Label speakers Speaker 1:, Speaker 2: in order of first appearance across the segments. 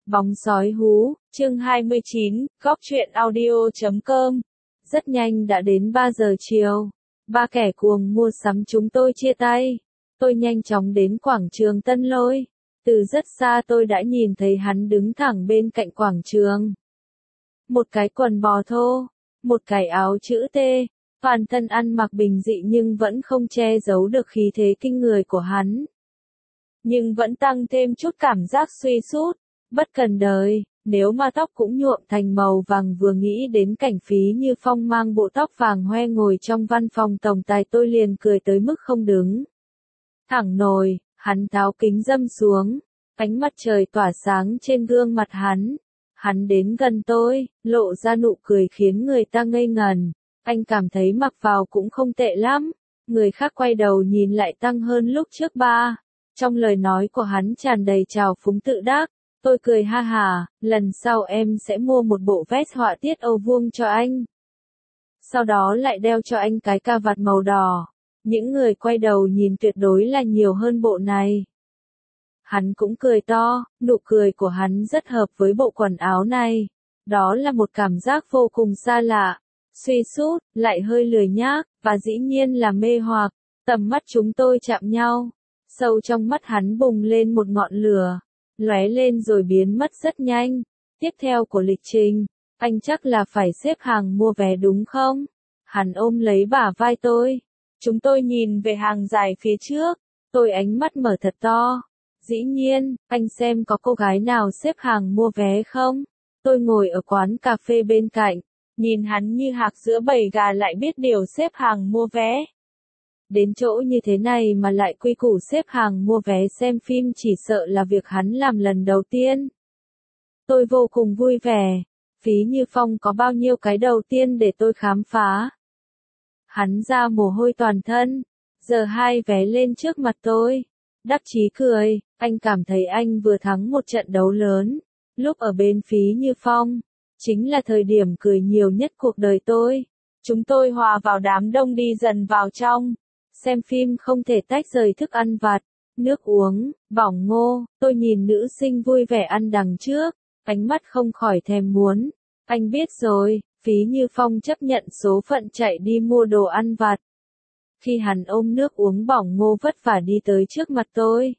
Speaker 1: Bóng sói hú, chương 29, góc truyện audio.com. Rất nhanh đã đến 3 giờ chiều. Ba kẻ cuồng mua sắm chúng tôi chia tay. Tôi nhanh chóng đến quảng trường Tân Lôi. Từ rất xa tôi đã nhìn thấy hắn đứng thẳng bên cạnh quảng trường. Một cái quần bò thô, một cái áo chữ T, toàn thân ăn mặc bình dị nhưng vẫn không che giấu được khí thế kinh người của hắn. Nhưng vẫn tăng thêm chút cảm giác suy sút, bất cần đời. Nếu mà tóc cũng nhuộm thành màu vàng, vừa nghĩ đến cảnh Phí Như Phong mang bộ tóc vàng hoe ngồi trong văn phòng tổng tài tôi liền cười tới mức không đứng thẳng nổi. Hắn tháo kính râm xuống, ánh mặt trời tỏa sáng trên gương mặt hắn. Hắn đến gần tôi, lộ ra nụ cười khiến người ta ngây ngẩn. Anh cảm thấy mặc vào cũng không tệ lắm. Người khác quay đầu nhìn lại tăng hơn lúc trước ba. Trong lời nói của hắn tràn đầy trào phúng tự đắc. Tôi cười ha hà, lần sau em sẽ mua một bộ vest họa tiết Âu vuông cho anh. Sau đó lại đeo cho anh cái cà vạt màu đỏ. Những người quay đầu nhìn tuyệt đối là nhiều hơn bộ này. Hắn cũng cười to, nụ cười của hắn rất hợp với bộ quần áo này. Đó là một cảm giác vô cùng xa lạ, suy sút, lại hơi lười nhác, và dĩ nhiên là mê hoặc. Tầm mắt chúng tôi chạm nhau. Sâu trong mắt hắn bùng lên một ngọn lửa, lóe lên rồi biến mất rất nhanh. Tiếp theo của lịch trình, anh chắc là phải xếp hàng mua vé đúng không? Hắn ôm lấy bả vai tôi. Chúng tôi nhìn về hàng dài phía trước. Tôi ánh mắt mở thật to. Dĩ nhiên, anh xem có cô gái nào xếp hàng mua vé không? Tôi ngồi ở quán cà phê bên cạnh, nhìn hắn như hạc giữa bầy gà lại biết điều xếp hàng mua vé. Đến chỗ như thế này mà lại quy củ xếp hàng mua vé xem phim chỉ sợ là việc hắn làm lần đầu tiên. Tôi vô cùng vui vẻ. Phí Như Phong có bao nhiêu cái đầu tiên để tôi khám phá. Hắn ra mồ hôi toàn thân, giơ hai vé lên trước mặt tôi. Đắc chí cười, anh cảm thấy anh vừa thắng một trận đấu lớn. Lúc ở bên Phí Như Phong, chính là thời điểm cười nhiều nhất cuộc đời tôi. Chúng tôi hòa vào đám đông đi dần vào trong. Xem phim không thể tách rời thức ăn vặt, nước uống, bỏng ngô. Tôi nhìn nữ sinh vui vẻ ăn đằng trước, ánh mắt không khỏi thèm muốn. Anh biết rồi, Phí Như Phong chấp nhận số phận chạy đi mua đồ ăn vặt. Khi hắn ôm nước uống bỏng ngô vất vả đi tới trước mặt tôi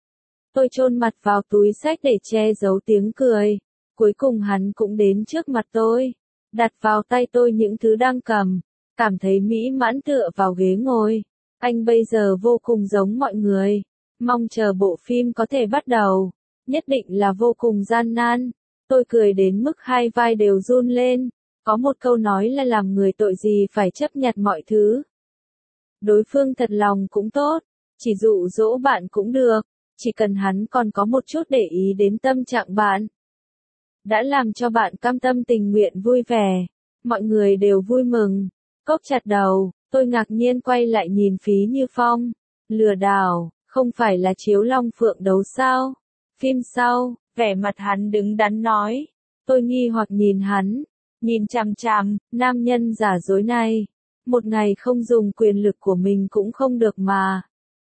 Speaker 1: chôn mặt vào túi xách để che giấu tiếng cười. Cuối cùng hắn cũng đến trước mặt tôi, đặt vào tay tôi những thứ đang cầm, cảm thấy mỹ mãn tựa vào ghế ngồi. Anh bây giờ vô cùng giống mọi người, mong chờ bộ phim có thể bắt đầu, nhất định là vô cùng gian nan. Tôi cười đến mức hai vai đều run lên, có một câu nói là làm người tội gì phải chấp nhận mọi thứ. Đối phương thật lòng cũng tốt, chỉ dụ dỗ bạn cũng được, chỉ cần hắn còn có một chút để ý đến tâm trạng bạn. Đã làm cho bạn cam tâm tình nguyện vui vẻ, mọi người đều vui mừng. Cốc chặt đầu, tôi ngạc nhiên quay lại nhìn Phí Như Phong. Lừa đảo, không phải là chiếu Long Phượng đấu sao? Phim sau, vẻ mặt hắn đứng đắn nói. Tôi nghi hoặc nhìn hắn, nhìn chằm chằm, nam nhân giả dối này. Một ngày không dùng quyền lực của mình cũng không được mà.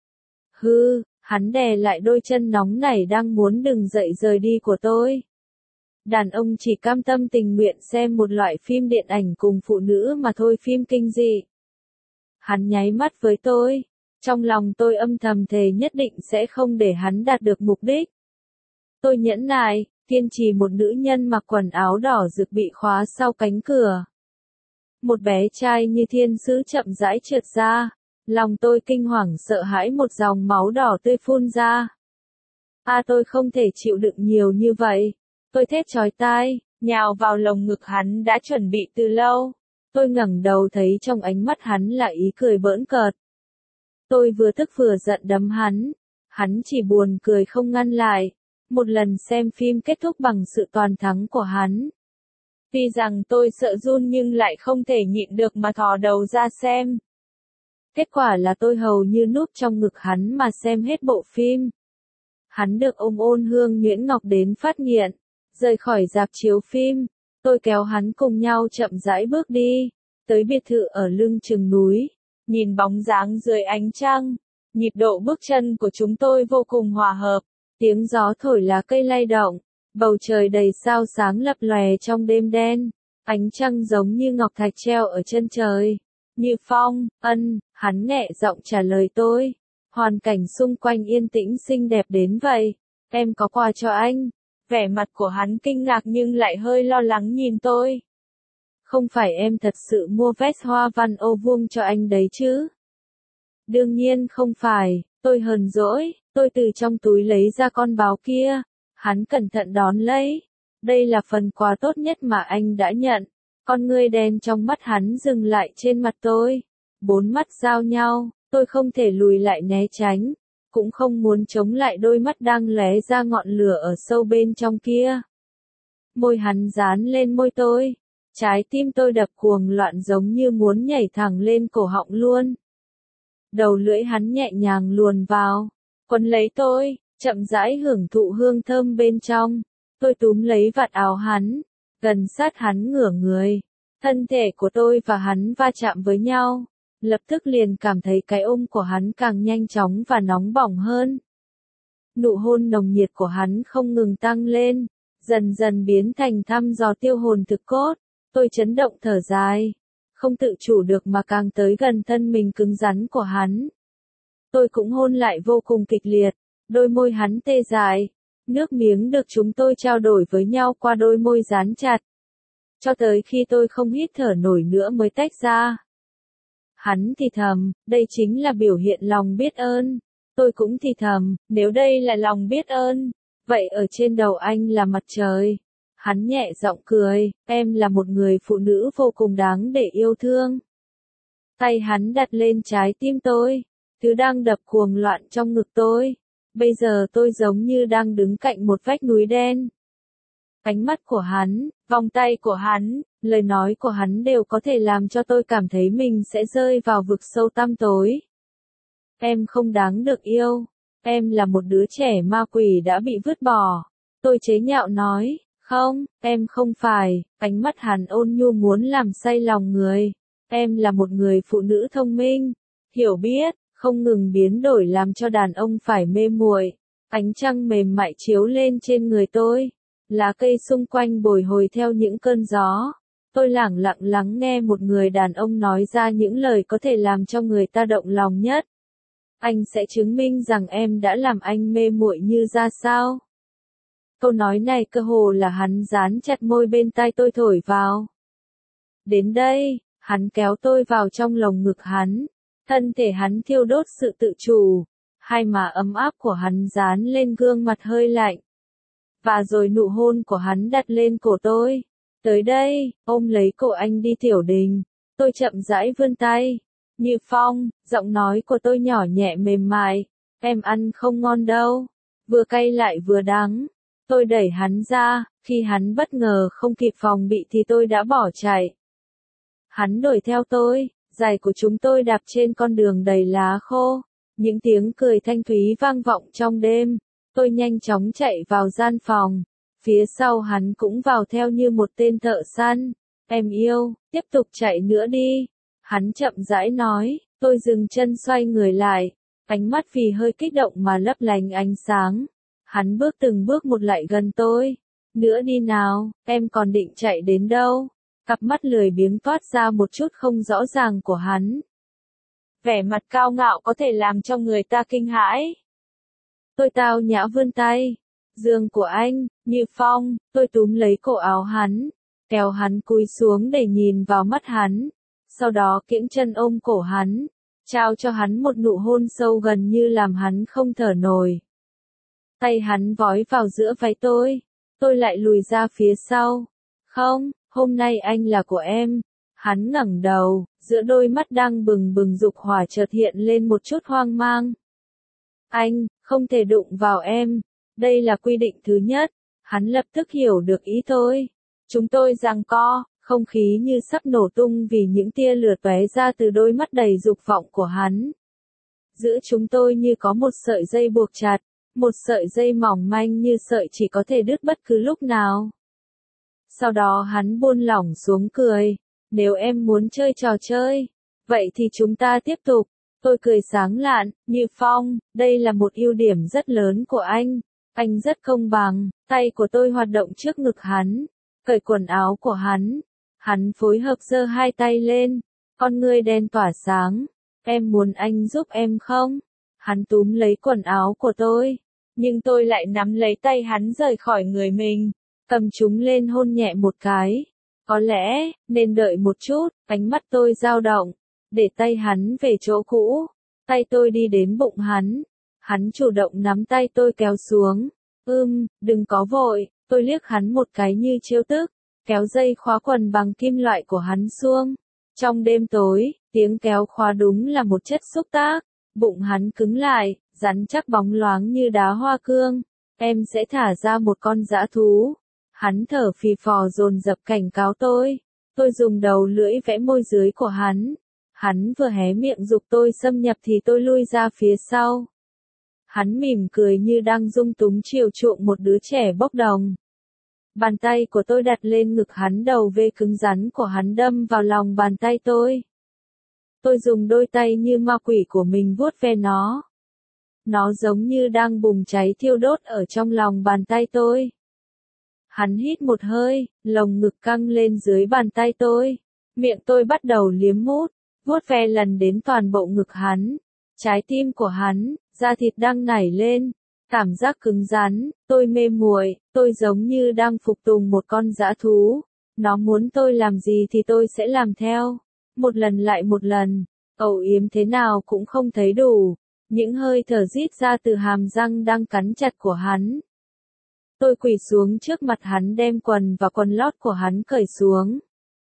Speaker 1: Hư, hắn đè lại đôi chân nóng nảy đang muốn đứng dậy rời đi của tôi. Đàn ông chỉ cam tâm tình nguyện xem một loại phim điện ảnh cùng phụ nữ mà thôi, phim kinh dị. Hắn nháy mắt với tôi. Trong lòng tôi âm thầm thề nhất định sẽ không để hắn đạt được mục đích. Tôi nhẫn nại, kiên trì. Một nữ nhân mặc quần áo đỏ rực bị khóa sau cánh cửa. Một bé trai như thiên sứ chậm rãi trượt ra. Lòng tôi kinh hoàng sợ hãi, một dòng máu đỏ tươi phun ra. Tôi không thể chịu đựng nhiều như vậy. Tôi thét chói tai, nhào vào lồng ngực hắn đã chuẩn bị từ lâu. Tôi ngẩng đầu thấy trong ánh mắt hắn là ý cười bỡn cợt. Tôi vừa tức vừa giận đấm hắn. Hắn chỉ buồn cười không ngăn lại. Một lần xem phim kết thúc bằng sự toàn thắng của hắn. Tuy rằng tôi sợ run nhưng lại không thể nhịn được mà thò đầu ra xem. Kết quả là tôi hầu như núp trong ngực hắn mà xem hết bộ phim. Hắn được ôm ôn hương nhuyễn ngọc đến phát nghiện. Rời khỏi rạp chiếu phim, tôi kéo hắn cùng nhau chậm rãi bước đi, tới biệt thự ở lưng chừng núi, nhìn bóng dáng dưới ánh trăng, nhịp độ bước chân của chúng tôi vô cùng hòa hợp, tiếng gió thổi lá cây lay động, Bầu trời đầy sao sáng lập lòe trong đêm đen, ánh trăng giống như ngọc thạch treo ở chân trời. Như Phong, hắn nhẹ giọng trả lời tôi. Hoàn cảnh xung quanh yên tĩnh xinh đẹp đến vậy. Em có quà cho anh. Vẻ mặt của hắn kinh ngạc nhưng lại hơi lo lắng nhìn tôi. Không phải em thật sự mua vest hoa văn ô vuông cho anh đấy chứ? Đương nhiên không phải, tôi hờn dỗi, tôi từ trong túi lấy ra con báo kia. Hắn cẩn thận đón lấy. Đây là phần quà tốt nhất mà anh đã nhận. Con ngươi đen trong mắt hắn dừng lại trên mặt tôi. Bốn mắt giao nhau, tôi không thể lùi lại né tránh. Cũng không muốn chống lại đôi mắt đang lóe ra ngọn lửa ở sâu bên trong kia. Môi hắn dán lên môi tôi. Trái tim tôi đập cuồng loạn giống như muốn nhảy thẳng lên cổ họng luôn. Đầu lưỡi hắn nhẹ nhàng luồn vào, quấn lấy tôi, chậm rãi hưởng thụ hương thơm bên trong. Tôi túm lấy vạt áo hắn, gần sát hắn ngửa người. Thân thể của tôi và hắn va chạm với nhau. Lập tức liền cảm thấy cái ôm của hắn càng nhanh chóng và nóng bỏng hơn. Nụ hôn nồng nhiệt của hắn không ngừng tăng lên, dần dần biến thành thăm dò tiêu hồn thực cốt. Tôi chấn động thở dài, không tự chủ được mà càng tới gần thân mình cứng rắn của hắn. Tôi cũng hôn lại vô cùng kịch liệt, đôi môi hắn tê dại, nước miếng được chúng tôi trao đổi với nhau qua đôi môi dán chặt. Cho tới khi tôi không hít thở nổi nữa mới tách ra. Hắn thì thầm, đây chính là biểu hiện lòng biết ơn. Tôi cũng thì thầm, nếu đây là lòng biết ơn, vậy ở trên đầu anh là mặt trời. Hắn nhẹ giọng cười, em là một người phụ nữ vô cùng đáng để yêu thương. Tay hắn đặt lên trái tim tôi, thứ đang đập cuồng loạn trong ngực tôi. Bây giờ tôi giống như đang đứng cạnh một vách núi đen. Ánh mắt của hắn, vòng tay của hắn, lời nói của hắn đều có thể làm cho tôi cảm thấy mình sẽ rơi vào vực sâu tăm tối. Em không đáng được yêu, em là một đứa trẻ ma quỷ đã bị vứt bỏ. Tôi chế nhạo nói, không, em không phải. Ánh mắt hắn ôn nhu muốn làm say lòng người. Em là một người phụ nữ thông minh, hiểu biết, không ngừng biến đổi làm cho đàn ông phải mê muội. Ánh trăng mềm mại chiếu lên trên người tôi. Lá cây xung quanh bồi hồi theo những cơn gió. Tôi lẳng lặng lắng nghe một người đàn ông nói ra những lời có thể làm cho người ta động lòng nhất. Anh sẽ chứng minh rằng em đã làm anh mê muội như ra sao. Câu nói này cơ hồ là hắn dán chặt môi bên tai tôi thổi vào. Đến đây, hắn kéo tôi vào trong lồng ngực hắn. Thân thể hắn thiêu đốt sự tự chủ. Hai má ấm áp của hắn dán lên gương mặt hơi lạnh. Và rồi nụ hôn của hắn đặt lên cổ tôi. Tới đây, ôm lấy cổ anh đi tiểu đình. Tôi chậm rãi vươn tay. Như Phong, giọng nói của tôi nhỏ nhẹ mềm mại. Em ăn không ngon đâu. Vừa cay lại vừa đắng. Tôi đẩy hắn ra, khi hắn bất ngờ không kịp phòng bị thì tôi đã bỏ chạy. Hắn đuổi theo tôi, giày của chúng tôi đạp trên con đường đầy lá khô. Những tiếng cười thanh thúy vang vọng trong đêm. Tôi nhanh chóng chạy vào gian phòng. Phía sau hắn cũng vào theo như một tên thợ săn. Em yêu, tiếp tục chạy nữa đi. Hắn chậm rãi nói, tôi dừng chân xoay người lại. Ánh mắt vì hơi kích động mà lấp lánh ánh sáng. Hắn bước từng bước một lại gần tôi. Nữa đi nào, em còn định chạy đến đâu? Cặp mắt lười biếng toát ra một chút không rõ ràng của hắn. Vẻ mặt cao ngạo có thể làm cho người ta kinh hãi. Tôi tao nhã vươn tay. Giường của anh, Như Phong, tôi túm lấy cổ áo hắn, kéo hắn cúi xuống để nhìn vào mắt hắn. Sau đó kiễng chân ôm cổ hắn, trao cho hắn một nụ hôn sâu gần như làm hắn không thở nổi. Tay hắn vói vào giữa váy tôi lại lùi ra phía sau. Không, hôm nay anh là của em. Hắn ngẩng đầu, giữa đôi mắt đang bừng bừng dục hỏa chợt hiện lên một chút hoang mang. Anh, không thể đụng vào em. Đây là quy định thứ nhất. Hắn lập tức hiểu được ý tôi. Chúng tôi giằng co, không khí như sắp nổ tung vì những tia lửa tóe ra từ đôi mắt đầy dục vọng của hắn. Giữa chúng tôi như có một sợi dây buộc chặt, một sợi dây mỏng manh như sợi chỉ có thể đứt bất cứ lúc nào. Sau đó hắn buông lỏng xuống cười. Nếu em muốn chơi trò chơi, vậy thì chúng ta tiếp tục. Tôi cười sáng lạn, Như Phong, đây là một ưu điểm rất lớn của anh. Anh rất công bằng, tay của tôi hoạt động trước ngực hắn, cởi quần áo của hắn. Hắn phối hợp giơ hai tay lên, con ngươi đen tỏa sáng. Em muốn anh giúp em không? Hắn túm lấy quần áo của tôi, nhưng tôi lại nắm lấy tay hắn rời khỏi người mình, cầm chúng lên hôn nhẹ một cái. Có lẽ, nên đợi một chút, ánh mắt tôi dao động, để tay hắn về chỗ cũ. Tay tôi đi đến bụng hắn. Hắn chủ động nắm tay tôi kéo xuống. Đừng có vội, tôi liếc hắn một cái như trêu tức, kéo dây khóa quần bằng kim loại của hắn xuông. Trong đêm tối, tiếng kéo khóa đúng là một chất xúc tác. Bụng hắn cứng lại, rắn chắc bóng loáng như đá hoa cương. Em sẽ thả ra một con dã thú. Hắn thở phì phò dồn dập cảnh cáo tôi. Tôi dùng đầu lưỡi vẽ môi dưới của hắn. Hắn vừa hé miệng giục tôi xâm nhập thì tôi lui ra phía sau. Hắn mỉm cười như đang dung túng chiều chuộng một đứa trẻ bốc đồng. Bàn tay của tôi đặt lên ngực hắn, đầu vê cứng rắn của hắn đâm vào lòng bàn tay tôi. Tôi dùng đôi tay như ma quỷ của mình vuốt ve nó. Nó giống như đang bùng cháy thiêu đốt ở trong lòng bàn tay tôi. Hắn hít một hơi, lồng ngực căng lên dưới bàn tay tôi. Miệng tôi bắt đầu liếm mút, vuốt ve lần đến toàn bộ ngực hắn. Trái tim của hắn, da thịt đang nảy lên. Cảm giác cứng rắn, tôi mê muội, tôi giống như đang phục tùng một con dã thú. Nó muốn tôi làm gì thì tôi sẽ làm theo. Một lần lại một lần, âu yếm thế nào cũng không thấy đủ. Những hơi thở rít ra từ hàm răng đang cắn chặt của hắn. Tôi quỳ xuống trước mặt hắn, đem quần và quần lót của hắn cởi xuống.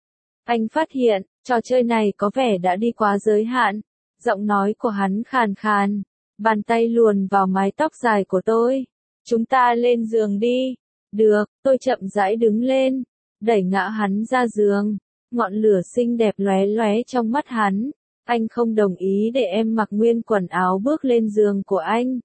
Speaker 1: Anh phát hiện, trò chơi này có vẻ đã đi quá giới hạn. Giọng nói của hắn khàn khàn. Bàn tay luồn vào mái tóc dài của tôi. Chúng ta lên giường đi. Được, tôi chậm rãi đứng lên, đẩy ngã hắn ra giường. Ngọn lửa xinh đẹp lóe lóe trong mắt hắn. Anh không đồng ý để em mặc nguyên quần áo bước lên giường của anh.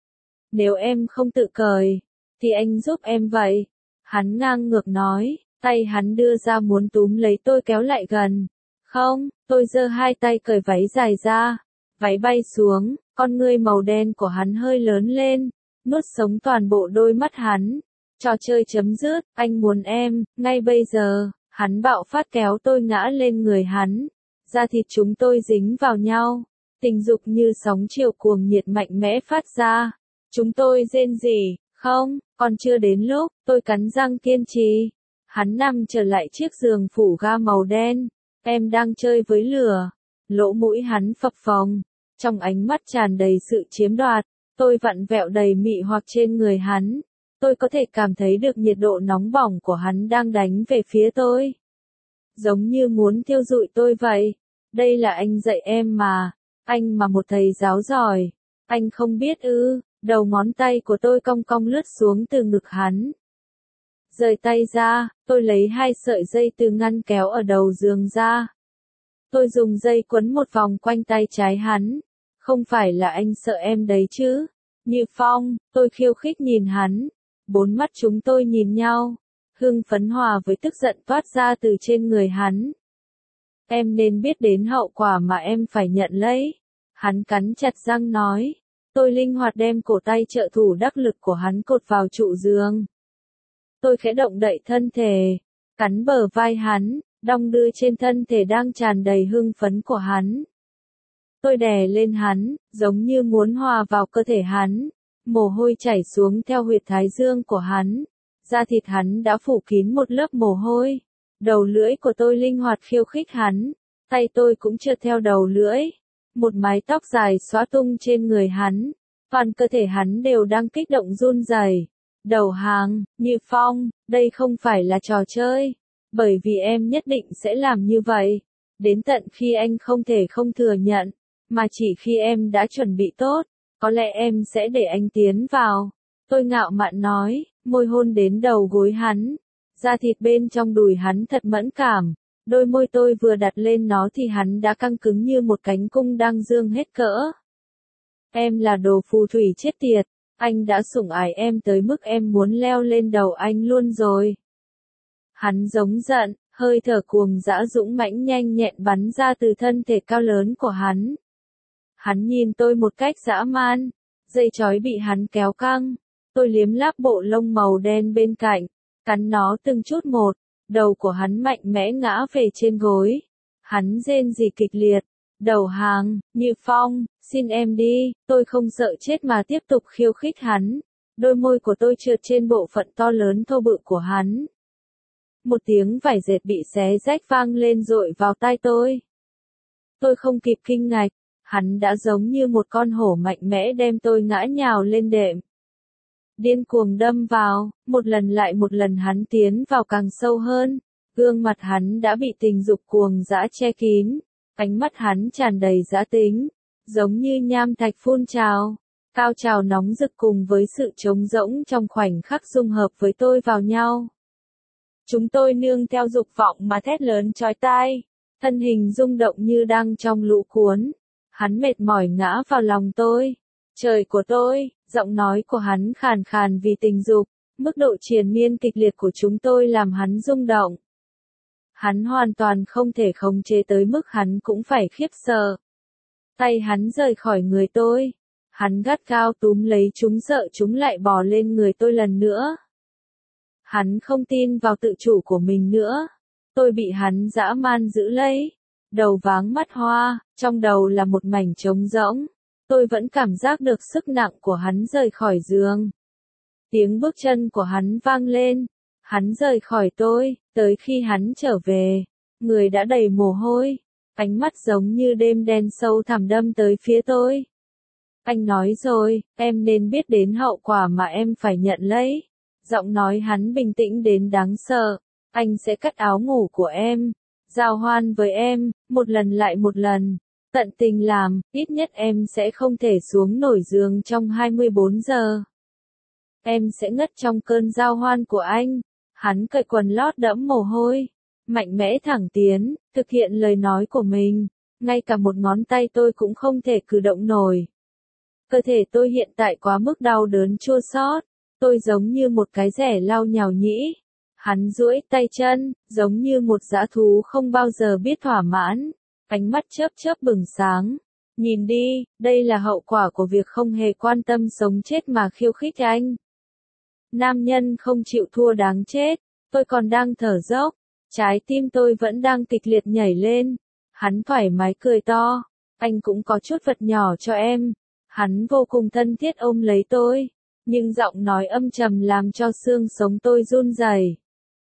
Speaker 1: Nếu em không tự cởi, thì anh giúp em vậy. Hắn ngang ngược nói, tay hắn đưa ra muốn túm lấy tôi kéo lại gần. Không, tôi giơ hai tay cởi váy dài ra. Váy bay xuống, con ngươi màu đen của hắn hơi lớn lên, nuốt sống toàn bộ đôi mắt hắn. Trò chơi chấm dứt, anh muốn em, ngay bây giờ. Hắn bạo phát kéo tôi ngã lên người hắn. Da thịt chúng tôi dính vào nhau. Tình dục như sóng chiều cuồng nhiệt mạnh mẽ phát ra. Chúng tôi rên rỉ, không, còn chưa đến lúc, tôi cắn răng kiên trì. Hắn nằm trở lại chiếc giường phủ ga màu đen. Em đang chơi với lửa. Lỗ mũi hắn phập phồng. Trong ánh mắt tràn đầy sự chiếm đoạt. Tôi vặn vẹo đầy mị hoặc trên người hắn. Tôi có thể cảm thấy được nhiệt độ nóng bỏng của hắn đang đánh về phía tôi. Giống như muốn thiêu rụi tôi vậy. Đây là anh dạy em mà. Anh mà một thầy giáo giỏi. Anh không biết ư. Đầu ngón tay của tôi cong cong lướt xuống từ ngực hắn. Rời tay ra, tôi lấy hai sợi dây từ ngăn kéo ở đầu giường ra. Tôi dùng dây quấn một vòng quanh tay trái hắn. Không phải là anh sợ em đấy chứ? Như Phong, tôi khiêu khích nhìn hắn. Bốn mắt chúng tôi nhìn nhau. Hưng phấn hòa với tức giận toát ra từ trên người hắn. Em nên biết đến hậu quả mà em phải nhận lấy. Hắn cắn chặt răng nói. Tôi linh hoạt đem cổ tay trợ thủ đắc lực của hắn cột vào trụ giường. Tôi khẽ động đậy thân thể, cắn bờ vai hắn, đong đưa trên thân thể đang tràn đầy hưng phấn của hắn. Tôi đè lên hắn, giống như muốn hòa vào cơ thể hắn. Mồ hôi chảy xuống theo huyệt thái dương của hắn. Da thịt hắn đã phủ kín một lớp mồ hôi. Đầu lưỡi của tôi linh hoạt khiêu khích hắn. Tay tôi cũng trượt theo đầu lưỡi. Một mái tóc dài xõa tung trên người hắn. Toàn cơ thể hắn đều đang kích động run rẩy. Đầu hàng, Như Phong, đây không phải là trò chơi. Bởi vì em nhất định sẽ làm như vậy. Đến tận khi anh không thể không thừa nhận. Mà chỉ khi em đã chuẩn bị tốt, có lẽ em sẽ để anh tiến vào. Tôi ngạo mạn nói, môi hôn đến đầu gối hắn. Da thịt bên trong đùi hắn thật mẫn cảm. Đôi môi tôi vừa đặt lên nó thì hắn đã căng cứng như một cánh cung đang dương hết cỡ. Em là đồ phù thủy chết tiệt. Anh đã sủng ái em tới mức em muốn leo lên đầu anh luôn rồi. Hắn giống giận, hơi thở cuồng dã dũng mãnh nhanh nhẹn bắn ra từ thân thể cao lớn của hắn. Hắn nhìn tôi một cách dã man. Dây chói bị hắn kéo căng. Tôi liếm láp bộ lông màu đen bên cạnh, cắn nó từng chút một, đầu của hắn mạnh mẽ ngã về trên gối. Hắn rên rỉ kịch liệt, đầu hàng, Như Phong, xin em đi, tôi không sợ chết mà tiếp tục khiêu khích hắn. Đôi môi của tôi trượt trên bộ phận to lớn thô bự của hắn. Một tiếng vải dệt bị xé rách vang lên dội vào tai tôi. Tôi không kịp kinh ngạc, hắn đã giống như một con hổ mạnh mẽ đem tôi ngã nhào lên đệm. Điên cuồng đâm vào, một lần lại một lần hắn tiến vào càng sâu hơn, gương mặt hắn đã bị tình dục cuồng dã che kín, ánh mắt hắn tràn đầy dã tính, giống như nham thạch phun trào, cao trào nóng rực cùng với sự trống rỗng trong khoảnh khắc dung hợp với tôi vào nhau. Chúng tôi nương theo dục vọng mà thét lớn chói tai, thân hình rung động như đang trong lũ cuốn, hắn mệt mỏi ngã vào lòng tôi. Trời của tôi, giọng nói của hắn khàn khàn vì tình dục, mức độ triền miên kịch liệt của chúng tôi làm hắn rung động. Hắn hoàn toàn không thể khống chế tới mức hắn cũng phải khiếp sợ. Tay hắn rời khỏi người tôi, hắn gắt gao túm lấy chúng sợ chúng lại bò lên người tôi lần nữa. Hắn không tin vào tự chủ của mình nữa. Tôi bị hắn dã man giữ lấy, đầu váng mắt hoa, trong đầu là một mảnh trống rỗng. Tôi vẫn cảm giác được sức nặng của hắn rời khỏi giường. Tiếng bước chân của hắn vang lên. Hắn rời khỏi tôi, tới khi hắn trở về, người đã đầy mồ hôi, ánh mắt giống như đêm đen sâu thẳm đâm tới phía tôi. Anh nói rồi, em nên biết đến hậu quả mà em phải nhận lấy. Giọng nói hắn bình tĩnh đến đáng sợ. Anh sẽ cắt áo ngủ của em, giao hoan với em, một lần lại một lần. Tận tình làm, ít nhất em sẽ không thể xuống nổi giường trong 24 giờ. Em sẽ ngất trong cơn giao hoan của anh. Hắn cởi quần lót đẫm mồ hôi, mạnh mẽ thẳng tiến, thực hiện lời nói của mình. Ngay cả một ngón tay tôi cũng không thể cử động nổi. Cơ thể tôi hiện tại quá mức đau đớn chua xót. Tôi giống như một cái rẻ lau nhào nhĩ. Hắn duỗi tay chân, giống như một dã thú không bao giờ biết thỏa mãn. Ánh mắt chớp chớp bừng sáng. Nhìn đi, đây là hậu quả của việc không hề quan tâm sống chết mà khiêu khích anh. Nam nhân không chịu thua đáng chết. Tôi còn đang thở dốc. Trái tim tôi vẫn đang kịch liệt nhảy lên. Hắn thoải mái cười to. Anh cũng có chút vật nhỏ cho em. Hắn vô cùng thân thiết ôm lấy tôi. Nhưng giọng nói âm trầm làm cho xương sống tôi run rẩy.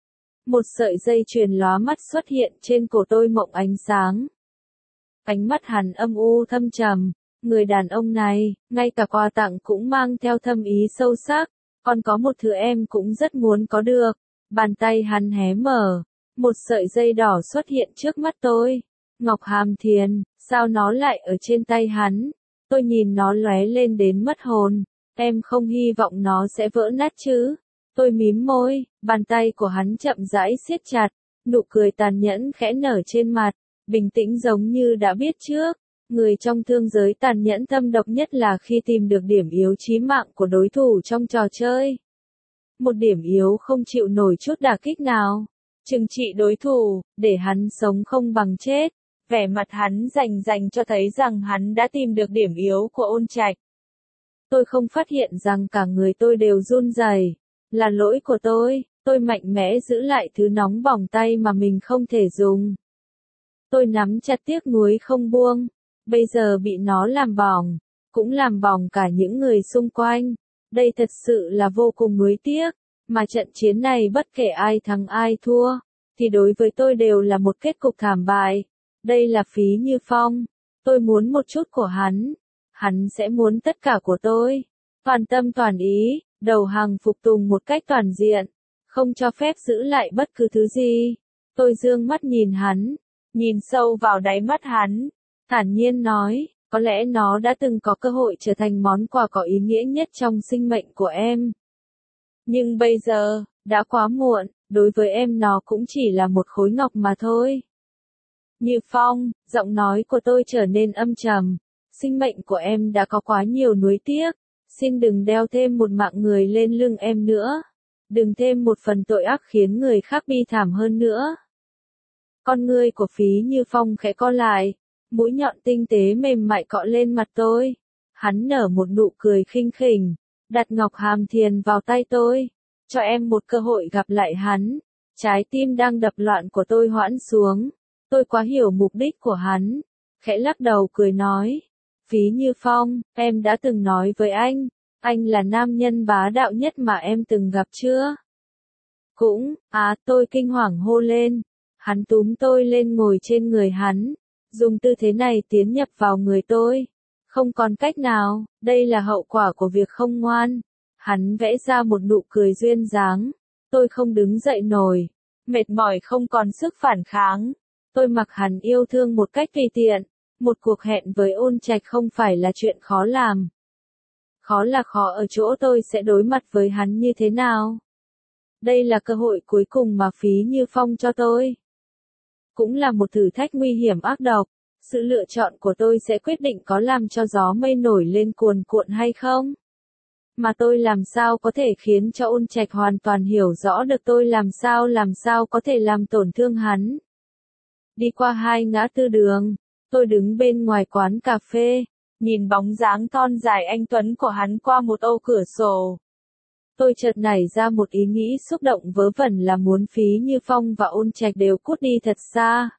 Speaker 1: Một sợi dây chuyền lóa mắt xuất hiện trên cổ tôi mộng ánh sáng. Ánh mắt hắn âm u thâm trầm. Người đàn ông này, ngay cả quà tặng cũng mang theo thâm ý sâu sắc. Còn có một thứ em cũng rất muốn có được. Bàn tay hắn hé mở. Một sợi dây đỏ xuất hiện trước mắt tôi. Ngọc Hàm Thiền, sao nó lại ở trên tay hắn? Tôi nhìn nó lóe lên đến mất hồn. Em không hy vọng nó sẽ vỡ nát chứ? Tôi mím môi, bàn tay của hắn chậm rãi siết chặt, nụ cười tàn nhẫn khẽ nở trên mặt, bình tĩnh giống như đã biết trước. Người trong thương giới tàn nhẫn thâm độc nhất là khi tìm được điểm yếu chí mạng của đối thủ trong trò chơi. Một điểm yếu không chịu nổi chút đả kích nào. Trừng trị đối thủ, để hắn sống không bằng chết. Vẻ mặt hắn rành cho thấy rằng hắn đã tìm được điểm yếu của Ôn Trạch. Tôi không phát hiện rằng cả người tôi đều run rẩy. Là lỗi của tôi mạnh mẽ giữ lại thứ nóng bỏng tay mà mình không thể dùng. Tôi nắm chặt tiếc nuối không buông. Bây giờ bị nó làm bỏng, cũng làm bỏng cả những người xung quanh. Đây thật sự là vô cùng nuối tiếc, mà trận chiến này bất kể ai thắng ai thua, thì đối với tôi đều là một kết cục thảm bại. Đây là Phí Như Phong. Tôi muốn một chút của hắn sẽ muốn tất cả của tôi. Toàn tâm toàn ý, đầu hàng phục tùng một cách toàn diện, không cho phép giữ lại bất cứ thứ gì. Tôi dương mắt nhìn hắn, nhìn sâu vào đáy mắt hắn, thản nhiên nói, có lẽ nó đã từng có cơ hội trở thành món quà có ý nghĩa nhất trong sinh mệnh của em. Nhưng bây giờ, đã quá muộn, đối với em nó cũng chỉ là một khối ngọc mà thôi. Như Phong, giọng nói của tôi trở nên âm trầm. Sinh mệnh của em đã có quá nhiều nuối tiếc. Xin đừng đeo thêm một mạng người lên lưng em nữa. Đừng thêm một phần tội ác khiến người khác bi thảm hơn nữa. Con ngươi của Phí Như Phong khẽ co lại. Mũi nhọn tinh tế mềm mại cọ lên mặt tôi. Hắn nở một nụ cười khinh khỉnh. đặt Ngọc Hàm Thiền vào tay tôi, cho em một cơ hội gặp lại hắn. Trái tim đang đập loạn của tôi hoãn xuống. Tôi quá hiểu mục đích của hắn. Khẽ lắc đầu cười nói. Phí Như Phong, em đã từng nói với anh là nam nhân bá đạo nhất mà em từng gặp chưa? Cũng, tôi kinh hoàng hô lên. Hắn túm tôi lên ngồi trên người hắn, dùng tư thế này tiến nhập vào người tôi. Không còn cách nào, đây là hậu quả của việc không ngoan. Hắn vẽ ra một nụ cười duyên dáng. Tôi không đứng dậy nổi, mệt mỏi không còn sức phản kháng. Tôi mặc hắn yêu thương một cách tùy tiện. Một cuộc hẹn với Ôn Trạch không phải là chuyện khó làm. Khó là khó ở chỗ tôi sẽ đối mặt với hắn như thế nào. Đây là cơ hội cuối cùng mà Phí Như Phong cho tôi. Cũng là một thử thách nguy hiểm ác độc. Sự lựa chọn của tôi sẽ quyết định có làm cho gió mây nổi lên cuồn cuộn hay không. Mà tôi làm sao có thể khiến cho Ôn Trạch hoàn toàn hiểu rõ được tôi làm sao có thể làm tổn thương hắn. Đi qua 2 ngã tư đường, tôi đứng bên ngoài quán cà phê, nhìn bóng dáng thon dài anh tuấn của hắn qua một ô cửa sổ. Tôi chợt nảy ra một ý nghĩ xúc động vớ vẩn là muốn Phí Như Phong và Ôn Trạch đều cút đi thật xa.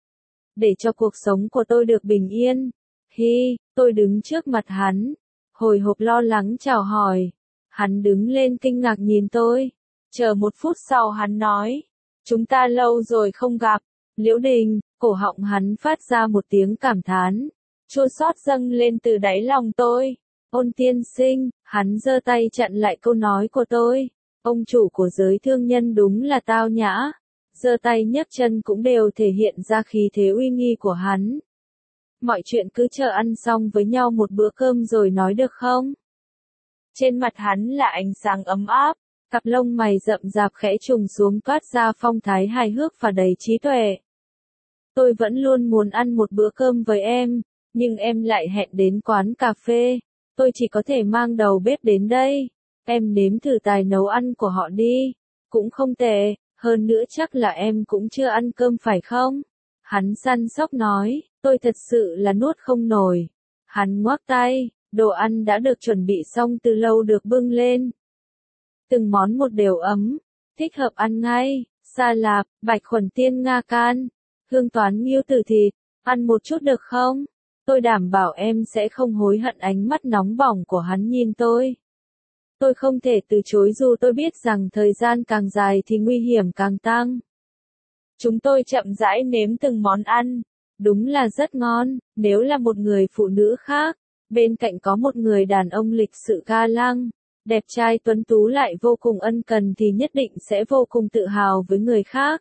Speaker 1: Để cho cuộc sống của tôi được bình yên. Tôi đứng trước mặt hắn, hồi hộp lo lắng chào hỏi. Hắn đứng lên kinh ngạc nhìn tôi. Chờ 1 phút sau hắn nói. Chúng ta lâu rồi không gặp. Liễu Đình, cổ họng hắn phát ra một tiếng cảm thán. Chua xót dâng lên từ đáy lòng tôi. Ôn tiên sinh, hắn giơ tay chặn lại câu nói của tôi. Ông chủ của giới thương nhân đúng là tao nhã. Giơ tay nhấc chân cũng đều thể hiện ra khí thế uy nghi của hắn. Mọi chuyện cứ chờ ăn xong với nhau một bữa cơm rồi nói được không? Trên mặt hắn là ánh sáng ấm áp, cặp lông mày rậm rạp khẽ trùng xuống toát ra phong thái hài hước và đầy trí tuệ. Tôi vẫn luôn muốn ăn một bữa cơm với em, nhưng em lại hẹn đến quán cà phê. Tôi chỉ có thể mang đầu bếp đến đây. Em nếm thử tài nấu ăn của họ đi. Cũng không tệ, hơn nữa chắc là em cũng chưa ăn cơm phải không? Hắn săn sóc nói, tôi thật sự là nuốt không nổi. Hắn ngoác tay, đồ ăn đã được chuẩn bị xong từ lâu được bưng lên. Từng món một đều ấm, thích hợp ăn ngay, sa lạp, bạch khuẩn tiên Nga can, hương toán nghiêu tử thịt, ăn một chút được không? Tôi đảm bảo em sẽ không hối hận. Ánh mắt nóng bỏng của hắn nhìn tôi. Tôi không thể từ chối dù tôi biết rằng thời gian càng dài thì nguy hiểm càng tăng. Chúng tôi chậm rãi nếm từng món ăn. Đúng là rất ngon, nếu là một người phụ nữ khác, bên cạnh có một người đàn ông lịch sự ga lăng, đẹp trai tuấn tú lại vô cùng ân cần thì nhất định sẽ vô cùng tự hào với người khác.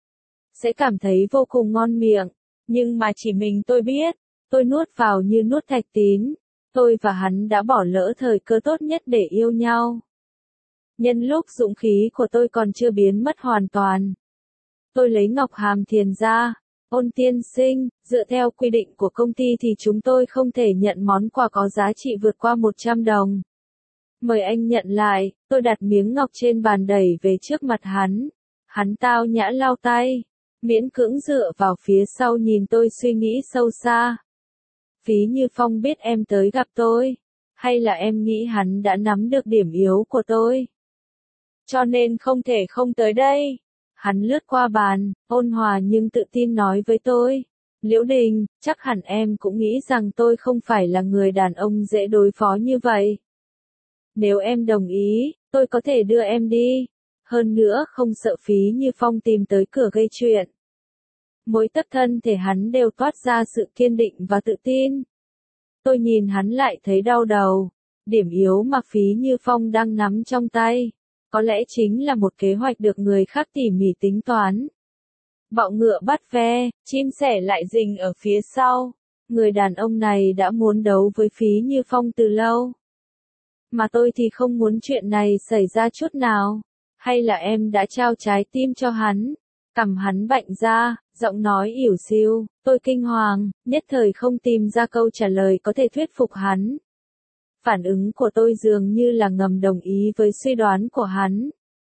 Speaker 1: Sẽ cảm thấy vô cùng ngon miệng, nhưng mà chỉ mình tôi biết, tôi nuốt vào như nuốt thạch tín. Tôi và hắn đã bỏ lỡ thời cơ tốt nhất để yêu nhau. Nhân lúc dũng khí của tôi còn chưa biến mất hoàn toàn, tôi lấy Ngọc Hàm Thiền ra. Ôn tiên sinh, dựa theo quy định của công ty thì chúng tôi không thể nhận món quà có giá trị vượt qua 100 đồng. Mời anh nhận lại. Tôi đặt miếng ngọc trên bàn đẩy về trước mặt hắn. Hắn tao nhã lau tay, miễn cưỡng dựa vào phía sau nhìn tôi suy nghĩ sâu xa. Phí Như Phong biết em tới gặp tôi, hay là em nghĩ hắn đã nắm được điểm yếu của tôi, cho nên không thể không tới đây? Hắn lướt qua bàn, ôn hòa nhưng tự tin nói với tôi. Liễu Đình, chắc hẳn em cũng nghĩ rằng tôi không phải là người đàn ông dễ đối phó như vậy. Nếu em đồng ý, tôi có thể đưa em đi. Hơn nữa không sợ Phí Như Phong tìm tới cửa gây chuyện. Mỗi tấc thân thể hắn đều toát ra sự kiên định và tự tin. Tôi nhìn hắn lại thấy đau đầu. Điểm yếu mà Phí Như Phong đang nắm trong tay, có lẽ chính là một kế hoạch được người khác tỉ mỉ tính toán. Bọ ngựa bắt ve, chim sẻ lại rình ở phía sau. Người đàn ông này đã muốn đấu với Phí Như Phong từ lâu. Mà tôi thì không muốn chuyện này xảy ra chút nào. Hay là em đã trao trái tim cho hắn? Cằm hắn bạnh ra, giọng nói ỉu xìu. Tôi kinh hoàng, nhất thời không tìm ra câu trả lời có thể thuyết phục hắn. Phản ứng của tôi dường như là ngầm đồng ý với suy đoán của hắn.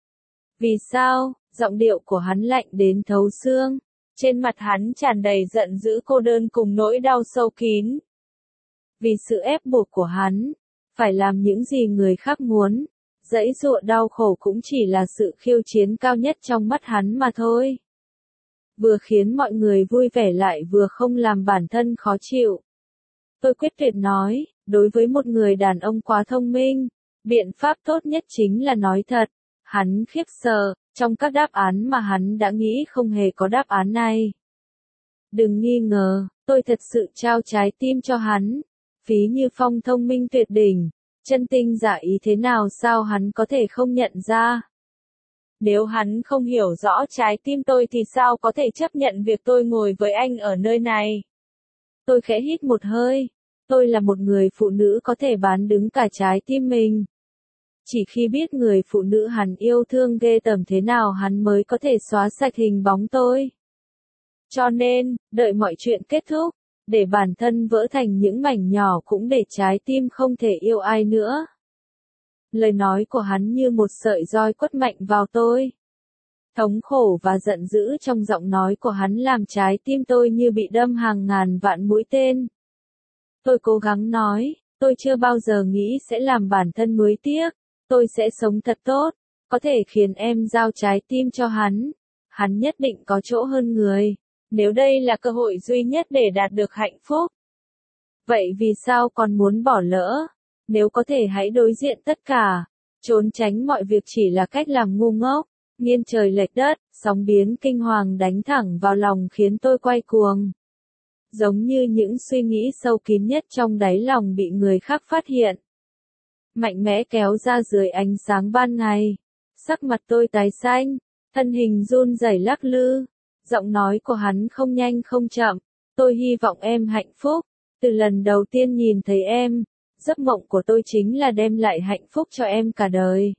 Speaker 1: Vì sao? Giọng điệu của hắn lạnh đến thấu xương. Trên mặt hắn tràn đầy giận dữ cô đơn cùng nỗi đau sâu kín. Vì sự ép buộc của hắn. phải làm những gì người khác muốn. Giãy giụa đau khổ cũng chỉ là sự khiêu chiến cao nhất trong mắt hắn mà thôi. Vừa khiến mọi người vui vẻ lại vừa không làm bản thân khó chịu. Tôi quyết tuyệt nói, đối với một người đàn ông quá thông minh, biện pháp tốt nhất chính là nói thật. Hắn khiếp sợ, trong các đáp án mà hắn đã nghĩ không hề có đáp án này. Đừng nghi ngờ, tôi thật sự trao trái tim cho hắn. Phí Như Phong thông minh tuyệt đỉnh, chân tinh giả ý thế nào sao hắn có thể không nhận ra. Nếu hắn không hiểu rõ trái tim tôi thì sao có thể chấp nhận việc tôi ngồi với anh ở nơi này. Tôi khẽ hít một hơi. Tôi là một người phụ nữ có thể bán đứng cả trái tim mình. Chỉ khi biết người phụ nữ hắn yêu thương ghê tởm thế nào hắn mới có thể xóa sạch hình bóng tôi. Cho nên, đợi mọi chuyện kết thúc, để bản thân vỡ thành những mảnh nhỏ cũng để trái tim không thể yêu ai nữa. Lời nói của hắn như một sợi roi quất mạnh vào tôi. Thống khổ và giận dữ trong giọng nói của hắn làm trái tim tôi như bị đâm hàng ngàn vạn mũi tên. Tôi cố gắng nói, tôi chưa bao giờ nghĩ sẽ làm bản thân nuối tiếc, tôi sẽ sống thật tốt, có thể khiến em giao trái tim cho hắn. Hắn nhất định có chỗ hơn người, nếu đây là cơ hội duy nhất để đạt được hạnh phúc. Vậy vì sao còn muốn bỏ lỡ? Nếu có thể hãy đối diện tất cả, trốn tránh mọi việc chỉ là cách làm ngu ngốc. Nghiêng trời lệch đất, sóng biến kinh hoàng đánh thẳng vào lòng khiến tôi quay cuồng. Giống như những suy nghĩ sâu kín nhất trong đáy lòng bị người khác phát hiện. Mạnh mẽ kéo ra dưới ánh sáng ban ngày. Sắc mặt tôi tái xanh, thân hình run rẩy lắc lư. Giọng nói của hắn không nhanh không chậm. Tôi hy vọng em hạnh phúc. Từ lần đầu tiên nhìn thấy em, giấc mộng của tôi chính là đem lại hạnh phúc cho em cả đời.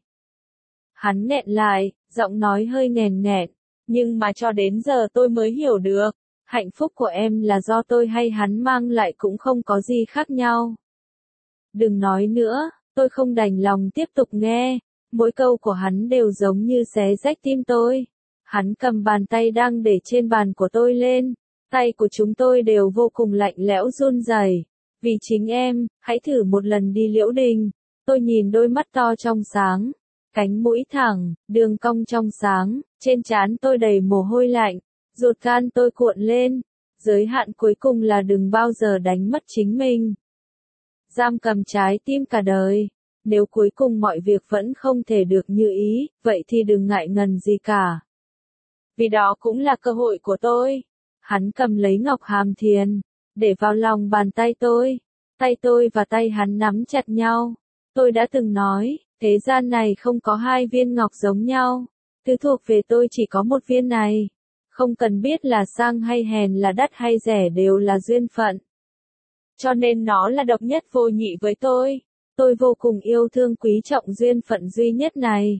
Speaker 1: Hắn nghẹn lại, giọng nói hơi nghèn nghẹn. Nhưng mà cho đến giờ tôi mới hiểu được. Hạnh phúc của em là do tôi hay hắn mang lại cũng không có gì khác nhau. Đừng nói nữa, tôi không đành lòng tiếp tục nghe. Mỗi câu của hắn đều giống như xé rách tim tôi. Hắn cầm bàn tay đang để trên bàn của tôi lên. Tay của chúng tôi đều vô cùng lạnh lẽo run rẩy. Vì chính em, hãy thử một lần đi Liễu Đình. Tôi nhìn đôi mắt to trong sáng. Cánh mũi thẳng, đường cong trong sáng, trên trán tôi đầy mồ hôi lạnh. Ruột gan tôi cuộn lên. Giới hạn cuối cùng là đừng bao giờ đánh mất chính mình. Giam cầm trái tim cả đời. Nếu cuối cùng mọi việc vẫn không thể được như ý, vậy thì đừng ngại ngần gì cả. Vì đó cũng là cơ hội của tôi. Hắn cầm lấy ngọc hàm thiền, để vào lòng bàn tay tôi. Tay tôi và tay hắn nắm chặt nhau. Tôi đã từng nói, thế gian này không có hai viên ngọc giống nhau. Thứ thuộc về tôi chỉ có một viên này. Không cần biết là sang hay hèn, là đắt hay rẻ, đều là duyên phận. Cho nên nó là độc nhất vô nhị với tôi. Tôi vô cùng yêu thương quý trọng duyên phận duy nhất này.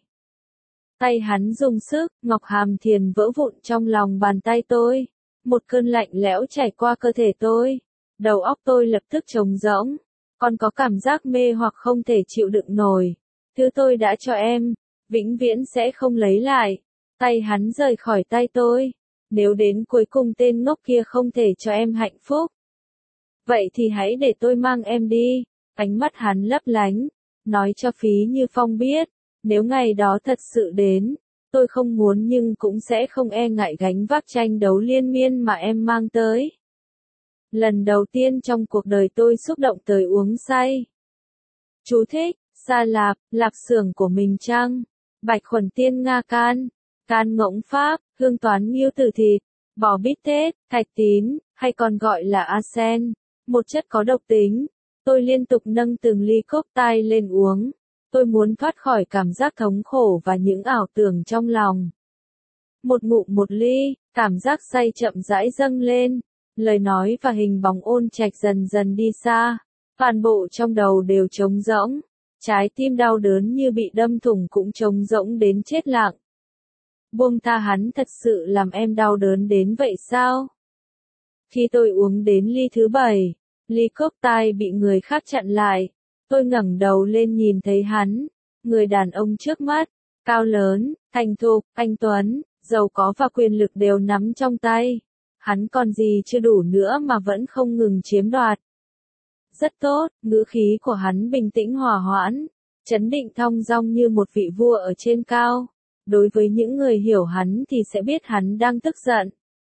Speaker 1: Tay hắn dùng sức, ngọc hàm thiền vỡ vụn trong lòng bàn tay tôi. Một cơn lạnh lẽo chảy qua cơ thể tôi. Đầu óc tôi lập tức trống rỗng. Còn có cảm giác mê hoặc không thể chịu đựng nổi. Thứ tôi đã cho em, vĩnh viễn sẽ không lấy lại. Tay hắn rời khỏi tay tôi. Nếu đến cuối cùng tên ngốc kia không thể cho em hạnh phúc, vậy thì hãy để tôi mang em đi. Ánh mắt hắn lấp lánh. Nói cho Phí Như Phong biết, nếu ngày đó thật sự đến, tôi không muốn nhưng cũng sẽ không e ngại gánh vác tranh đấu liên miên mà em mang tới. Lần đầu tiên trong cuộc đời tôi xúc động tới uống say. Chú thích, Sa Lạp, lạp xưởng của mình chăng? Bạch Khuẩn Tiên Nga Can, Can Ngỗng Pháp, Hương Toán Nghiêu Tử Thịt, bò bít tết, thạch tín, hay còn gọi là arsen, một chất có độc tính. Tôi liên tục nâng từng ly cốc tai lên uống. Tôi muốn thoát khỏi cảm giác thống khổ và những ảo tưởng trong lòng. Một ngụm một ly, cảm giác say chậm rãi dâng lên. Lời nói và hình bóng Ôn Trạch dần dần đi xa. Toàn bộ trong đầu đều trống rỗng. Trái tim đau đớn như bị đâm thủng cũng trống rỗng đến chết lặng. Buông tha hắn thật sự làm em đau đớn đến vậy sao? Khi tôi uống đến ly thứ 7, ly cốc tai bị người khác chặn lại. Tôi ngẩng đầu lên nhìn thấy hắn, người đàn ông trước mắt, cao lớn, thành thục, anh tuấn, giàu có và quyền lực đều nắm trong tay. Hắn còn gì chưa đủ nữa mà vẫn không ngừng chiếm đoạt. Rất tốt, ngữ khí của hắn bình tĩnh hòa hoãn, trấn định thong dong như một vị vua ở trên cao. Đối với những người hiểu hắn thì sẽ biết hắn đang tức giận.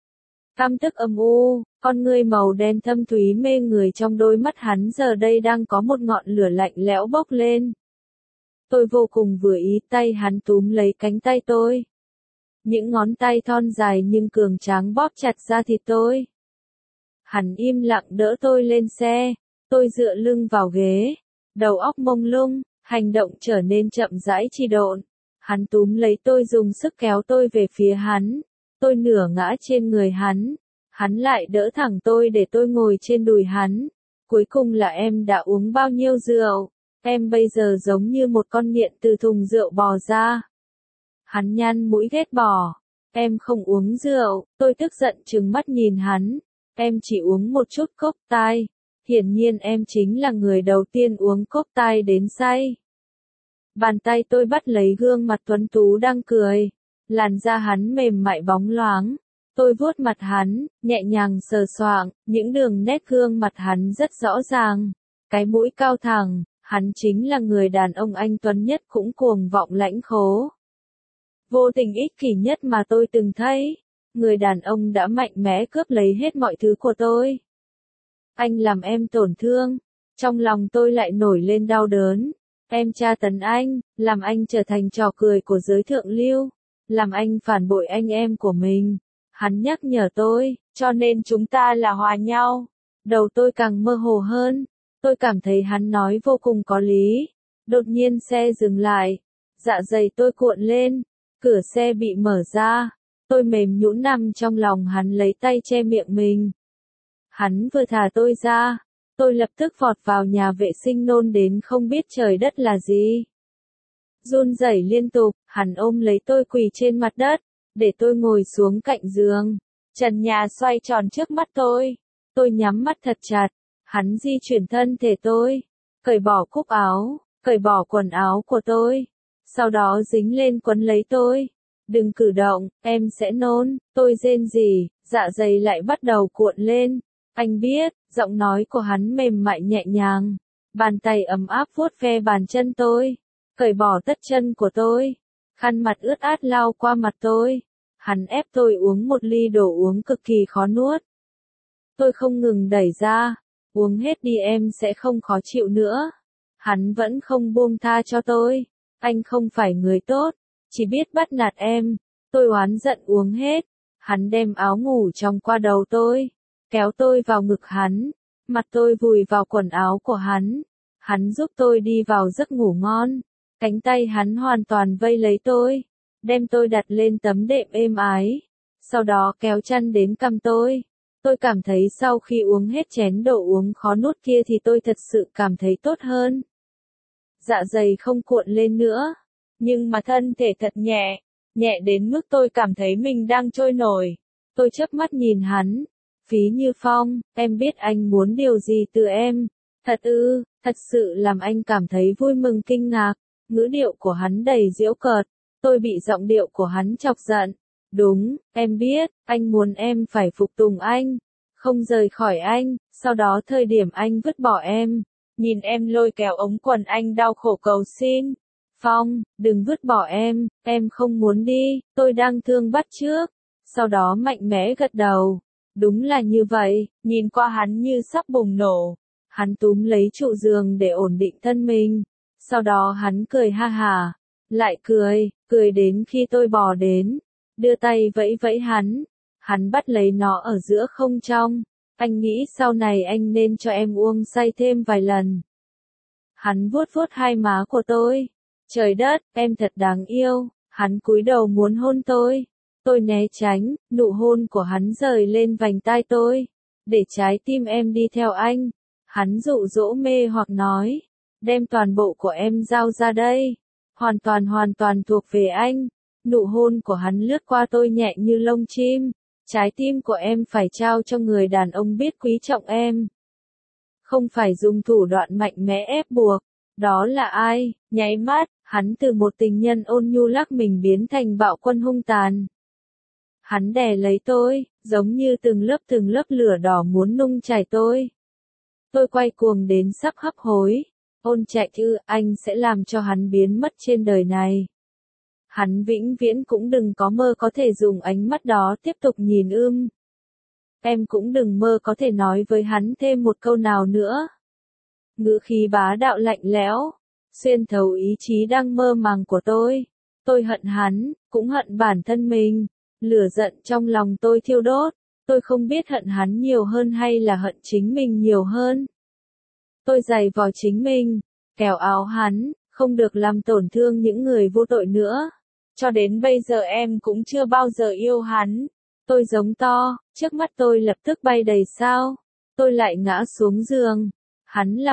Speaker 1: Căm tức âm u, con ngươi màu đen thâm thúy mê người trong đôi mắt hắn giờ đây đang có một ngọn lửa lạnh lẽo bốc lên. Tôi vô cùng vừa ý, tay hắn túm lấy cánh tay tôi. Những ngón tay thon dài nhưng cường tráng bóp chặt da thịt tôi. Hắn im lặng đỡ tôi lên xe, tôi dựa lưng vào ghế, đầu óc mông lung, hành động trở nên chậm rãi trì độn. Hắn túm lấy tôi dùng sức kéo tôi về phía hắn. Tôi nửa ngã trên người hắn. Hắn lại đỡ thẳng tôi để tôi ngồi trên đùi hắn. Cuối cùng là em đã uống bao nhiêu rượu? Em bây giờ giống như một con nghiện từ thùng rượu bò ra. Hắn nhăn mũi ghét bỏ. Em không uống rượu, tôi tức giận trừng mắt nhìn hắn. Em chỉ uống một chút cốc tai. Hiển nhiên em chính là người đầu tiên uống cốc tai đến say. Bàn tay tôi bắt lấy gương mặt tuấn tú đang cười. Làn da hắn mềm mại bóng loáng. Tôi vuốt mặt hắn, nhẹ nhàng sờ soạng, những đường nét gương mặt hắn rất rõ ràng. Cái mũi cao thẳng, hắn chính là người đàn ông anh tuấn nhất cũng cuồng vọng lãnh khố. Vô tình ích kỷ nhất mà tôi từng thấy. Người đàn ông đã mạnh mẽ cướp lấy hết mọi thứ của tôi. Anh làm em tổn thương. Trong lòng tôi lại nổi lên đau đớn. Em tra tấn anh, làm anh trở thành trò cười của giới thượng lưu. Làm anh phản bội anh em của mình. Hắn nhắc nhở tôi, cho nên chúng ta là hòa nhau. Đầu tôi càng mơ hồ hơn. Tôi cảm thấy hắn nói vô cùng có lý. Đột nhiên xe dừng lại. Dạ dày tôi cuộn lên. Cửa xe bị mở ra. Tôi mềm nhũn nằm trong lòng hắn lấy tay che miệng mình. Hắn vừa thả tôi ra. Tôi lập tức vọt vào nhà vệ sinh nôn đến không biết trời đất là gì. Run rẩy liên tục, hắn ôm lấy tôi quỳ trên mặt đất, để tôi ngồi xuống cạnh giường. Trần nhà xoay tròn trước mắt tôi. Tôi nhắm mắt thật chặt. Hắn di chuyển thân thể tôi. Cởi bỏ cúc áo, cởi bỏ quần áo của tôi. Sau đó dính lên quấn lấy tôi. Đừng cử động, em sẽ nôn. Tôi rên rỉ, dạ dày lại bắt đầu cuộn lên. Anh biết, giọng nói của hắn mềm mại nhẹ nhàng. Bàn tay ấm áp vuốt ve bàn chân tôi. Cởi bỏ tất chân của tôi. Khăn mặt ướt át lau qua mặt tôi. Hắn ép tôi uống một ly đồ uống cực kỳ khó nuốt. Tôi không ngừng đẩy ra. Uống hết đi em sẽ không khó chịu nữa. Hắn vẫn không buông tha cho tôi. Anh không phải người tốt. Chỉ biết bắt nạt em. Tôi oán giận uống hết. Hắn đem áo ngủ trong qua đầu tôi. Kéo tôi vào ngực hắn. Mặt tôi vùi vào quần áo của hắn. Hắn giúp tôi đi vào giấc ngủ ngon. Cánh tay hắn hoàn toàn vây lấy tôi. Đem tôi đặt lên tấm đệm êm ái. Sau đó kéo chăn đến cằm tôi. Tôi cảm thấy sau khi uống hết chén đồ uống khó nuốt kia thì tôi thật sự cảm thấy tốt hơn. Dạ dày không cuộn lên nữa. Nhưng mà thân thể thật nhẹ. Nhẹ đến mức tôi cảm thấy mình đang trôi nổi. Tôi chớp mắt nhìn hắn. Phí Như Phong, em biết anh muốn điều gì từ em. Thật ư, thật sự làm anh cảm thấy vui mừng kinh ngạc. Ngữ điệu của hắn đầy giễu cợt. Tôi bị giọng điệu của hắn chọc giận. Đúng, em biết, anh muốn em phải phục tùng anh. Không rời khỏi anh, sau đó thời điểm anh vứt bỏ em. Nhìn em lôi kéo ống quần anh đau khổ cầu xin. Phong, đừng vứt bỏ em không muốn đi, tôi đang thương bắt chước. Sau đó mạnh mẽ gật đầu. Đúng là như vậy, nhìn qua hắn như sắp bùng nổ. Hắn túm lấy trụ giường để ổn định thân mình. Sau đó hắn cười ha hả. Lại cười đến khi tôi bò đến. Đưa tay vẫy vẫy hắn. Hắn bắt lấy nó ở giữa không trong. Anh nghĩ sau này anh nên cho em uống say thêm vài lần. Hắn vuốt vuốt hai má của tôi. Trời đất, em thật đáng yêu. Hắn cúi đầu muốn hôn tôi. Tôi né tránh, nụ hôn của hắn rời lên vành tai tôi. Để trái tim em đi theo anh. Hắn dụ dỗ mê hoặc nói. Đem toàn bộ của em giao ra đây. Hoàn toàn thuộc về anh. Nụ hôn của hắn lướt qua tôi nhẹ như lông chim. Trái tim của em phải trao cho người đàn ông biết quý trọng em. Không phải dùng thủ đoạn mạnh mẽ ép buộc. Đó là ai? Nháy mắt, hắn từ một tình nhân ôn nhu lắc mình biến thành bạo quân hung tàn. Hắn đè lấy tôi, giống như từng lớp lửa đỏ muốn nung chảy tôi. Tôi quay cuồng đến sắp hấp hối. Ôn Trạch ư, anh sẽ làm cho hắn biến mất trên đời này. Hắn vĩnh viễn cũng đừng có mơ có thể dùng ánh mắt đó tiếp tục nhìn Em cũng đừng mơ có thể nói với hắn thêm một câu nào nữa. Ngữ khí bá đạo lạnh lẽo, xuyên thấu ý chí đang mơ màng của tôi. Tôi hận hắn, cũng hận bản thân mình. Lửa giận trong lòng tôi thiêu đốt. Tôi không biết hận hắn nhiều hơn hay là hận chính mình nhiều hơn. Tôi giày vò chính mình, kéo áo hắn, không được làm tổn thương những người vô tội nữa. Cho đến bây giờ em cũng chưa bao giờ yêu hắn. Tôi giống to, trước mắt tôi lập tức bay đầy sao. Tôi lại ngã xuống giường. Hắn là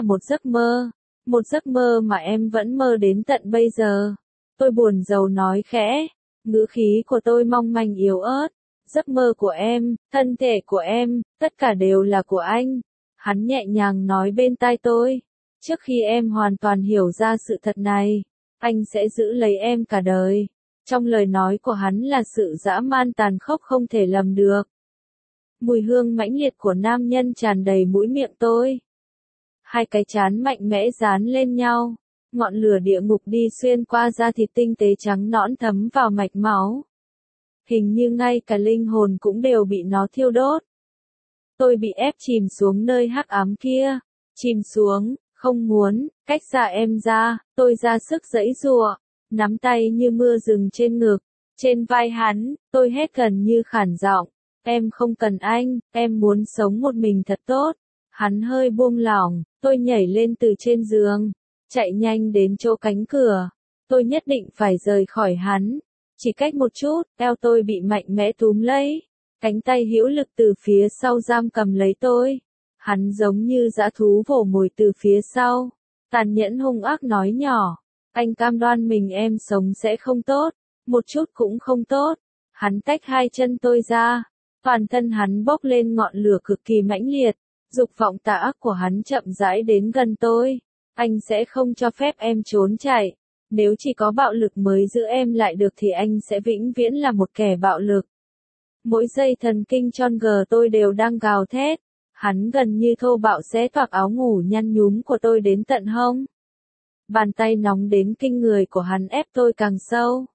Speaker 1: một giấc mơ mà em vẫn mơ đến tận bây giờ. Tôi buồn rầu nói khẽ, ngữ khí của tôi mong manh yếu ớt. Giấc mơ của em, thân thể của em, tất cả đều là của anh. Hắn nhẹ nhàng nói bên tai tôi, trước khi em hoàn toàn hiểu ra sự thật này, anh sẽ giữ lấy em cả đời. Trong lời nói của hắn là sự dã man tàn khốc không thể lầm được. Mùi hương mãnh liệt của nam nhân tràn đầy mũi miệng tôi. Hai cái trán mạnh mẽ dán lên nhau, ngọn lửa địa ngục đi xuyên qua da thịt tinh tế trắng nõn thấm vào mạch máu. Hình như ngay cả linh hồn cũng đều bị nó thiêu đốt. Tôi bị ép chìm xuống nơi hắc ám kia, chìm xuống, không muốn, cách xa em ra, tôi ra sức giãy giụa, nắm tay như mưa rừng trên ngực, trên vai hắn, tôi hét gần như khản giọng, em không cần anh, em muốn sống một mình thật tốt. Hắn hơi buông lỏng, tôi nhảy lên từ trên giường, chạy nhanh đến chỗ cánh cửa, tôi nhất định phải rời khỏi hắn. Chỉ cách một chút, eo tôi bị mạnh mẽ túm lấy, cánh tay hữu lực từ phía sau giam cầm lấy tôi. Hắn giống như dã thú vồ mồi từ phía sau, tàn nhẫn hung ác nói nhỏ, anh cam đoan mình em sống sẽ không tốt, một chút cũng không tốt. Hắn tách hai chân tôi ra, toàn thân hắn bốc lên ngọn lửa cực kỳ mãnh liệt, dục vọng tà ác của hắn chậm rãi đến gần tôi. Anh sẽ không cho phép em trốn chạy. Nếu chỉ có bạo lực mới giữ em lại được thì anh sẽ vĩnh viễn là một kẻ bạo lực. Mỗi giây thần kinh tròn gờ tôi đều đang gào thét. Hắn gần như thô bạo xé toạc áo ngủ nhăn nhúm của tôi đến tận hông. Bàn tay nóng đến kinh người của hắn ép tôi càng sâu.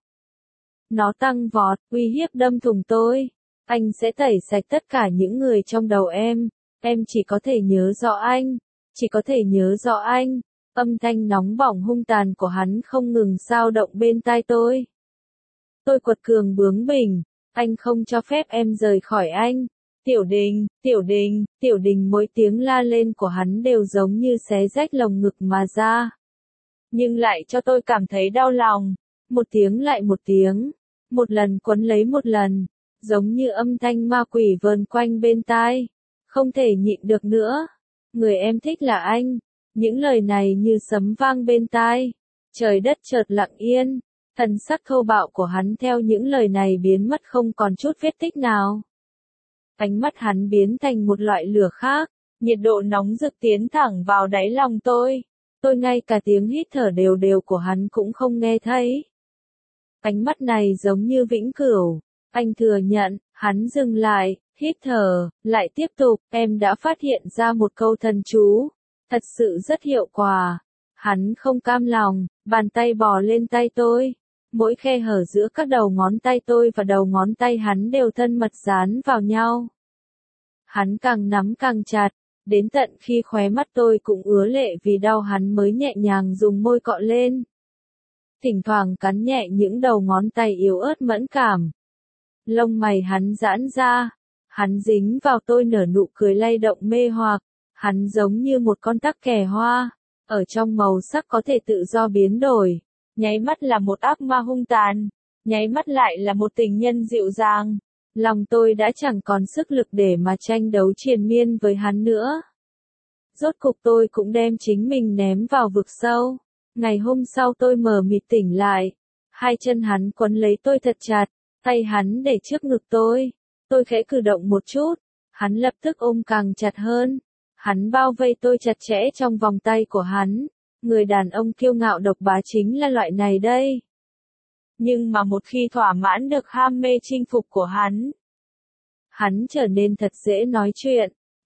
Speaker 1: Nó tăng vọt, uy hiếp đâm thủng tôi. Anh sẽ tẩy sạch tất cả những người trong đầu em chỉ có thể nhớ rõ anh, chỉ có thể nhớ rõ anh. Âm thanh nóng bỏng hung tàn của hắn không ngừng xao động bên tai tôi. Tôi quật cường bướng bỉnh, anh không cho phép em rời khỏi anh. Tiểu Đình, Tiểu Đình, Tiểu Đình, mỗi tiếng la lên của hắn đều giống như xé rách lồng ngực mà ra. Nhưng lại cho tôi cảm thấy đau lòng, một tiếng lại một tiếng, một lần quấn lấy một lần, giống như âm thanh ma quỷ vờn quanh bên tai. Không thể nhịn được nữa, người em thích là anh. Những lời này như sấm vang bên tai. Trời đất chợt lặng yên. Thần sắc thô bạo của hắn theo những lời này biến mất không còn chút vết tích nào. Ánh mắt hắn biến thành một loại lửa khác. Nhiệt độ nóng rực tiến thẳng vào đáy lòng tôi. Tôi ngay cả tiếng hít thở đều đều của hắn cũng không nghe thấy. Ánh mắt này giống như vĩnh cửu. Anh thừa nhận, hắn dừng lại, hít thở, lại tiếp tục. Em đã phát hiện ra một câu thần chú. Thật sự rất hiệu quả. Hắn không cam lòng, bàn tay bò lên tay tôi. Mỗi khe hở giữa các đầu ngón tay tôi và đầu ngón tay hắn đều thân mật dán vào nhau. Hắn càng nắm càng chặt, đến tận khi khóe mắt tôi cũng ứa lệ vì đau hắn mới nhẹ nhàng dùng môi cọ lên. Thỉnh thoảng cắn nhẹ những đầu ngón tay yếu ớt mẫn cảm. Lông mày hắn giãn ra, hắn dính vào tôi nở nụ cười lay động mê hoặc. Hắn giống như một con tắc kè hoa, ở trong màu sắc có thể tự do biến đổi. Nháy mắt là một ác ma hung tàn, nháy mắt lại là một tình nhân dịu dàng. Lòng tôi đã chẳng còn sức lực để mà tranh đấu triền miên với hắn nữa. Rốt cục tôi cũng đem chính mình ném vào vực sâu. Ngày hôm sau tôi mờ mịt tỉnh lại. Hai chân hắn quấn lấy tôi thật chặt, tay hắn để trước ngực tôi. Tôi khẽ cử động một chút, hắn lập tức ôm càng chặt hơn. Hắn bao vây tôi chặt chẽ trong vòng tay của hắn. Người đàn ông kiêu ngạo độc bá chính là loại này đây. Nhưng mà một khi thỏa mãn được ham mê chinh phục của hắn trở nên thật dễ nói chuyện.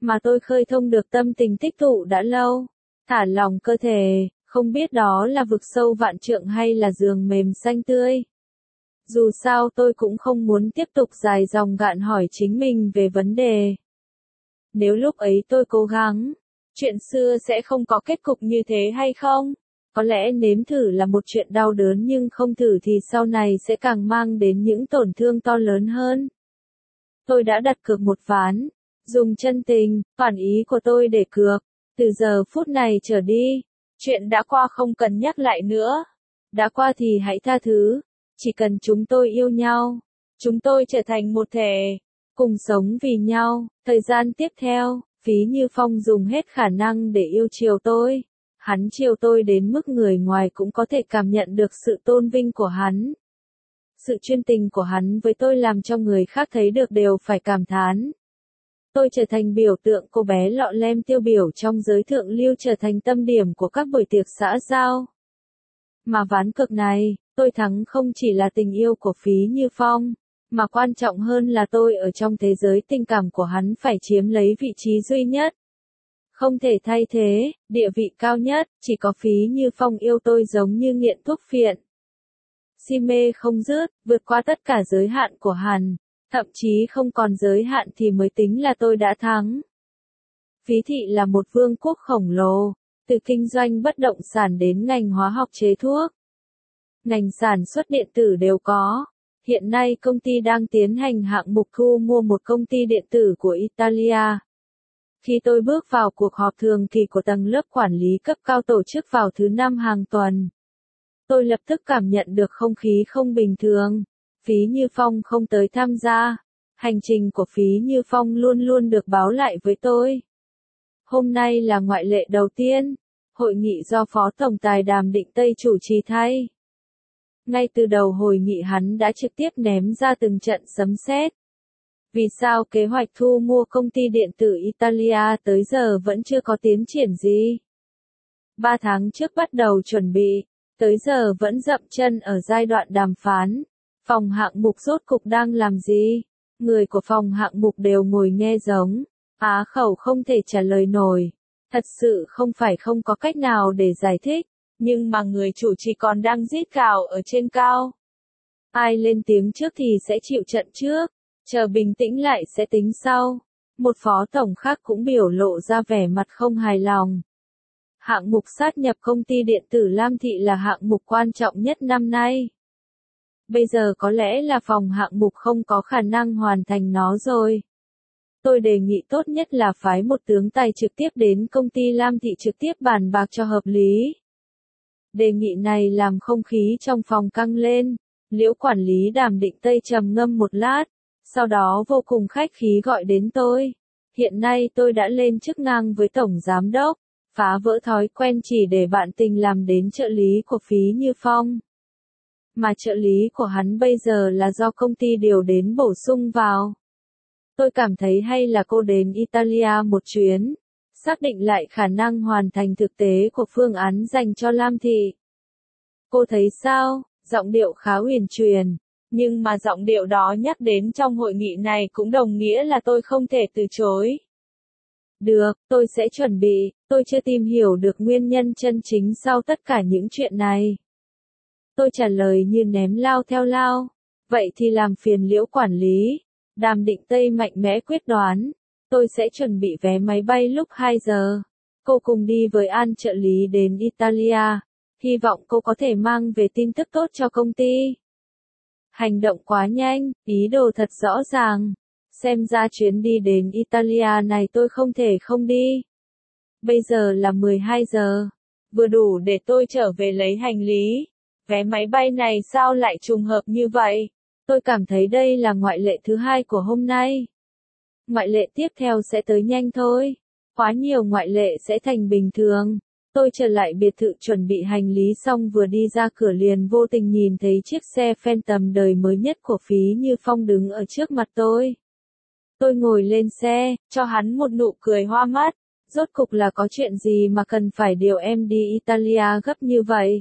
Speaker 1: mà tôi khơi thông được tâm tình tích tụ đã lâu. Thả lỏng cơ thể, không biết đó là vực sâu vạn trượng hay là giường mềm xanh tươi. Dù sao tôi cũng không muốn tiếp tục dài dòng gạn hỏi chính mình về vấn đề. Nếu lúc ấy tôi cố gắng, chuyện xưa sẽ không có kết cục như thế hay không? Có lẽ nếm thử là một chuyện đau đớn nhưng không thử thì sau này sẽ càng mang đến những tổn thương to lớn hơn. Tôi đã đặt cược một ván, dùng chân tình, phản ý của tôi để cược. Từ giờ phút này trở đi, chuyện đã qua không cần nhắc lại nữa. Đã qua thì hãy tha thứ, chỉ cần chúng tôi yêu nhau, chúng tôi trở thành một thể, cùng sống vì nhau. Thời gian tiếp theo, Phí Như Phong dùng hết khả năng để yêu chiều tôi. Hắn chiều tôi đến mức người ngoài cũng có thể cảm nhận được sự tôn vinh của hắn. Sự chuyên tình của hắn với tôi làm cho người khác thấy được đều phải cảm thán. Tôi trở thành biểu tượng cô bé lọ lem tiêu biểu trong giới thượng lưu, trở thành tâm điểm của các buổi tiệc xã giao. Mà ván cược này, tôi thắng không chỉ là tình yêu của Phí Như Phong, mà quan trọng hơn là tôi ở trong thế giới tình cảm của hắn phải chiếm lấy vị trí duy nhất. Không thể thay thế, địa vị cao nhất, chỉ có Phí Như Phong yêu tôi giống như nghiện thuốc phiện. Si mê không dứt, vượt qua tất cả giới hạn của hắn, thậm chí không còn giới hạn thì mới tính là tôi đã thắng. Phí thị là một vương quốc khổng lồ, từ kinh doanh bất động sản đến ngành hóa học chế thuốc. Ngành sản xuất điện tử đều có. Hiện nay công ty đang tiến hành hạng mục thu mua một công ty điện tử của Italia. Khi tôi bước vào cuộc họp thường kỳ của tầng lớp quản lý cấp cao tổ chức vào thứ 5 hàng tuần, tôi lập tức cảm nhận được không khí không bình thường. Phí Như Phong không tới tham gia. Hành trình của Phí Như Phong luôn luôn được báo lại với tôi. Hôm nay là ngoại lệ đầu tiên. Hội nghị do Phó Tổng Tài Đàm Định Tây chủ trì thay. Ngay từ đầu hội nghị hắn đã trực tiếp ném ra từng trận sấm sét. Vì sao kế hoạch thu mua công ty điện tử Italia tới giờ vẫn chưa có tiến triển gì? 3 tháng trước bắt đầu chuẩn bị, tới giờ vẫn dậm chân ở giai đoạn đàm phán. Phòng hạng mục rốt cục đang làm gì? Người của phòng hạng mục đều ngồi nghe giống, á khẩu không thể trả lời nổi. Thật sự không phải không có cách nào để giải thích, nhưng mà người chủ trì còn đang rít gào ở trên cao. Ai lên tiếng trước thì sẽ chịu trận trước, chờ bình tĩnh lại sẽ tính sau. Một phó tổng khác cũng biểu lộ ra vẻ mặt không hài lòng. Hạng mục sát nhập công ty điện tử Lam Thị là hạng mục quan trọng nhất năm nay. Bây giờ có lẽ là phòng hạng mục không có khả năng hoàn thành nó rồi. Tôi đề nghị tốt nhất là phái một tướng tài trực tiếp đến công ty Lam Thị trực tiếp bàn bạc cho hợp lý. Đề nghị này làm không khí trong phòng căng lên. Liễu quản lý Đàm Định Tây trầm ngâm một lát, sau đó vô cùng khách khí gọi đến tôi. Hiện nay tôi đã lên chức ngang với tổng giám đốc, phá vỡ thói quen chỉ để bạn tình làm đến trợ lý của Phí Như Phong. Mà trợ lý của hắn bây giờ là do công ty điều đến bổ sung vào. Tôi cảm thấy hay là cô đến Italia một chuyến, xác định lại khả năng hoàn thành thực tế của phương án dành cho Lam Thị. Cô thấy sao? Giọng điệu khá huyền truyền, nhưng mà giọng điệu đó nhắc đến trong hội nghị này cũng đồng nghĩa là tôi không thể từ chối. Được, tôi sẽ chuẩn bị, tôi chưa tìm hiểu được nguyên nhân chân chính sau tất cả những chuyện này. Tôi trả lời như ném lao theo lao. Vậy thì làm phiền Liễu quản lý. Đàm Định Tây mạnh mẽ quyết đoán. Tôi sẽ chuẩn bị vé máy bay lúc 2 giờ. Cô cùng đi với An trợ lý đến Italia. Hy vọng cô có thể mang về tin tức tốt cho công ty. Hành động quá nhanh, ý đồ thật rõ ràng. Xem ra chuyến đi đến Italia này tôi không thể không đi. Bây giờ là 12 giờ. Vừa đủ để tôi trở về lấy hành lý. Vé máy bay này sao lại trùng hợp như vậy? Tôi cảm thấy đây là ngoại lệ thứ 2 của hôm nay. Ngoại lệ tiếp theo sẽ tới nhanh thôi. Quá nhiều ngoại lệ sẽ thành bình thường. Tôi trở lại biệt thự chuẩn bị hành lý xong vừa đi ra cửa liền vô tình nhìn thấy chiếc xe Phantom đời mới nhất của Phí Như Phong đứng ở trước mặt tôi. Tôi ngồi lên xe, cho hắn một nụ cười hoa mắt. Rốt cục là có chuyện gì mà cần phải điều em đi Italia gấp như vậy?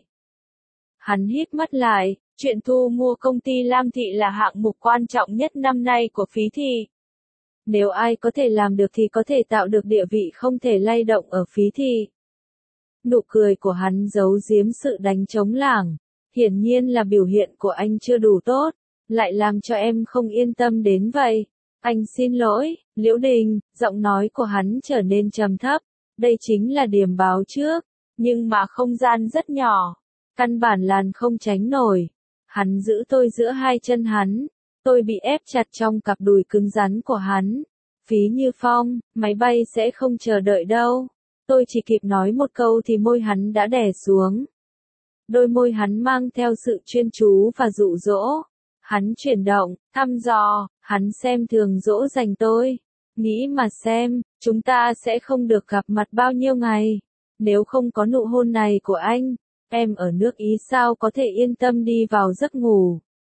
Speaker 1: Hắn hít mắt lại, chuyện thu mua công ty Lam Thị là hạng mục quan trọng nhất năm nay của Phí Thị. Nếu ai có thể làm được thì có thể tạo được địa vị không thể lay động ở Phí Thị. Nụ cười của hắn giấu giếm sự đánh trống lảng, hiển nhiên là biểu hiện của anh chưa đủ tốt, lại làm cho em không yên tâm đến vậy. Anh xin lỗi, Liễu Đình, giọng nói của hắn trở nên trầm thấp, đây chính là điểm báo trước, nhưng mà không gian rất nhỏ, căn bản làn không tránh nổi. Hắn giữ tôi giữa hai chân hắn, tôi bị ép chặt trong cặp đùi cứng rắn của hắn. Phí Như Phong, máy bay sẽ không chờ đợi đâu. Tôi chỉ kịp nói một câu thì môi hắn đã đè xuống. Đôi môi hắn mang theo sự chuyên chú và dụ dỗ. Hắn chuyển động, thăm dò, hắn xem thường dỗ dành tôi. Nghĩ mà xem, chúng ta sẽ không được gặp mặt bao nhiêu ngày. Nếu không có nụ hôn này của anh, em ở nước Ý sao có thể yên tâm đi vào giấc ngủ.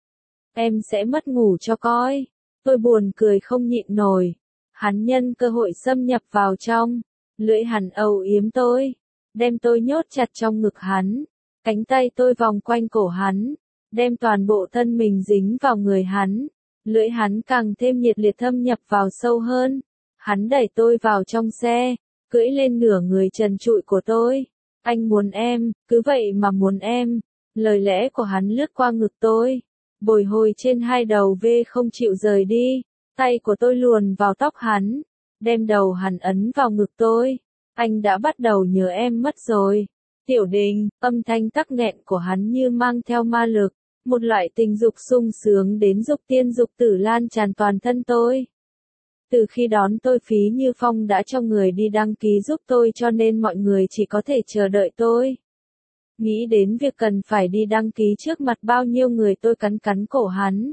Speaker 1: Em sẽ mất ngủ cho coi. Tôi buồn cười không nhịn nổi. Hắn nhân cơ hội xâm nhập vào trong. Lưỡi hắn âu yếm tôi. Đem tôi nhốt chặt trong ngực hắn. Cánh tay tôi vòng quanh cổ hắn. Đem toàn bộ thân mình dính vào người hắn. Lưỡi hắn càng thêm nhiệt liệt thâm nhập vào sâu hơn. Hắn đẩy tôi vào trong xe. Cưỡi lên nửa người trần trụi của tôi. Anh muốn em, cứ vậy mà muốn em. Lời lẽ của hắn lướt qua ngực tôi. Bồi hồi trên hai đầu V không chịu rời đi. Tay của tôi luồn vào tóc hắn. Đem đầu hắn ấn vào ngực tôi. Anh đã bắt đầu nhớ em mất rồi. Tiểu Đình, âm thanh tắc nghẹn của hắn như mang theo ma lực. Một loại tình dục sung sướng đến dục tiên dục tử lan tràn toàn thân tôi. Từ khi đón tôi Phí Như Phong đã cho người đi đăng ký giúp tôi cho nên mọi người chỉ có thể chờ đợi tôi. Nghĩ đến việc cần phải đi đăng ký trước mặt bao nhiêu người tôi cắn cắn cổ hắn.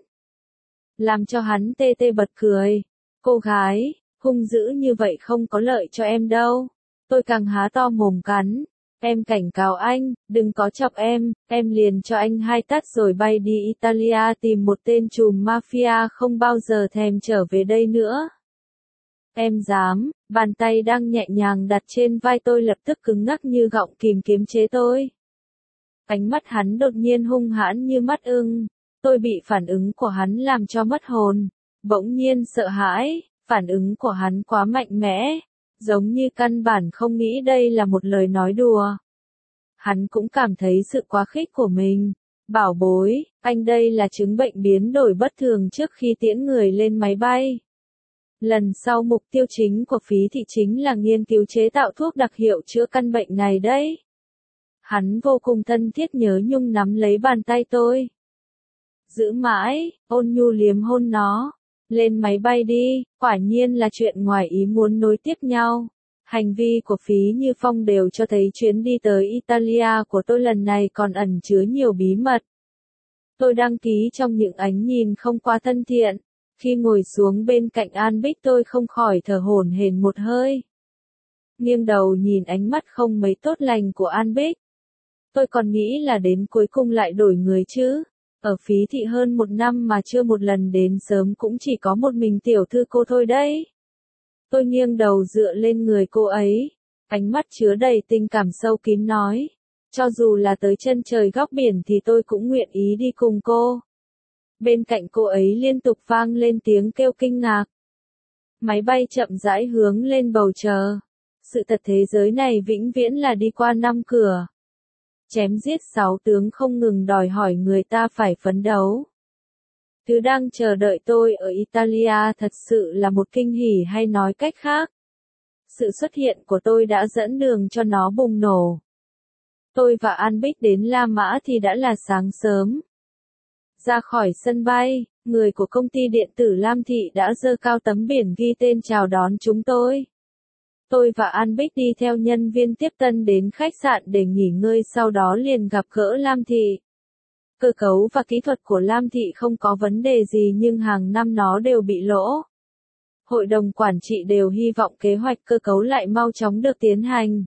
Speaker 1: Làm cho hắn tê tê bật cười. Cô gái, hung dữ như vậy không có lợi cho em đâu. Tôi càng há to mồm cắn. Em cảnh cáo anh, đừng có chọc em liền cho anh 2 tát rồi bay đi Italia tìm một tên trùm mafia không bao giờ thèm trở về đây nữa. Em dám, bàn tay đang nhẹ nhàng đặt trên vai tôi lập tức cứng ngắc như gọng kìm kiềm chế tôi. Ánh mắt hắn đột nhiên hung hãn như mắt ưng. Tôi bị phản ứng của hắn làm cho mất hồn. Bỗng nhiên sợ hãi, phản ứng của hắn quá mạnh mẽ. Giống như căn bản không nghĩ đây là một lời nói đùa. Hắn cũng cảm thấy sự quá khích của mình. Bảo bối, anh đây là chứng bệnh biến đổi bất thường trước khi tiễn người lên máy bay. Lần sau mục tiêu chính của Phí Thị chính là nghiên cứu chế tạo thuốc đặc hiệu chữa căn bệnh này đấy. Hắn vô cùng thân thiết nhớ nhung nắm lấy bàn tay tôi. Giữ mãi, ôn nhu liếm hôn nó. Lên máy bay đi, quả nhiên là chuyện ngoài ý muốn nối tiếp nhau. Hành vi của Phí Như Phong đều cho thấy chuyến đi tới Italia của tôi lần này còn ẩn chứa nhiều bí mật. Tôi đăng ký trong những ánh nhìn không quá thân thiện. Khi ngồi xuống bên cạnh An Bích tôi không khỏi thở hổn hển một hơi. Nghiêng đầu nhìn ánh mắt không mấy tốt lành của An Bích. Tôi còn nghĩ là đến cuối cùng lại đổi người chứ. Ở Phí Thị hơn 1 năm mà chưa một lần đến sớm cũng chỉ có một mình tiểu thư cô thôi đấy. Tôi nghiêng đầu dựa lên người cô ấy. Ánh mắt chứa đầy tình cảm sâu kín nói. Cho dù là tới chân trời góc biển thì tôi cũng nguyện ý đi cùng cô. Bên cạnh cô ấy liên tục vang lên tiếng kêu kinh ngạc. Máy bay chậm rãi hướng lên bầu trời. Sự thật thế giới này vĩnh viễn là đi qua 5 cửa. Chém giết 6 tướng không ngừng đòi hỏi người ta phải phấn đấu. Thứ đang chờ đợi tôi ở Italia thật sự là một kinh hỉ hay nói cách khác. Sự xuất hiện của tôi đã dẫn đường cho nó bùng nổ. Tôi và An Bích đến La Mã thì đã là sáng sớm. Ra khỏi sân bay, người của công ty điện tử Lam Thị đã giơ cao tấm biển ghi tên chào đón chúng tôi. Tôi và An Bích đi theo nhân viên tiếp tân đến khách sạn để nghỉ ngơi sau đó liền gặp gỡ Lam Thị. Cơ cấu và kỹ thuật của Lam Thị không có vấn đề gì nhưng hàng năm nó đều bị lỗ. Hội đồng quản trị đều hy vọng kế hoạch cơ cấu lại mau chóng được tiến hành.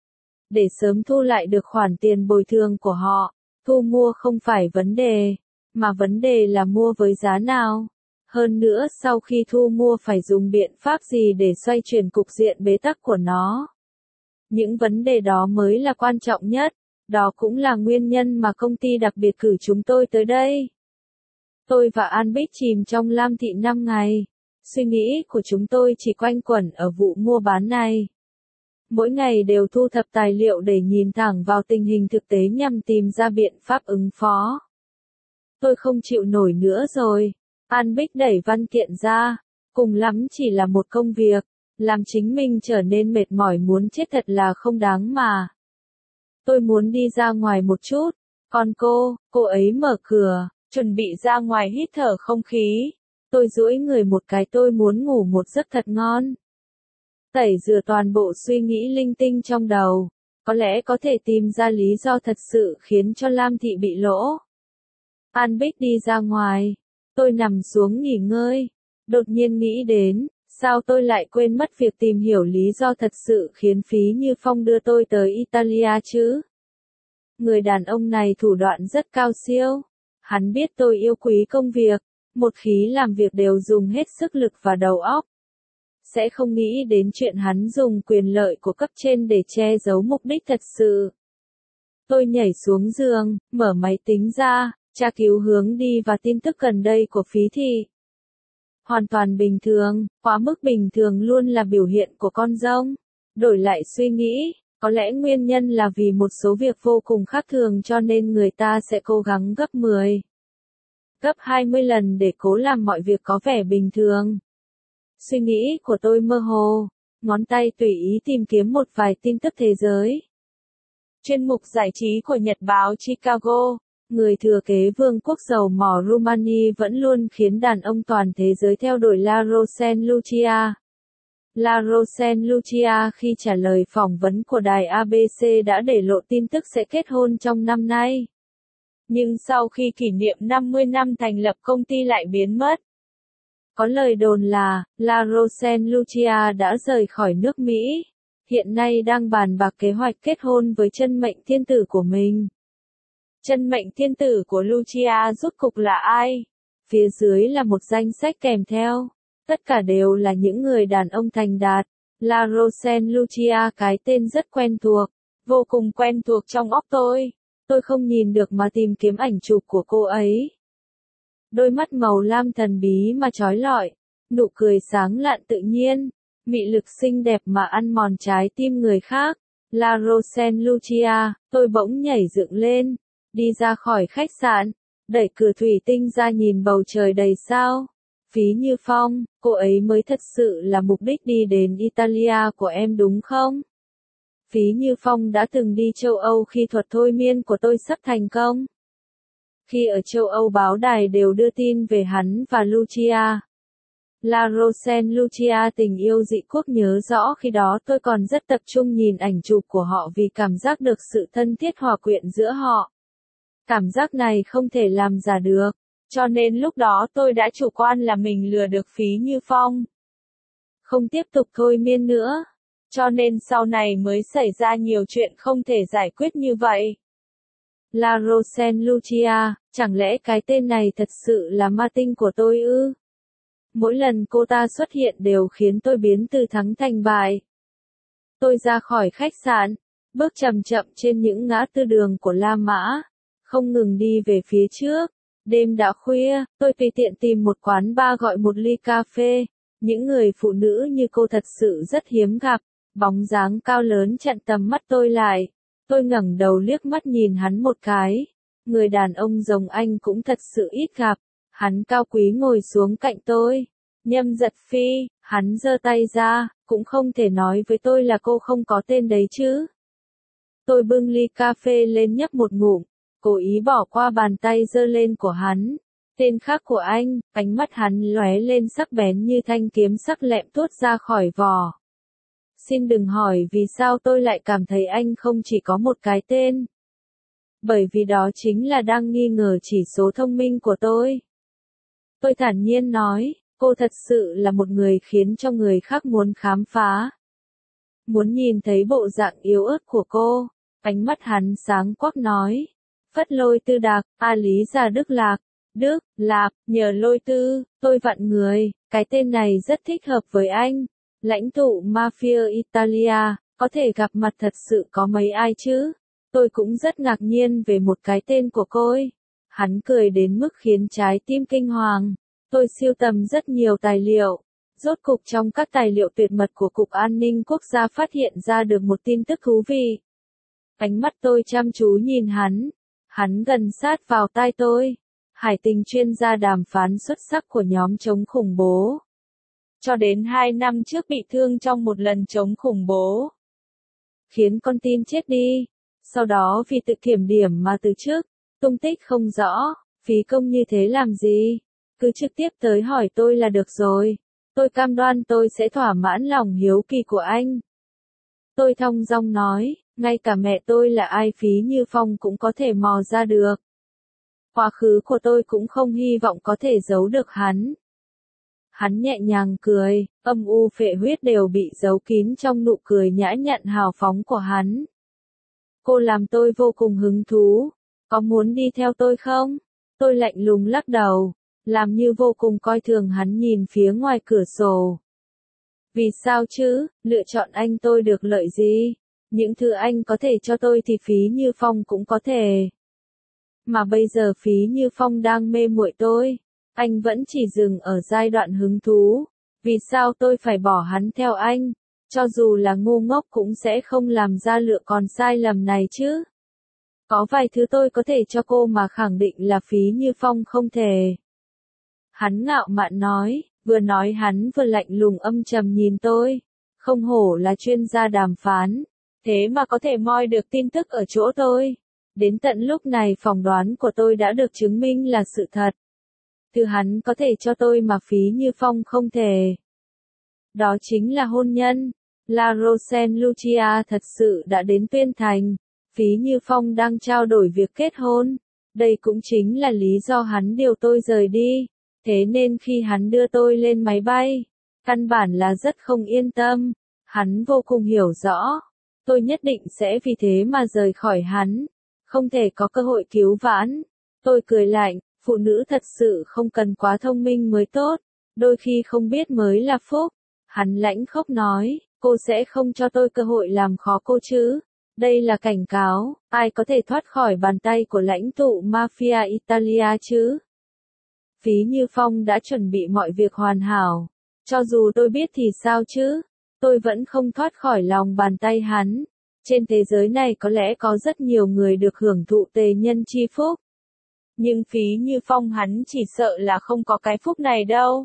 Speaker 1: Để sớm thu lại được khoản tiền bồi thường của họ, thu mua không phải vấn đề, mà vấn đề là mua với giá nào. Hơn nữa sau khi thu mua phải dùng biện pháp gì để xoay chuyển cục diện bế tắc của nó. Những vấn đề đó mới là quan trọng nhất, đó cũng là nguyên nhân mà công ty đặc biệt cử chúng tôi tới đây. Tôi và An Bích chìm trong Lam Thị 5 ngày. Suy nghĩ của chúng tôi chỉ quanh quẩn ở vụ mua bán này. Mỗi ngày đều thu thập tài liệu để nhìn thẳng vào tình hình thực tế nhằm tìm ra biện pháp ứng phó. Tôi không chịu nổi nữa rồi. An Bích đẩy văn kiện ra. Cùng lắm chỉ là một công việc. Làm chính mình trở nên mệt mỏi muốn chết thật là không đáng mà. Tôi muốn đi ra ngoài một chút. Còn cô ấy mở cửa, chuẩn bị ra ngoài hít thở không khí. Tôi duỗi người một cái, tôi muốn ngủ một giấc thật ngon. Tẩy rửa toàn bộ suy nghĩ linh tinh trong đầu. Có lẽ có thể tìm ra lý do thật sự khiến cho Lam Thị bị lỗ. An Bích đi ra ngoài. Tôi nằm xuống nghỉ ngơi. Đột nhiên nghĩ đến, sao tôi lại quên mất việc tìm hiểu lý do thật sự khiến Phí Như Phong đưa tôi tới Italia chứ? Người đàn ông này thủ đoạn rất cao siêu. Hắn biết tôi yêu quý công việc. Một khí làm việc đều dùng hết sức lực và đầu óc. Sẽ không nghĩ đến chuyện hắn dùng quyền lợi của cấp trên để che giấu mục đích thật sự. Tôi nhảy xuống giường, mở máy tính ra, tra cứu hướng đi và tin tức gần đây của Phí Thị. Hoàn toàn bình thường, quá mức bình thường luôn là biểu hiện của con dông. Đổi lại suy nghĩ, có lẽ nguyên nhân là vì một số việc vô cùng khác thường cho nên người ta sẽ cố gắng gấp 10, gấp 20 lần để cố làm mọi việc có vẻ bình thường. Suy nghĩ của tôi mơ hồ, ngón tay tùy ý tìm kiếm một vài tin tức thế giới. Chuyên mục giải trí của Nhật báo Chicago, người thừa kế vương quốc dầu mỏ Rumani vẫn luôn khiến đàn ông toàn thế giới theo đuổi La Rosen Lucia. La Rosen Lucia khi trả lời phỏng vấn của đài ABC đã để lộ tin tức sẽ kết hôn trong năm nay. Nhưng sau khi kỷ niệm 50 năm thành lập công ty lại biến mất. Có lời đồn là, La Rosen Lucia đã rời khỏi nước Mỹ, hiện nay đang bàn bạc kế hoạch kết hôn với chân mệnh thiên tử của mình. Chân mệnh thiên tử của Lucia rốt cục là ai? Phía dưới là một danh sách kèm theo. Tất cả đều là những người đàn ông thành đạt. La Rosen Lucia cái tên rất quen thuộc, vô cùng quen thuộc trong óc tôi. Tôi không nhìn được mà tìm kiếm ảnh chụp của cô ấy. Đôi mắt màu lam thần bí mà chói lọi, nụ cười sáng lạn tự nhiên, mị lực xinh đẹp mà ăn mòn trái tim người khác. La Rosen Lucia, tôi bỗng nhảy dựng lên, đi ra khỏi khách sạn, đẩy cửa thủy tinh ra nhìn bầu trời đầy sao. Phí Như Phong, cô ấy mới thật sự là mục đích đi đến Italia của em đúng không? Phí Như Phong đã từng đi châu Âu khi thuật thôi miên của tôi sắp thành công. Khi ở châu Âu báo đài đều đưa tin về hắn và Lucia. La Rosen Lucia tình yêu dị quốc nhớ rõ khi đó tôi còn rất tập trung nhìn ảnh chụp của họ vì cảm giác được sự thân thiết hòa quyện giữa họ. Cảm giác này không thể làm giả được, cho nên lúc đó tôi đã chủ quan là mình lừa được Phí Như Phong. Không tiếp tục thôi miên nữa, cho nên sau này mới xảy ra nhiều chuyện không thể giải quyết như vậy. La Rosen Lucia, chẳng lẽ cái tên này thật sự là ma tinh của tôi ư? Mỗi lần cô ta xuất hiện đều khiến tôi biến từ thắng thành bại. Tôi ra khỏi khách sạn, bước chậm chậm trên những ngã tư đường của La Mã, không ngừng đi về phía trước. Đêm đã khuya, tôi tùy tiện tìm một quán bar gọi một ly cà phê. Những người phụ nữ như cô thật sự rất hiếm gặp, bóng dáng cao lớn chặn tầm mắt tôi lại. Tôi ngẩng đầu liếc mắt nhìn hắn một cái. Người đàn ông giống anh cũng thật sự ít gặp. Hắn cao quý ngồi xuống cạnh tôi. Nhâm Giật Phi, hắn giơ tay ra, cũng không thể nói với tôi là cô không có tên đấy chứ. Tôi bưng ly cà phê lên nhấp một ngụm, cố ý bỏ qua bàn tay giơ lên của hắn. Tên khác của anh, ánh mắt hắn lóe lên sắc bén như thanh kiếm sắc lẹm tuốt ra khỏi vỏ. Xin đừng hỏi vì sao tôi lại cảm thấy anh không chỉ có một cái tên. Bởi vì đó chính là đang nghi ngờ chỉ số thông minh của tôi. Tôi thản nhiên nói, cô thật sự là một người khiến cho người khác muốn khám phá. Muốn nhìn thấy bộ dạng yếu ớt của cô. Ánh mắt hắn sáng quắc nói. Phất Lôi Tư Đạc, A Lý Gia Đức Lạc. Đức, Lạc, nhờ Lôi Tư, tôi vặn người, cái tên này rất thích hợp với anh. Lãnh tụ Mafia Italia, có thể gặp mặt thật sự có mấy ai chứ? Tôi cũng rất ngạc nhiên về một cái tên của cô ấy. Hắn cười đến mức khiến trái tim kinh hoàng. Tôi sưu tầm rất nhiều tài liệu, Rốt cục trong các tài liệu tuyệt mật của Cục An ninh Quốc gia phát hiện ra được một tin tức thú vị. Ánh mắt tôi chăm chú nhìn hắn gần sát vào tai tôi. Hải Tình, chuyên gia đàm phán xuất sắc của nhóm chống khủng bố. Cho đến 2 năm trước bị thương trong một lần chống khủng bố. Khiến con tin chết đi. Sau đó vì tự kiểm điểm mà từ chức, tung tích không rõ, phí công như thế làm gì? Cứ trực tiếp tới hỏi tôi là được rồi. Tôi cam đoan tôi sẽ thỏa mãn lòng hiếu kỳ của anh. Tôi thong dong nói, ngay cả mẹ tôi là ai Phí Như Phong cũng có thể mò ra được. Quá khứ của tôi cũng không hy vọng có thể giấu được hắn. Hắn nhẹ nhàng cười, âm u phệ huyết đều bị giấu kín trong nụ cười nhã nhặn hào phóng của hắn. Cô làm tôi vô cùng hứng thú. Có muốn đi theo tôi không? Tôi lạnh lùng lắc đầu, làm như vô cùng coi thường hắn nhìn phía ngoài cửa sổ. Vì sao chứ, lựa chọn anh tôi được lợi gì? Những thứ anh có thể cho tôi thì Phí Như Phong cũng có thể. Mà bây giờ Phí Như Phong đang mê muội tôi. Anh vẫn chỉ dừng ở giai đoạn hứng thú. Vì sao tôi phải bỏ hắn theo anh? Cho dù là ngu ngốc cũng sẽ không làm ra lựa chọn sai lầm này chứ. Có vài thứ tôi có thể cho cô mà khẳng định là Phí Như Phong không thể. Hắn ngạo mạn nói, vừa nói hắn vừa lạnh lùng âm trầm nhìn tôi. Không hổ là chuyên gia đàm phán. Thế mà có thể moi được tin tức ở chỗ tôi. Đến tận lúc này phỏng đoán của tôi đã được chứng minh là sự thật. Thứ hắn có thể cho tôi mà Phí Như Phong không thể. Đó chính là hôn nhân. La Rosen Lucia thật sự đã đến tuyên thành. Phí Như Phong đang trao đổi việc kết hôn. Đây cũng chính là lý do hắn điều tôi rời đi. Thế nên khi hắn đưa tôi lên máy bay, căn bản là rất không yên tâm. Hắn vô cùng hiểu rõ. Tôi nhất định sẽ vì thế mà rời khỏi hắn. Không thể có cơ hội cứu vãn. Tôi cười lạnh, phụ nữ thật sự không cần quá thông minh mới tốt. Đôi khi không biết mới là phúc. Hắn lãnh khốc nói, cô sẽ không cho tôi cơ hội làm khó cô chứ. Đây là cảnh cáo, ai có thể thoát khỏi bàn tay của lãnh tụ mafia Italia chứ? Phí Như Phong đã chuẩn bị mọi việc hoàn hảo. Cho dù tôi biết thì sao chứ? Tôi vẫn không thoát khỏi lòng bàn tay hắn. Trên thế giới này có lẽ có rất nhiều người được hưởng thụ tề nhân chi phúc. Nhưng Phí Như Phong hắn chỉ sợ là không có cái phúc này đâu.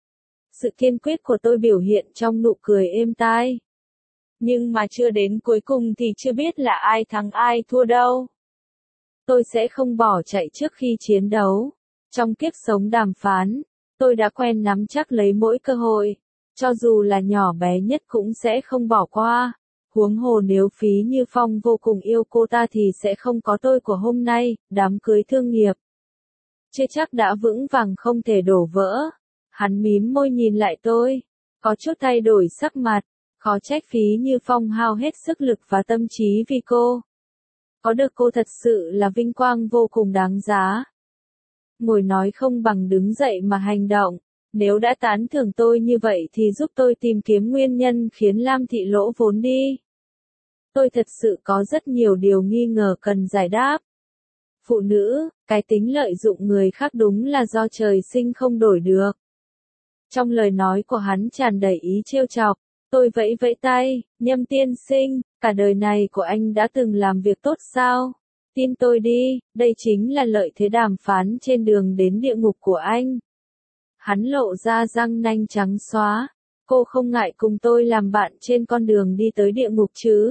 Speaker 1: Sự kiên quyết của tôi biểu hiện trong nụ cười êm tai. Nhưng mà chưa đến cuối cùng thì chưa biết là ai thắng ai thua đâu. Tôi sẽ không bỏ chạy trước khi chiến đấu. Trong kiếp sống đàm phán, tôi đã quen nắm chắc lấy mỗi cơ hội. Cho dù là nhỏ bé nhất cũng sẽ không bỏ qua. Huống hồ nếu Phí Như Phong vô cùng yêu cô ta thì sẽ không có tôi của hôm nay, đám cưới thương nghiệp. Chưa chắc đã vững vàng không thể đổ vỡ. Hắn mím môi nhìn lại tôi, có chút thay đổi sắc mặt, khó trách Phí Như Phong hao hết sức lực và tâm trí vì cô. Có được cô thật sự là vinh quang vô cùng đáng giá. Ngồi nói không bằng đứng dậy mà hành động. Nếu đã tán thưởng tôi như vậy thì giúp tôi tìm kiếm nguyên nhân khiến Lam Thị lỗ vốn đi. Tôi thật sự có rất nhiều điều nghi ngờ cần giải đáp. Phụ nữ, cái tính lợi dụng người khác đúng là do trời sinh không đổi được. Trong lời nói của hắn tràn đầy ý trêu chọc, tôi vẫy vẫy tay, Nhâm tiên sinh, cả đời này của anh đã từng làm việc tốt sao? Tin tôi đi, đây chính là lợi thế đàm phán trên đường đến địa ngục của anh. Hắn lộ ra răng nanh trắng xóa, cô không ngại cùng tôi làm bạn trên con đường đi tới địa ngục chứ?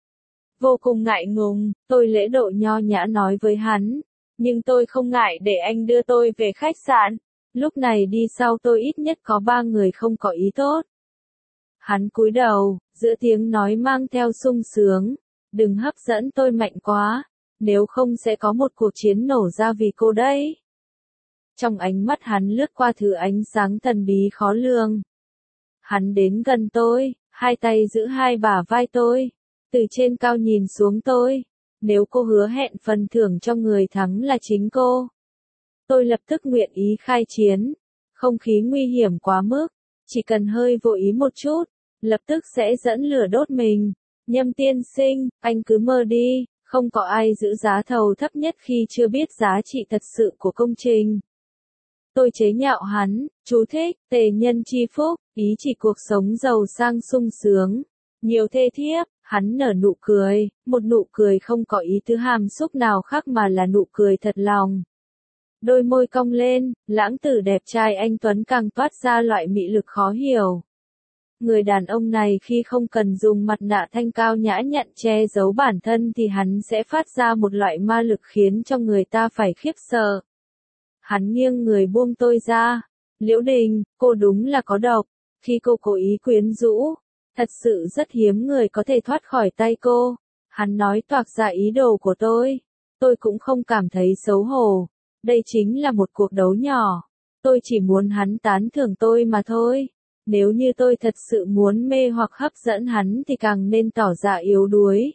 Speaker 1: Vô cùng ngại ngùng, tôi lễ độ nho nhã nói với hắn, nhưng tôi không ngại để anh đưa tôi về khách sạn. Lúc này đi sau tôi ít nhất có 3 người không có ý tốt. Hắn cúi đầu, giữa tiếng nói mang theo sung sướng, đừng hấp dẫn tôi mạnh quá, nếu không sẽ có một cuộc chiến nổ ra vì cô đấy. Trong ánh mắt hắn lướt qua thứ ánh sáng thần bí khó lường. Hắn đến gần tôi, hai tay giữ hai bả vai tôi, từ trên cao nhìn xuống tôi. Nếu cô hứa hẹn phần thưởng cho người thắng là chính cô, tôi lập tức nguyện ý khai chiến. Không khí nguy hiểm quá mức, chỉ cần hơi vô ý một chút, lập tức sẽ dẫn lửa đốt mình. Nhâm tiên sinh, anh cứ mơ đi, không có ai giữ giá thầu thấp nhất khi chưa biết giá trị thật sự của công trình. Tôi chế nhạo hắn, chú thích, tề nhân chi phúc, ý chỉ cuộc sống giàu sang sung sướng, nhiều thê thiếp, hắn nở nụ cười, một nụ cười không có ý tứ hàm xúc nào khác mà là nụ cười thật lòng. Đôi môi cong lên, lãng tử đẹp trai anh Tuấn càng toát ra loại mị lực khó hiểu. Người đàn ông này khi không cần dùng mặt nạ thanh cao nhã nhặn che giấu bản thân thì hắn sẽ phát ra một loại ma lực khiến cho người ta phải khiếp sợ. Hắn nghiêng người buông tôi ra. Liễu Đình, cô đúng là có độc. Khi cô cố ý quyến rũ, thật sự rất hiếm người có thể thoát khỏi tay cô. Hắn nói toạc ra ý đồ của tôi. Tôi cũng không cảm thấy xấu hổ. Đây chính là một cuộc đấu nhỏ. Tôi chỉ muốn hắn tán thưởng tôi mà thôi. Nếu như tôi thật sự muốn mê hoặc hấp dẫn hắn thì càng nên tỏ ra yếu đuối.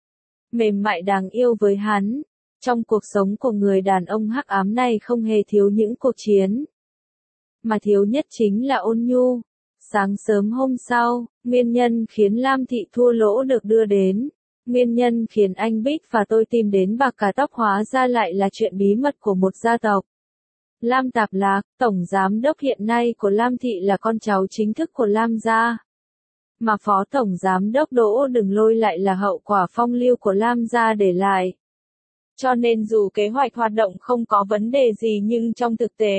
Speaker 1: Mềm mại đáng yêu với hắn. Trong cuộc sống của người đàn ông hắc ám này không hề thiếu những cuộc chiến. Mà thiếu nhất chính là ôn nhu. Sáng sớm hôm sau, nguyên nhân khiến Lam Thị thua lỗ được đưa đến. Nguyên nhân khiến anh Bích và tôi tìm đến bạc cả tóc hóa ra lại là chuyện bí mật của một gia tộc. Lam Tạp Lạc, tổng giám đốc hiện nay của Lam Thị là con cháu chính thức của Lam gia. Mà phó tổng giám đốc Đỗ Đừng Lôi lại là hậu quả phong lưu của Lam gia để lại. Cho nên dù kế hoạch hoạt động không có vấn đề gì nhưng trong thực tế,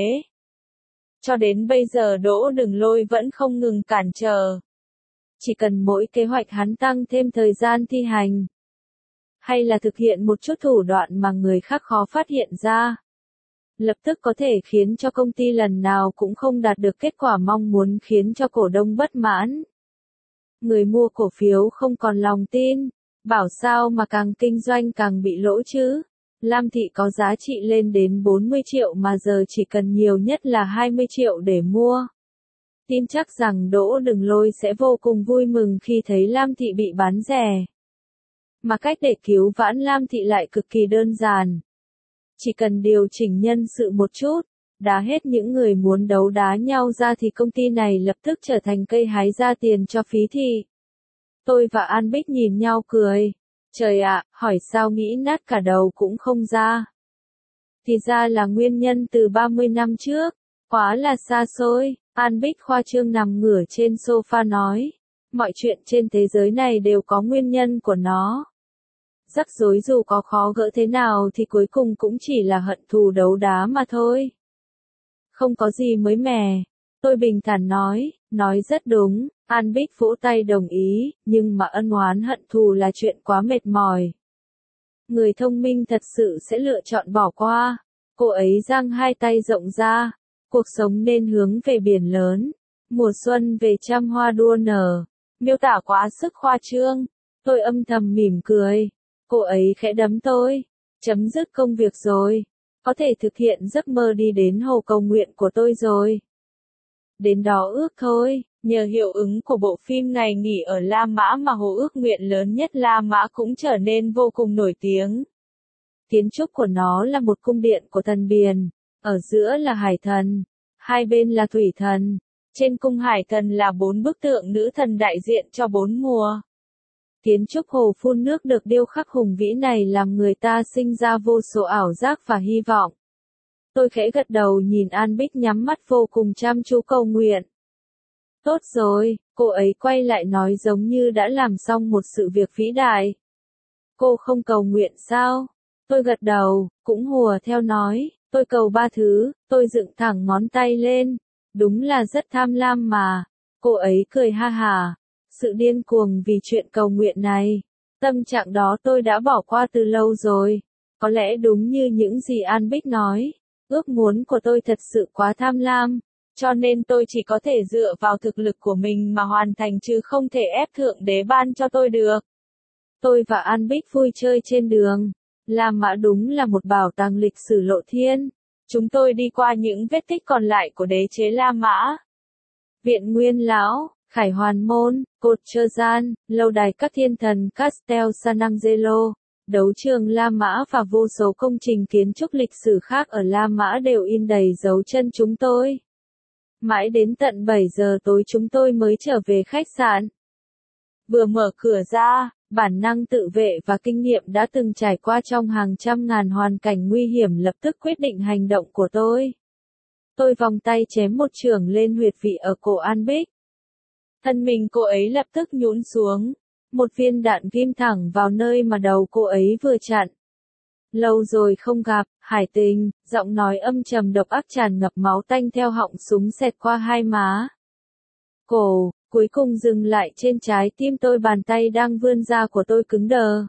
Speaker 1: cho đến bây giờ Đỗ Đừng Lôi vẫn không ngừng cản trở. Chỉ cần mỗi kế hoạch hắn tăng thêm thời gian thi hành, hay là thực hiện một chút thủ đoạn mà người khác khó phát hiện ra, lập tức có thể khiến cho công ty lần nào cũng không đạt được kết quả mong muốn, khiến cho cổ đông bất mãn. Người mua cổ phiếu không còn lòng tin, bảo sao mà càng kinh doanh càng bị lỗ chứ. Lam Thị có giá trị lên đến 40 triệu mà giờ chỉ cần nhiều nhất là 20 triệu để mua. Tin chắc rằng Đỗ Đừng Lôi sẽ vô cùng vui mừng khi thấy Lam Thị bị bán rẻ. Mà cách để cứu vãn Lam Thị lại cực kỳ đơn giản. Chỉ cần điều chỉnh nhân sự một chút, đá hết những người muốn đấu đá nhau ra thì công ty này lập tức trở thành cây hái ra tiền cho phí thị. Tôi và An Bích nhìn nhau cười. Trời ạ, hỏi sao nghĩ nát cả đầu cũng không ra. Thì ra là nguyên nhân từ 30 năm trước, quá là xa xôi. An Bích khoa trương nằm ngửa trên sofa nói. Mọi chuyện trên thế giới này đều có nguyên nhân của nó. Rắc rối dù có khó gỡ thế nào thì cuối cùng cũng chỉ là hận thù đấu đá mà thôi. Không có gì mới mẻ. Tôi bình thản nói rất đúng. An Bích vỗ tay đồng ý, nhưng mà ân oán hận thù là chuyện quá mệt mỏi. Người thông minh thật sự sẽ lựa chọn bỏ qua. Cô ấy giang hai tay rộng ra. Cuộc sống nên hướng về biển lớn. Mùa xuân về trăm hoa đua nở. Miêu tả quá sức khoa trương. Tôi âm thầm mỉm cười. Cô ấy khẽ đấm tôi. Chấm dứt công việc rồi. Có thể thực hiện giấc mơ đi đến hồ cầu nguyện của tôi rồi. Đến đó ước thôi. Nhờ hiệu ứng của bộ phim Ngày nghỉ ở La Mã mà hồ ước nguyện lớn nhất La Mã cũng trở nên vô cùng nổi tiếng. Kiến trúc của nó là một cung điện của thần biển. Ở giữa là hải thần. Hai bên là thủy thần. Trên cung hải thần là 4 bức tượng nữ thần đại diện cho 4 mùa. Kiến trúc hồ phun nước được điêu khắc hùng vĩ này làm người ta sinh ra vô số ảo giác và hy vọng. Tôi khẽ gật đầu nhìn An Bích nhắm mắt vô cùng chăm chú cầu nguyện. Tốt rồi, cô ấy quay lại nói giống như đã làm xong một sự việc vĩ đại. Cô không cầu nguyện sao? Tôi gật đầu, cũng hùa theo nói, tôi cầu 3 thứ, tôi dựng thẳng ngón tay lên. Đúng là rất tham lam mà. Cô ấy cười ha hả. Sự điên cuồng vì chuyện cầu nguyện này. Tâm trạng đó tôi đã bỏ qua từ lâu rồi. Có lẽ đúng như những gì An Bích nói. Ước muốn của tôi thật sự quá tham lam. Cho nên tôi chỉ có thể dựa vào thực lực của mình mà hoàn thành chứ không thể ép Thượng Đế ban cho tôi được. Tôi và An Bích vui chơi trên đường. La Mã đúng là một bảo tàng lịch sử lộ thiên. Chúng tôi đi qua những vết tích còn lại của đế chế La Mã. Viện Nguyên Lão, Khải Hoàn Môn, Cột Trơ Gian, Lâu đài các thiên thần Castel San Angelo, đấu trường La Mã và vô số công trình kiến trúc lịch sử khác ở La Mã đều in đầy dấu chân chúng tôi. Mãi đến tận 7 giờ tối chúng tôi mới trở về khách sạn. Vừa mở cửa ra, bản năng tự vệ và kinh nghiệm đã từng trải qua trong hàng trăm ngàn hoàn cảnh nguy hiểm lập tức quyết định hành động của tôi. Tôi vòng tay chém một chưởng lên huyệt vị ở cổ An Bích. Thân mình cô ấy lập tức nhũn xuống. Một viên đạn ghim thẳng vào nơi mà đầu cô ấy vừa chặn. Lâu rồi không gặp, Hải Tình, giọng nói âm trầm độc ác tràn ngập máu tanh theo họng súng xẹt qua hai má. Cổ, cuối cùng dừng lại trên trái tim tôi, bàn tay đang vươn ra của tôi cứng đờ.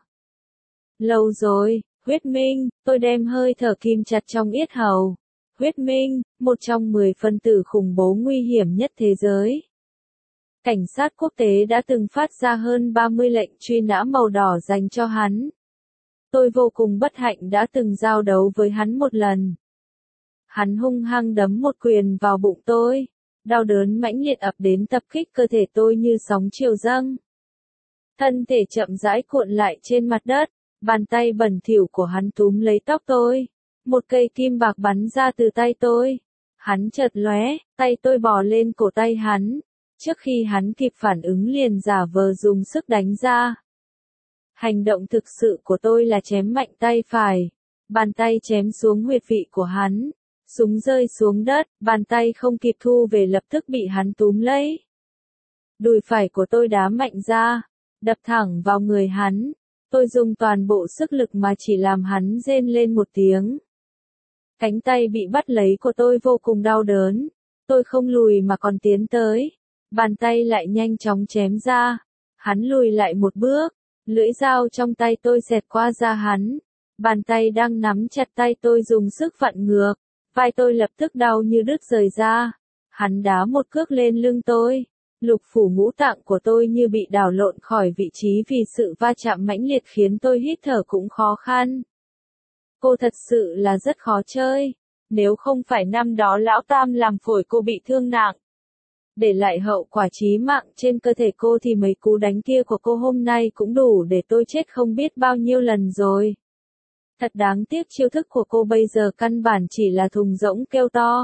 Speaker 1: Lâu rồi, Huyết Minh, tôi đem hơi thở kìm chặt trong yết hầu. Huyết Minh, một trong 10 phân tử khủng bố nguy hiểm nhất thế giới. Cảnh sát quốc tế đã từng phát ra hơn 30 lệnh truy nã màu đỏ dành cho hắn. Tôi vô cùng bất hạnh đã từng giao đấu với hắn một lần. Hắn hung hăng đấm một quyền vào bụng tôi. Đau đớn mãnh liệt ập đến tập kích cơ thể tôi như sóng triều dâng. Thân thể chậm rãi cuộn lại trên mặt đất, bàn tay bẩn thỉu của hắn túm lấy tóc tôi. Một cây kim bạc bắn ra từ tay tôi. Hắn chợt lóe, tay tôi bò lên cổ tay hắn. Trước khi hắn kịp phản ứng liền giả vờ dùng sức đánh ra. Hành động thực sự của tôi là chém mạnh tay phải. Bàn tay chém xuống huyệt vị của hắn. Súng rơi xuống đất, bàn tay không kịp thu về lập tức bị hắn túm lấy. Đùi phải của tôi đá mạnh ra, đập thẳng vào người hắn. Tôi dùng toàn bộ sức lực mà chỉ làm hắn rên lên một tiếng. Cánh tay bị bắt lấy của tôi vô cùng đau đớn. Tôi không lùi mà còn tiến tới. Bàn tay lại nhanh chóng chém ra. Hắn lùi lại một bước. Lưỡi dao trong tay tôi xẹt qua da hắn. Bàn tay đang nắm chặt tay tôi dùng sức vặn ngược. Vai tôi lập tức đau như đứt rời ra. Hắn đá một cước lên lưng tôi. Lục phủ ngũ tạng của tôi như bị đảo lộn khỏi vị trí vì sự va chạm mãnh liệt khiến tôi hít thở cũng khó khăn. Cô thật sự là rất khó chơi. Nếu không phải năm đó lão Tam làm phổi cô bị thương nặng, để lại hậu quả chí mạng trên cơ thể cô thì mấy cú đánh kia của cô hôm nay cũng đủ để tôi chết không biết bao nhiêu lần rồi. Thật đáng tiếc chiêu thức của cô bây giờ căn bản chỉ là thùng rỗng kêu to.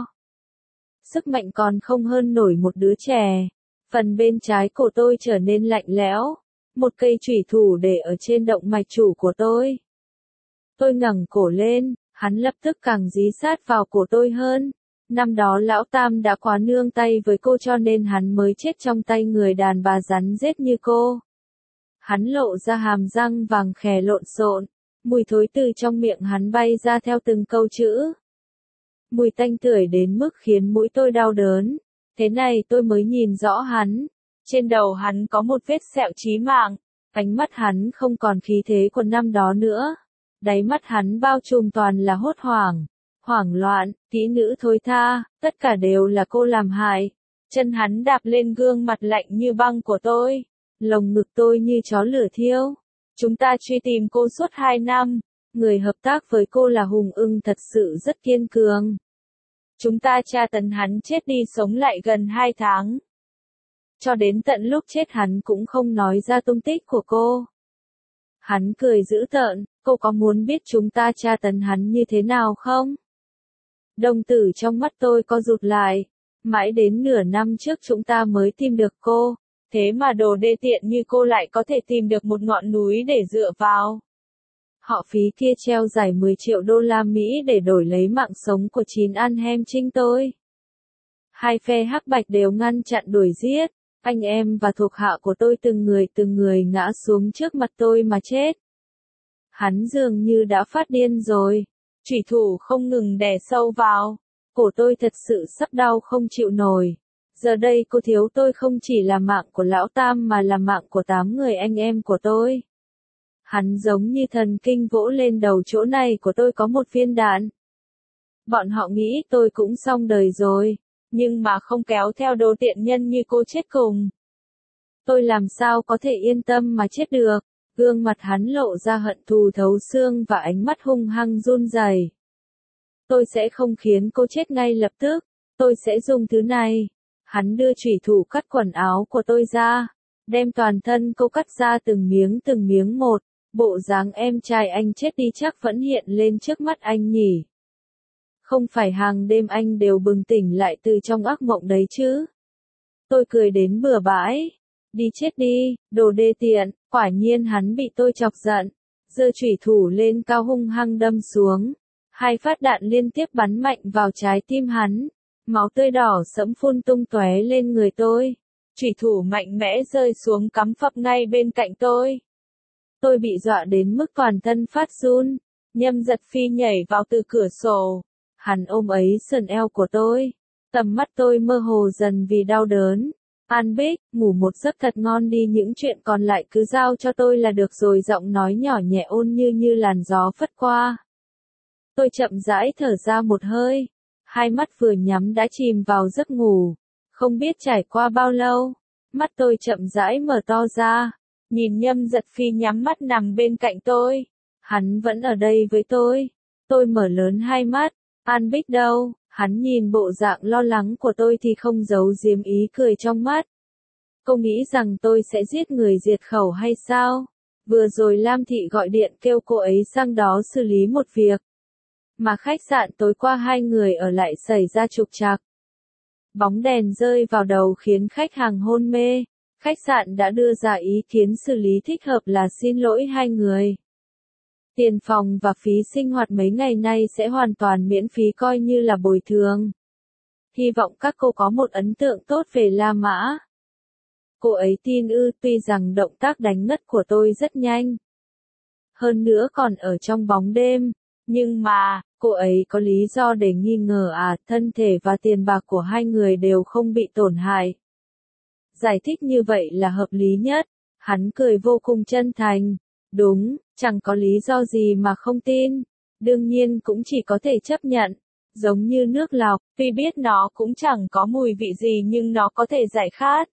Speaker 1: Sức mạnh còn không hơn nổi một đứa trẻ. Phần bên trái cổ tôi trở nên lạnh lẽo. Một cây chủy thủ để ở trên động mạch chủ của tôi. Tôi ngẩng cổ lên, hắn lập tức càng dí sát vào cổ tôi hơn. Năm đó lão Tam đã quá nương tay với cô cho nên hắn mới chết trong tay người đàn bà rắn rết như cô. Hắn lộ ra hàm răng vàng khè lộn xộn. Mùi thối từ trong miệng hắn bay ra theo từng câu chữ. Mùi tanh tưởi đến mức khiến mũi tôi đau đớn. Thế này tôi mới nhìn rõ hắn. Trên đầu hắn có một vết sẹo chí mạng. Ánh mắt hắn không còn khí thế của năm đó nữa. Đáy mắt hắn bao trùm toàn là hốt hoảng, hoảng loạn, kỹ nữ thối tha, tất cả đều là cô làm hại. Chân hắn đạp lên gương mặt lạnh như băng của tôi. Lồng ngực tôi như chó lửa thiêu. Chúng ta truy tìm cô suốt 2 năm. Người hợp tác với cô là Hùng Ưng thật sự rất kiên cường. Chúng ta tra tấn hắn chết đi sống lại gần 2 tháng. Cho đến tận lúc chết hắn cũng không nói ra tung tích của cô. Hắn cười dữ tợn, cô có muốn biết chúng ta tra tấn hắn như thế nào không? Đồng tử trong mắt tôi co rụt lại. Mãi đến nửa năm trước chúng ta mới tìm được cô. Thế mà đồ đê tiện như cô lại có thể tìm được một ngọn núi để dựa vào. Họ phí kia treo giải 10 triệu đô la Mỹ để đổi lấy mạng sống của 9 anh em trinh tôi. Hai phe hắc bạch đều ngăn chặn đuổi giết. Anh em và thuộc hạ của tôi từng người ngã xuống trước mặt tôi mà chết. Hắn dường như đã phát điên rồi. Chủy thủ không ngừng đè sâu vào. Cổ tôi thật sự sắp đau không chịu nổi. Giờ đây cô thiếu tôi không chỉ là mạng của lão Tam mà là mạng của 8 người anh em của tôi. Hắn giống như thần kinh vỗ lên đầu chỗ này của tôi có một viên đạn. Bọn họ nghĩ tôi cũng xong đời rồi. Nhưng mà không kéo theo đồ tiện nhân như cô chết cùng. Tôi làm sao có thể yên tâm mà chết được. Gương mặt hắn lộ ra hận thù thấu xương và ánh mắt hung hăng run rẩy. Tôi sẽ không khiến cô chết ngay lập tức. Tôi sẽ dùng thứ này. Hắn đưa chủy thủ cắt quần áo của tôi ra. Đem toàn thân cô cắt ra từng miếng một. Bộ dáng em trai anh chết đi chắc vẫn hiện lên trước mắt anh nhỉ. Không phải hàng đêm anh đều bừng tỉnh lại từ trong ác mộng đấy chứ. Tôi cười đến bừa bãi. Đi chết đi, đồ đê tiện, quả nhiên hắn bị tôi chọc giận. Giơ chủy thủ lên cao hung hăng đâm xuống. 2 phát đạn liên tiếp bắn mạnh vào trái tim hắn. Máu tươi đỏ sẫm phun tung tóe lên người tôi. Chủy thủ mạnh mẽ rơi xuống cắm phập ngay bên cạnh tôi. Tôi bị dọa đến mức toàn thân phát run. Nhâm Giật Phi nhảy vào từ cửa sổ. Hắn ôm ấy sườn eo của tôi. Tầm mắt tôi mơ hồ dần vì đau đớn. An Bích, ngủ một giấc thật ngon đi, những chuyện còn lại cứ giao cho tôi là được rồi, giọng nói nhỏ nhẹ ôn như làn gió phất qua. Tôi chậm rãi thở ra một hơi. Hai mắt vừa nhắm đã chìm vào giấc ngủ. Không biết trải qua bao lâu, mắt tôi chậm rãi mở to ra. Nhìn Nhâm Giật Phi nhắm mắt nằm bên cạnh tôi. Hắn vẫn ở đây với tôi. Tôi mở lớn hai mắt. An Bích đâu? Hắn nhìn bộ dạng lo lắng của tôi thì không giấu giếm ý cười trong mắt. Cô nghĩ rằng tôi sẽ giết người diệt khẩu hay sao? Vừa rồi Lam Thị gọi điện kêu cô ấy sang đó xử lý một việc. Mà khách sạn tối qua hai người ở lại xảy ra trục trặc. Bóng đèn rơi vào đầu khiến khách hàng hôn mê. Khách sạn đã đưa ra ý kiến xử lý thích hợp là xin lỗi hai người. Tiền phòng và phí sinh hoạt mấy ngày nay sẽ hoàn toàn miễn phí coi như là bồi thường. Hy vọng các cô có một ấn tượng tốt về La Mã. Cô ấy tin ư, tuy rằng động tác đánh ngất của tôi rất nhanh. Hơn nữa còn ở trong bóng đêm. Nhưng mà, cô ấy có lý do để nghi ngờ thân thể và tiền bạc của hai người đều không bị tổn hại. Giải thích như vậy là hợp lý nhất. Hắn cười vô cùng chân thành. Đúng, chẳng có lý do gì mà không tin. Đương nhiên cũng chỉ có thể chấp nhận. Giống như nước lọc, tuy biết nó cũng chẳng có mùi vị gì nhưng nó có thể giải khát.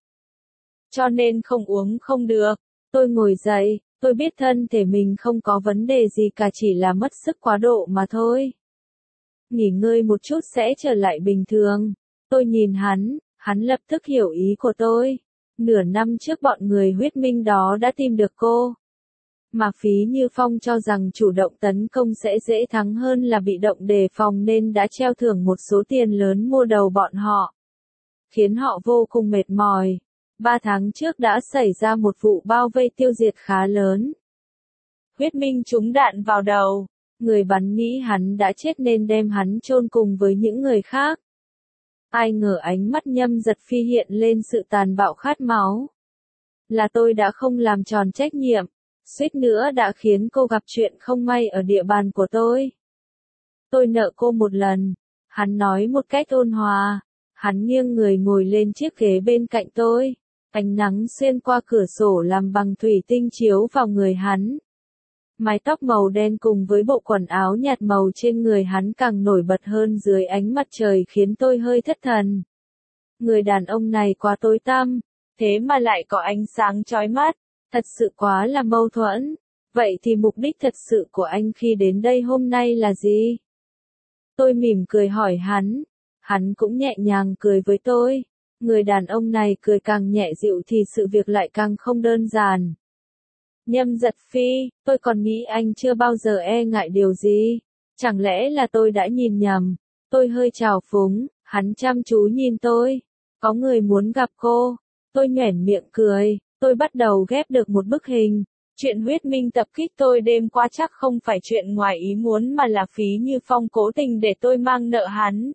Speaker 1: Cho nên không uống không được. Tôi ngồi dậy, tôi biết thân thể mình không có vấn đề gì cả, chỉ là mất sức quá độ mà thôi. Nghỉ ngơi một chút sẽ trở lại bình thường. Tôi nhìn hắn lập tức hiểu ý của tôi. Nửa năm trước bọn người huyết minh đó đã tìm được cô. Mà Phí Như Phong cho rằng chủ động tấn công sẽ dễ thắng hơn là bị động đề phòng nên đã treo thưởng một số tiền lớn mua đầu bọn họ. Khiến họ vô cùng mệt mỏi. 3 tháng trước đã xảy ra một vụ bao vây tiêu diệt khá lớn. Huyết minh trúng đạn vào đầu. Người bắn nghĩ hắn đã chết nên đem hắn chôn cùng với những người khác. Ai ngờ ánh mắt Nhâm Giật Phi hiện lên sự tàn bạo khát máu. Là tôi đã không làm tròn trách nhiệm. Suýt nữa đã khiến cô gặp chuyện không may ở địa bàn của tôi. Tôi nợ cô một lần. Hắn nói một cách ôn hòa. Hắn nghiêng người ngồi lên chiếc ghế bên cạnh tôi. Ánh nắng xuyên qua cửa sổ làm bằng thủy tinh chiếu vào người hắn. Mái tóc màu đen cùng với bộ quần áo nhạt màu trên người hắn càng nổi bật hơn dưới ánh mặt trời khiến tôi hơi thất thần. Người đàn ông này quá tối tăm, thế mà lại có ánh sáng chói mắt. Thật sự quá là mâu thuẫn. Vậy thì mục đích thật sự của anh khi đến đây hôm nay là gì? Tôi mỉm cười hỏi hắn. Hắn cũng nhẹ nhàng cười với tôi. Người đàn ông này cười càng nhẹ dịu thì sự việc lại càng không đơn giản. Nhâm Giật Phi, tôi còn nghĩ anh chưa bao giờ e ngại điều gì. Chẳng lẽ là tôi đã nhìn nhầm? Tôi hơi trào phúng, hắn chăm chú nhìn tôi. Có người muốn gặp cô. Tôi nhoẻn miệng cười. Tôi bắt đầu ghép được một bức hình. Chuyện huyết minh tập kích tôi đêm qua chắc không phải chuyện ngoài ý muốn mà là Phí Như Phong cố tình để tôi mang nợ hắn.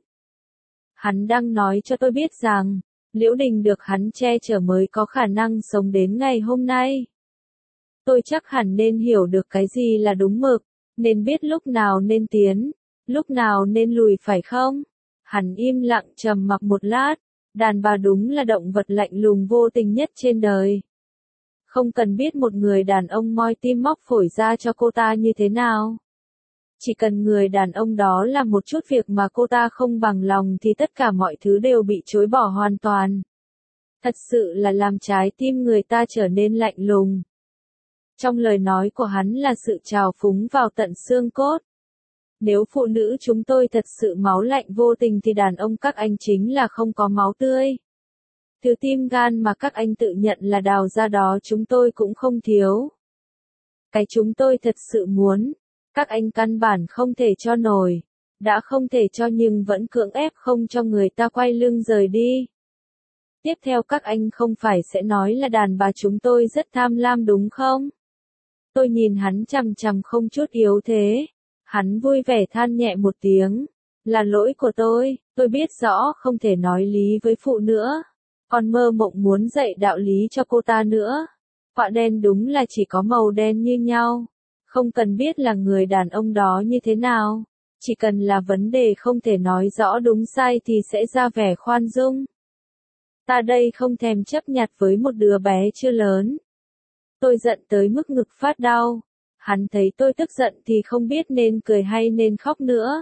Speaker 1: Hắn đang nói cho tôi biết rằng, Liễu Đình được hắn che chở mới có khả năng sống đến ngày hôm nay. Tôi chắc hẳn nên hiểu được cái gì là đúng mực, nên biết lúc nào nên tiến, lúc nào nên lùi phải không? Hắn im lặng trầm mặc một lát. Đàn bà đúng là động vật lạnh lùng vô tình nhất trên đời. Không cần biết một người đàn ông moi tim móc phổi ra cho cô ta như thế nào. Chỉ cần người đàn ông đó làm một chút việc mà cô ta không bằng lòng thì tất cả mọi thứ đều bị chối bỏ hoàn toàn. Thật sự là làm trái tim người ta trở nên lạnh lùng. Trong lời nói của hắn là sự trào phúng vào tận xương cốt. Nếu phụ nữ chúng tôi thật sự máu lạnh vô tình thì đàn ông các anh chính là không có máu tươi. Thứ tim gan mà các anh tự nhận là đào ra đó chúng tôi cũng không thiếu. Cái chúng tôi thật sự muốn, các anh căn bản không thể cho nổi. Đã không thể cho nhưng vẫn cưỡng ép không cho người ta quay lưng rời đi. Tiếp theo các anh không phải sẽ nói là đàn bà chúng tôi rất tham lam đúng không? Tôi nhìn hắn chằm chằm không chút yếu thế. Hắn vui vẻ than nhẹ một tiếng. Là lỗi của tôi biết rõ không thể nói lý với phụ nữa. Còn mơ mộng muốn dạy đạo lý cho cô ta nữa. Quả đen đúng là chỉ có màu đen như nhau. Không cần biết là người đàn ông đó như thế nào. Chỉ cần là vấn đề không thể nói rõ đúng sai thì sẽ ra vẻ khoan dung. Ta đây không thèm chấp nhặt với một đứa bé chưa lớn. Tôi giận tới mức ngực phát đau. Hắn thấy tôi tức giận thì không biết nên cười hay nên khóc nữa.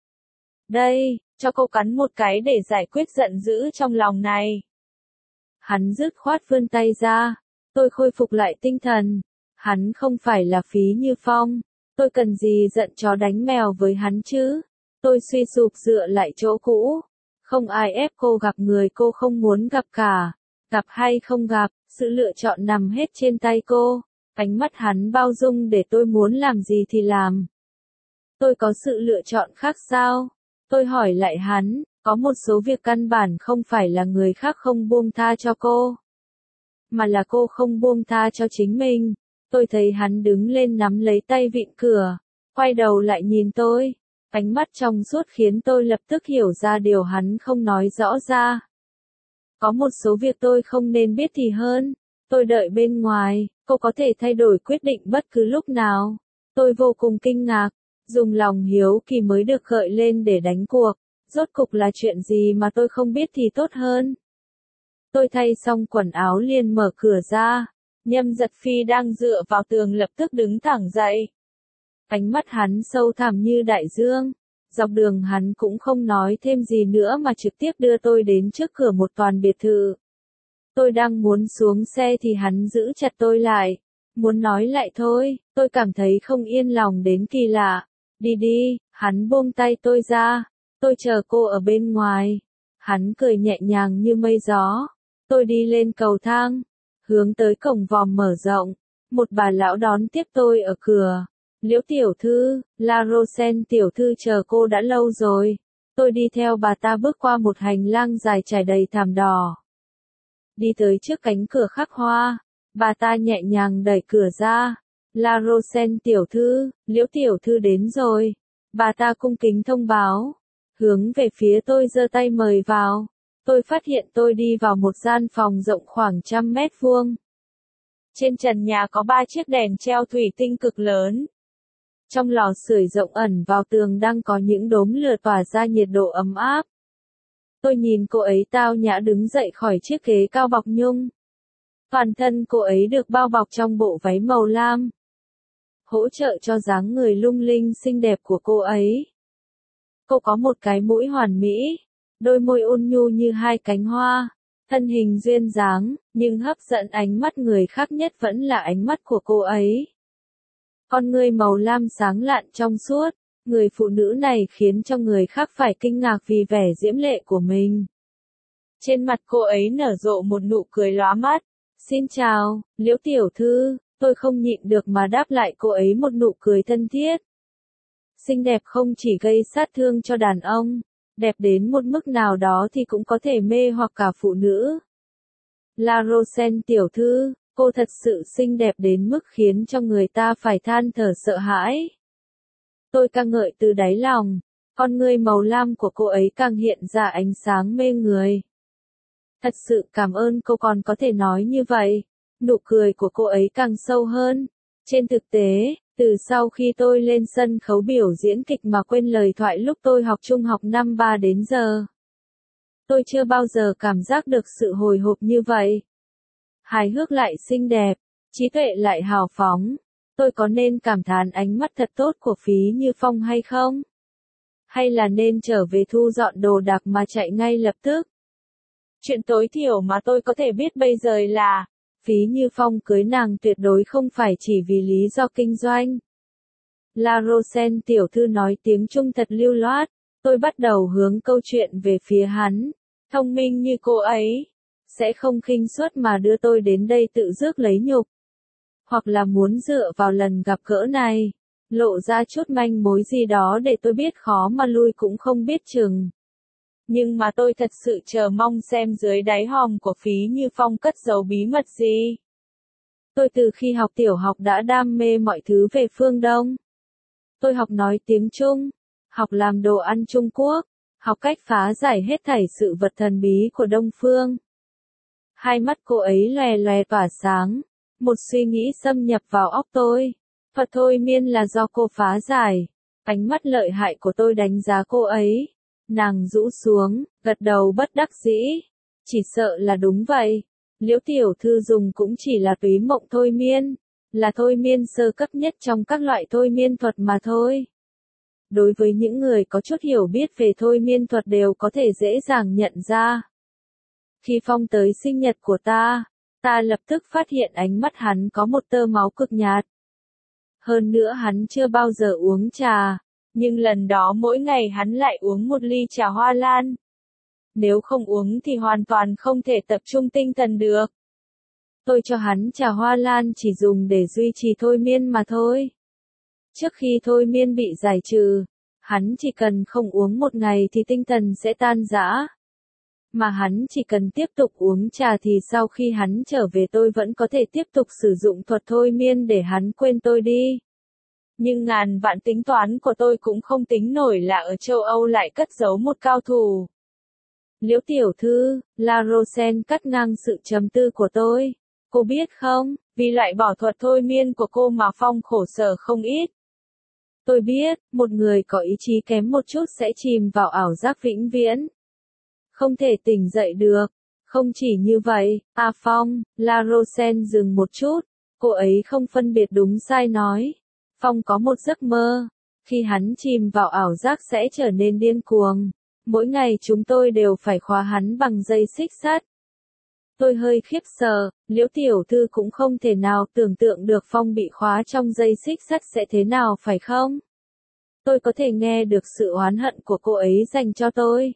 Speaker 1: Đây, cho cô cắn một cái để giải quyết giận dữ trong lòng này. Hắn dứt khoát vươn tay ra. Tôi khôi phục lại tinh thần. Hắn không phải là Phí Như Phong. Tôi cần gì giận chó đánh mèo với hắn chứ? Tôi suy sụp dựa lại chỗ cũ. Không ai ép cô gặp người cô không muốn gặp cả. Gặp hay không gặp, sự lựa chọn nằm hết trên tay cô. Ánh mắt hắn bao dung để tôi muốn làm gì thì làm. Tôi có sự lựa chọn khác sao? Tôi hỏi lại hắn, có một số việc căn bản không phải là người khác không buông tha cho cô. Mà là cô không buông tha cho chính mình. Tôi thấy hắn đứng lên nắm lấy tay vịn cửa. Quay đầu lại nhìn tôi. Ánh mắt trong suốt khiến tôi lập tức hiểu ra điều hắn không nói rõ ra. Có một số việc tôi không nên biết thì hơn. Tôi đợi bên ngoài, cô có thể thay đổi quyết định bất cứ lúc nào. Tôi vô cùng kinh ngạc, dùng lòng hiếu kỳ mới được gợi lên để đánh cuộc. Rốt cục là chuyện gì mà tôi không biết thì tốt hơn. Tôi thay xong quần áo liền mở cửa ra. Nhâm Giật Phi đang dựa vào tường lập tức đứng thẳng dậy. Ánh mắt hắn sâu thẳm như đại dương. Dọc đường hắn cũng không nói thêm gì nữa mà trực tiếp đưa tôi đến trước cửa một tòa biệt thự. Tôi đang muốn xuống xe thì hắn giữ chặt tôi lại. Muốn nói lại thôi, tôi cảm thấy không yên lòng đến kỳ lạ. Đi đi, hắn buông tay tôi ra. Tôi chờ cô ở bên ngoài. Hắn cười nhẹ nhàng như mây gió. Tôi đi lên cầu thang, hướng tới cổng vòm mở rộng. Một bà lão đón tiếp tôi ở cửa. Liễu tiểu thư, La Rosen tiểu thư chờ cô đã lâu rồi. Tôi đi theo bà ta bước qua một hành lang dài trải đầy thảm đỏ. Đi tới trước cánh cửa khắc hoa, bà ta nhẹ nhàng đẩy cửa ra. La Rosen tiểu thư, Liễu tiểu thư đến rồi. Bà ta cung kính thông báo, hướng về phía tôi giơ tay mời vào. Tôi phát hiện tôi đi vào một gian phòng rộng khoảng 100 mét vuông. Trên trần nhà có 3 chiếc đèn treo thủy tinh cực lớn. Trong lò sưởi rộng ẩn vào tường đang có những đốm lửa tỏa ra nhiệt độ ấm áp. Tôi nhìn cô ấy tao nhã đứng dậy khỏi chiếc ghế cao bọc nhung. Toàn thân cô ấy được bao bọc trong bộ váy màu lam, hỗ trợ cho dáng người lung linh xinh đẹp của cô ấy. Cô có một cái mũi hoàn mỹ, đôi môi ôn nhu như hai cánh hoa, thân hình duyên dáng, nhưng hấp dẫn ánh mắt người khác nhất vẫn là ánh mắt của cô ấy. Con ngươi màu lam sáng lạn trong suốt, người phụ nữ này khiến cho người khác phải kinh ngạc vì vẻ diễm lệ của mình. Trên mặt cô ấy nở rộ một nụ cười lóa mắt. Xin chào, Liễu tiểu thư, tôi không nhịn được mà đáp lại cô ấy một nụ cười thân thiết. Xinh đẹp không chỉ gây sát thương cho đàn ông, đẹp đến một mức nào đó thì cũng có thể mê hoặc cả phụ nữ. La Rosen tiểu thư, cô thật sự xinh đẹp đến mức khiến cho người ta phải than thở sợ hãi. Tôi ca ngợi từ đáy lòng, con ngươi màu lam của cô ấy càng hiện ra ánh sáng mê người. Thật sự cảm ơn cô còn có thể nói như vậy. Nụ cười của cô ấy càng sâu hơn. Trên thực tế, từ sau khi tôi lên sân khấu biểu diễn kịch mà quên lời thoại lúc tôi học trung học năm 3 đến giờ, tôi chưa bao giờ cảm giác được sự hồi hộp như vậy. Hài hước lại xinh đẹp, trí tuệ lại hào phóng. Tôi có nên cảm thán ánh mắt thật tốt của Phí Như Phong hay không? Hay là nên trở về thu dọn đồ đạc mà chạy ngay lập tức? Chuyện tối thiểu mà tôi có thể biết bây giờ là, Phí Như Phong cưới nàng tuyệt đối không phải chỉ vì lý do kinh doanh. La Rosen tiểu thư nói tiếng Trung thật lưu loát, tôi bắt đầu hướng câu chuyện về phía hắn. Thông minh như cô ấy, sẽ không khinh suất mà đưa tôi đến đây tự rước lấy nhục. Hoặc là muốn dựa vào lần gặp gỡ này, lộ ra chút manh mối gì đó để tôi biết khó mà lui cũng không biết chừng. Nhưng mà tôi thật sự chờ mong xem dưới đáy hòm của Phí Như Phong cất giấu bí mật gì. Tôi từ khi học tiểu học đã đam mê mọi thứ về phương Đông. Tôi học nói tiếng Trung, học làm đồ ăn Trung Quốc, học cách phá giải hết thảy sự vật thần bí của Đông Phương. Hai mắt cô ấy lòe lòe tỏa sáng, một suy nghĩ xâm nhập vào óc tôi. Thuật thôi miên là do cô phá giải. Ánh mắt lợi hại của tôi đánh giá cô ấy. Nàng rũ xuống, gật đầu bất đắc dĩ. Chỉ sợ là đúng vậy. Liễu tiểu thư dùng cũng chỉ là túy mộng thôi miên, là thôi miên sơ cấp nhất trong các loại thôi miên thuật mà thôi. Đối với những người có chút hiểu biết về thôi miên thuật đều có thể dễ dàng nhận ra. Khi Phong tới sinh nhật của ta lập tức phát hiện ánh mắt hắn có một tơ máu cực nhạt. Hơn nữa hắn chưa bao giờ uống trà, nhưng lần đó mỗi ngày hắn lại uống một ly trà hoa lan. Nếu không uống thì hoàn toàn không thể tập trung tinh thần được. Tôi cho hắn trà hoa lan chỉ dùng để duy trì thôi miên mà thôi. Trước khi thôi miên bị giải trừ, hắn chỉ cần không uống một ngày thì tinh thần sẽ tan rã. Mà hắn chỉ cần tiếp tục uống trà thì sau khi hắn trở về tôi vẫn có thể tiếp tục sử dụng thuật thôi miên để hắn quên tôi đi. Nhưng ngàn vạn tính toán của tôi cũng không tính nổi là ở châu Âu lại cất giấu một cao thủ. Liễu tiểu thư, La Rosen cắt ngang sự trầm tư của tôi. Cô biết không, vì loại bỏ thuật thôi miên của cô mà Phong khổ sở không ít. Tôi biết, một người có ý chí kém một chút sẽ chìm vào ảo giác vĩnh viễn. Không thể tỉnh dậy được. Không chỉ như vậy, Phong, La Rosen dừng một chút. Cô ấy không phân biệt đúng sai nói. Phong có một giấc mơ. Khi hắn chìm vào ảo giác sẽ trở nên điên cuồng. Mỗi ngày chúng tôi đều phải khóa hắn bằng dây xích sắt. Tôi hơi khiếp sợ, Liễu tiểu thư cũng không thể nào tưởng tượng được Phong bị khóa trong dây xích sắt sẽ thế nào phải không? Tôi có thể nghe được sự oán hận của cô ấy dành cho tôi.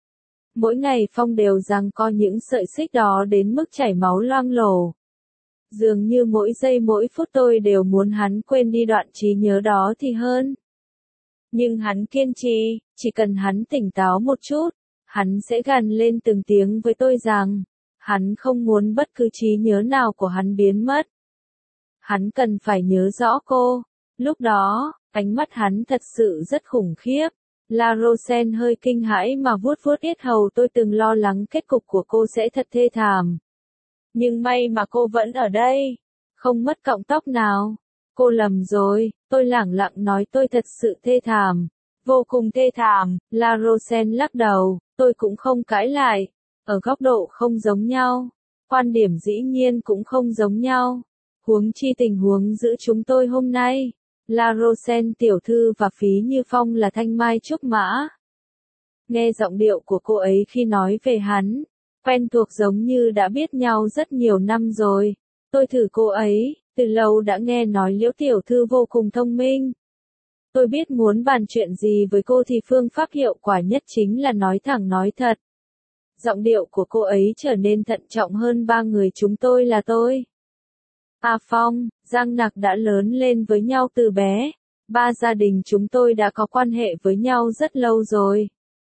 Speaker 1: Mỗi ngày Phong đều giằng co những sợi xích đó đến mức chảy máu loang lổ. Dường như mỗi giây mỗi phút tôi đều muốn hắn quên đi đoạn trí nhớ đó thì hơn. Nhưng hắn kiên trì, chỉ cần hắn tỉnh táo một chút, hắn sẽ gằn lên từng tiếng với tôi rằng, hắn không muốn bất cứ trí nhớ nào của hắn biến mất. Hắn cần phải nhớ rõ cô. Lúc đó, ánh mắt hắn thật sự rất khủng khiếp. La Rosen hơi kinh hãi mà vuốt vuốt yết hầu, tôi từng lo lắng kết cục của cô sẽ thật thê thảm. Nhưng may mà cô vẫn ở đây, không mất cọng tóc nào. Cô lầm rồi, tôi lẳng lặng nói tôi thật sự thê thảm. Vô cùng thê thảm, La Rosen lắc đầu, tôi cũng không cãi lại. Ở góc độ không giống nhau, quan điểm dĩ nhiên cũng không giống nhau. Huống chi tình huống giữa chúng tôi hôm nay. La Rosen tiểu thư và Phí Như Phong là thanh mai trúc mã. Nghe giọng điệu của cô ấy khi nói về hắn, quen thuộc giống như đã biết nhau rất nhiều năm rồi. Tôi thử cô ấy, từ lâu đã nghe nói Liễu tiểu thư vô cùng thông minh. Tôi biết muốn bàn chuyện gì với cô thì phương pháp hiệu quả nhất chính là nói thẳng nói thật. Giọng điệu của cô ấy trở nên thận trọng hơn ba người chúng tôi là tôi. Phong, Giang Nặc đã lớn lên với nhau từ bé. Ba gia đình chúng tôi đã có quan hệ với nhau rất lâu rồi.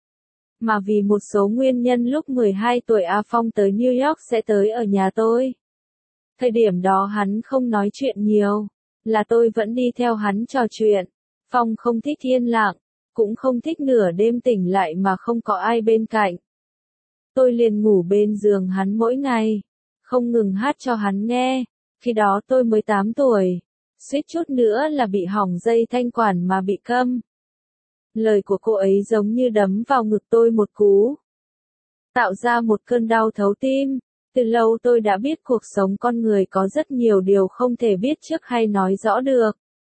Speaker 1: Mà vì một số nguyên nhân lúc 12 tuổi Phong tới New York sẽ tới ở nhà tôi. Thời điểm đó hắn không nói chuyện nhiều, là tôi vẫn đi theo hắn trò chuyện. Phong không thích yên lặng, cũng không thích nửa đêm tỉnh lại mà không có ai bên cạnh. Tôi liền ngủ bên giường hắn mỗi ngày, không ngừng hát cho hắn nghe. Khi đó tôi mới 8 tuổi, suýt chút nữa là bị hỏng dây thanh quản mà bị câm. Lời của cô ấy giống như đấm vào ngực tôi một cú, tạo ra một cơn đau thấu tim. Từ lâu tôi đã biết cuộc sống con người có rất nhiều điều không thể biết trước hay nói rõ được.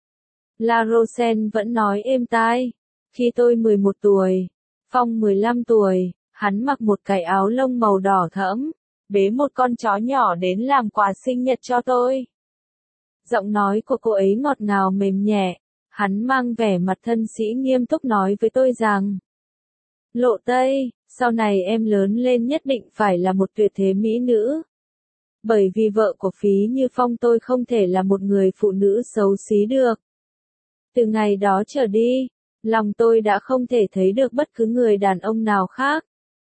Speaker 1: La Rosen vẫn nói êm tai. Khi tôi 11 tuổi, Phong 15 tuổi, hắn mặc một cái áo lông màu đỏ thẫm, bế một con chó nhỏ đến làm quà sinh nhật cho tôi. Giọng nói của cô ấy ngọt ngào mềm nhẹ, hắn mang vẻ mặt thân sĩ nghiêm túc nói với tôi rằng: Lộ Tây, sau này em lớn lên nhất định phải là một tuyệt thế mỹ nữ. Bởi vì vợ của Phí Như Phong tôi không thể là một người phụ nữ xấu xí được. Từ ngày đó trở đi, lòng tôi đã không thể thấy được bất cứ người đàn ông nào khác.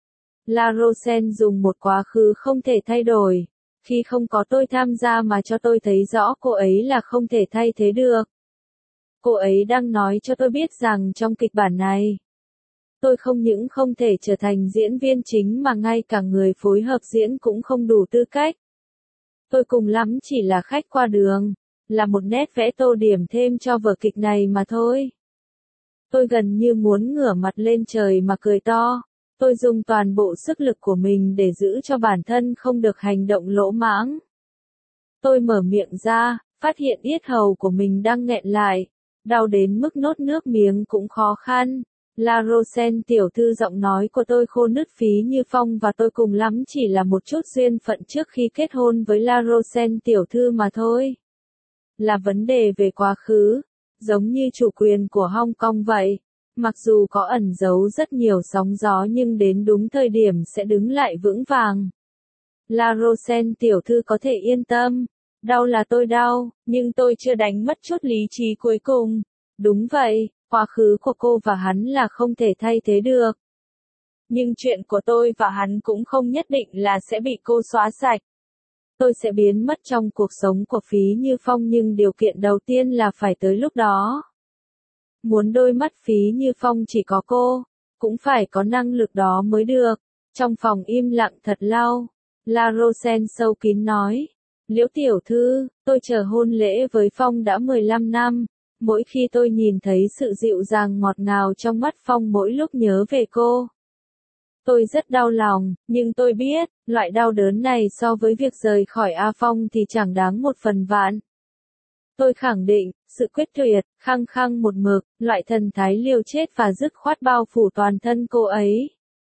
Speaker 1: La Rosen dùng một quá khứ không thể thay đổi, khi không có tôi tham gia mà cho tôi thấy rõ cô ấy là không thể thay thế được. Cô ấy đang nói cho tôi biết rằng trong kịch bản này, tôi không những không thể trở thành diễn viên chính mà ngay cả người phối hợp diễn cũng không đủ tư cách. Tôi cùng lắm chỉ là khách qua đường, là một nét vẽ tô điểm thêm cho vở kịch này mà thôi. Tôi gần như muốn ngửa mặt lên trời mà cười to. Tôi dùng toàn bộ sức lực của mình để giữ cho bản thân không được hành động lỗ mãng. Tôi mở miệng ra, phát hiện yết hầu của mình đang nghẹn lại, đau đến mức nuốt nước miếng cũng khó khăn. La Rosen tiểu thư, giọng nói của tôi khô nứt. Phí Như Phong và tôi cùng lắm chỉ là một chút duyên phận trước khi kết hôn với La Rosen tiểu thư mà thôi. Là vấn đề về quá khứ, giống như chủ quyền của Hong Kong vậy. Mặc dù có ẩn giấu rất nhiều sóng gió nhưng đến đúng thời điểm sẽ đứng lại vững vàng. La Rosen tiểu thư có thể yên tâm. Đau là tôi đau, nhưng tôi chưa đánh mất chút lý trí cuối cùng. Đúng vậy, quá khứ của cô và hắn là không thể thay thế được. Nhưng chuyện của tôi và hắn cũng không nhất định là sẽ bị cô xóa sạch. Tôi sẽ biến mất trong cuộc sống của Phí Như Phong nhưng điều kiện đầu tiên là phải tới lúc đó. Muốn đôi mắt Phí Như Phong chỉ có cô, cũng phải có năng lực đó mới được. Trong phòng im lặng thật lâu, La Rosen sâu kín nói. Liễu tiểu thư, tôi chờ hôn lễ với Phong đã 15 năm. Mỗi khi tôi nhìn thấy sự dịu dàng ngọt ngào trong mắt Phong mỗi lúc nhớ về cô, tôi rất đau lòng, nhưng tôi biết, loại đau đớn này so với việc rời khỏi A Phong thì chẳng đáng một phần vạn. Tôi khẳng định, sự quyết tuyệt, khăng khăng một mực, loại thần thái liều chết và dứt khoát bao phủ toàn thân cô ấy.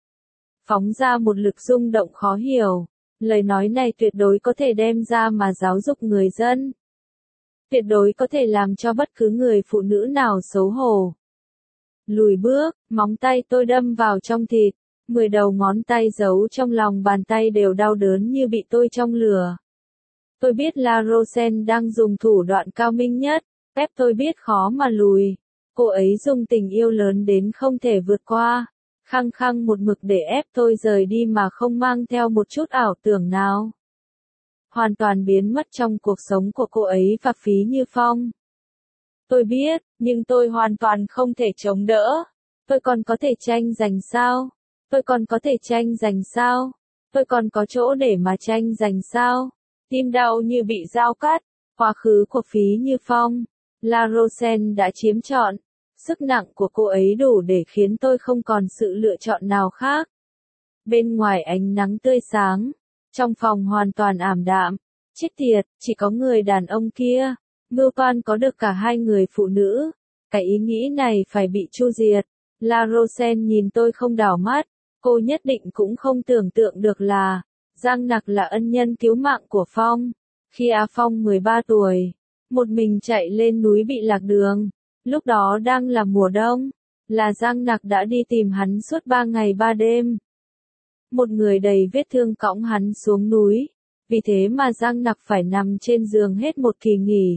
Speaker 1: Phóng ra một lực rung động khó hiểu. Lời nói này tuyệt đối có thể đem ra mà giáo dục người dân. Tuyệt đối có thể làm cho bất cứ người phụ nữ nào xấu hổ. Lùi bước, móng tay tôi đâm vào trong thịt. 10 đầu ngón tay giấu trong lòng bàn tay đều đau đớn như bị tôi trong lửa. Tôi biết La Rosen đang dùng thủ đoạn cao minh nhất, ép tôi biết khó mà lùi. Cô ấy dùng tình yêu lớn đến không thể vượt qua, khăng khăng một mực để ép tôi rời đi mà không mang theo một chút ảo tưởng nào. Hoàn toàn biến mất trong cuộc sống của cô ấy và Phí Như Phong. Tôi biết, nhưng tôi hoàn toàn không thể chống đỡ. Tôi còn có thể tranh giành sao? Tôi còn có thể tranh giành sao? Tôi còn có chỗ để mà tranh giành sao? Tim đau như bị dao cắt. Quá khứ của Phí Như Phong, La Rosen đã chiếm trọn. Sức nặng của cô ấy đủ để khiến tôi không còn sự lựa chọn nào khác. Bên ngoài ánh nắng tươi sáng, trong phòng hoàn toàn ảm đạm. Chết tiệt, chỉ có người đàn ông kia. Mưu toan có được cả hai người phụ nữ. Cái ý nghĩ này phải bị chu diệt. La Rosen nhìn tôi không đảo mắt. Cô nhất định cũng không tưởng tượng được là Giang Nặc là ân nhân cứu mạng của Phong. Khi A Phong 13 tuổi, một mình chạy lên núi bị lạc đường. Lúc đó đang là mùa đông, là Giang Nặc đã đi tìm hắn suốt 3 ngày 3 đêm. Một người đầy vết thương cõng hắn xuống núi, vì thế mà Giang Nặc phải nằm trên giường hết một kỳ nghỉ.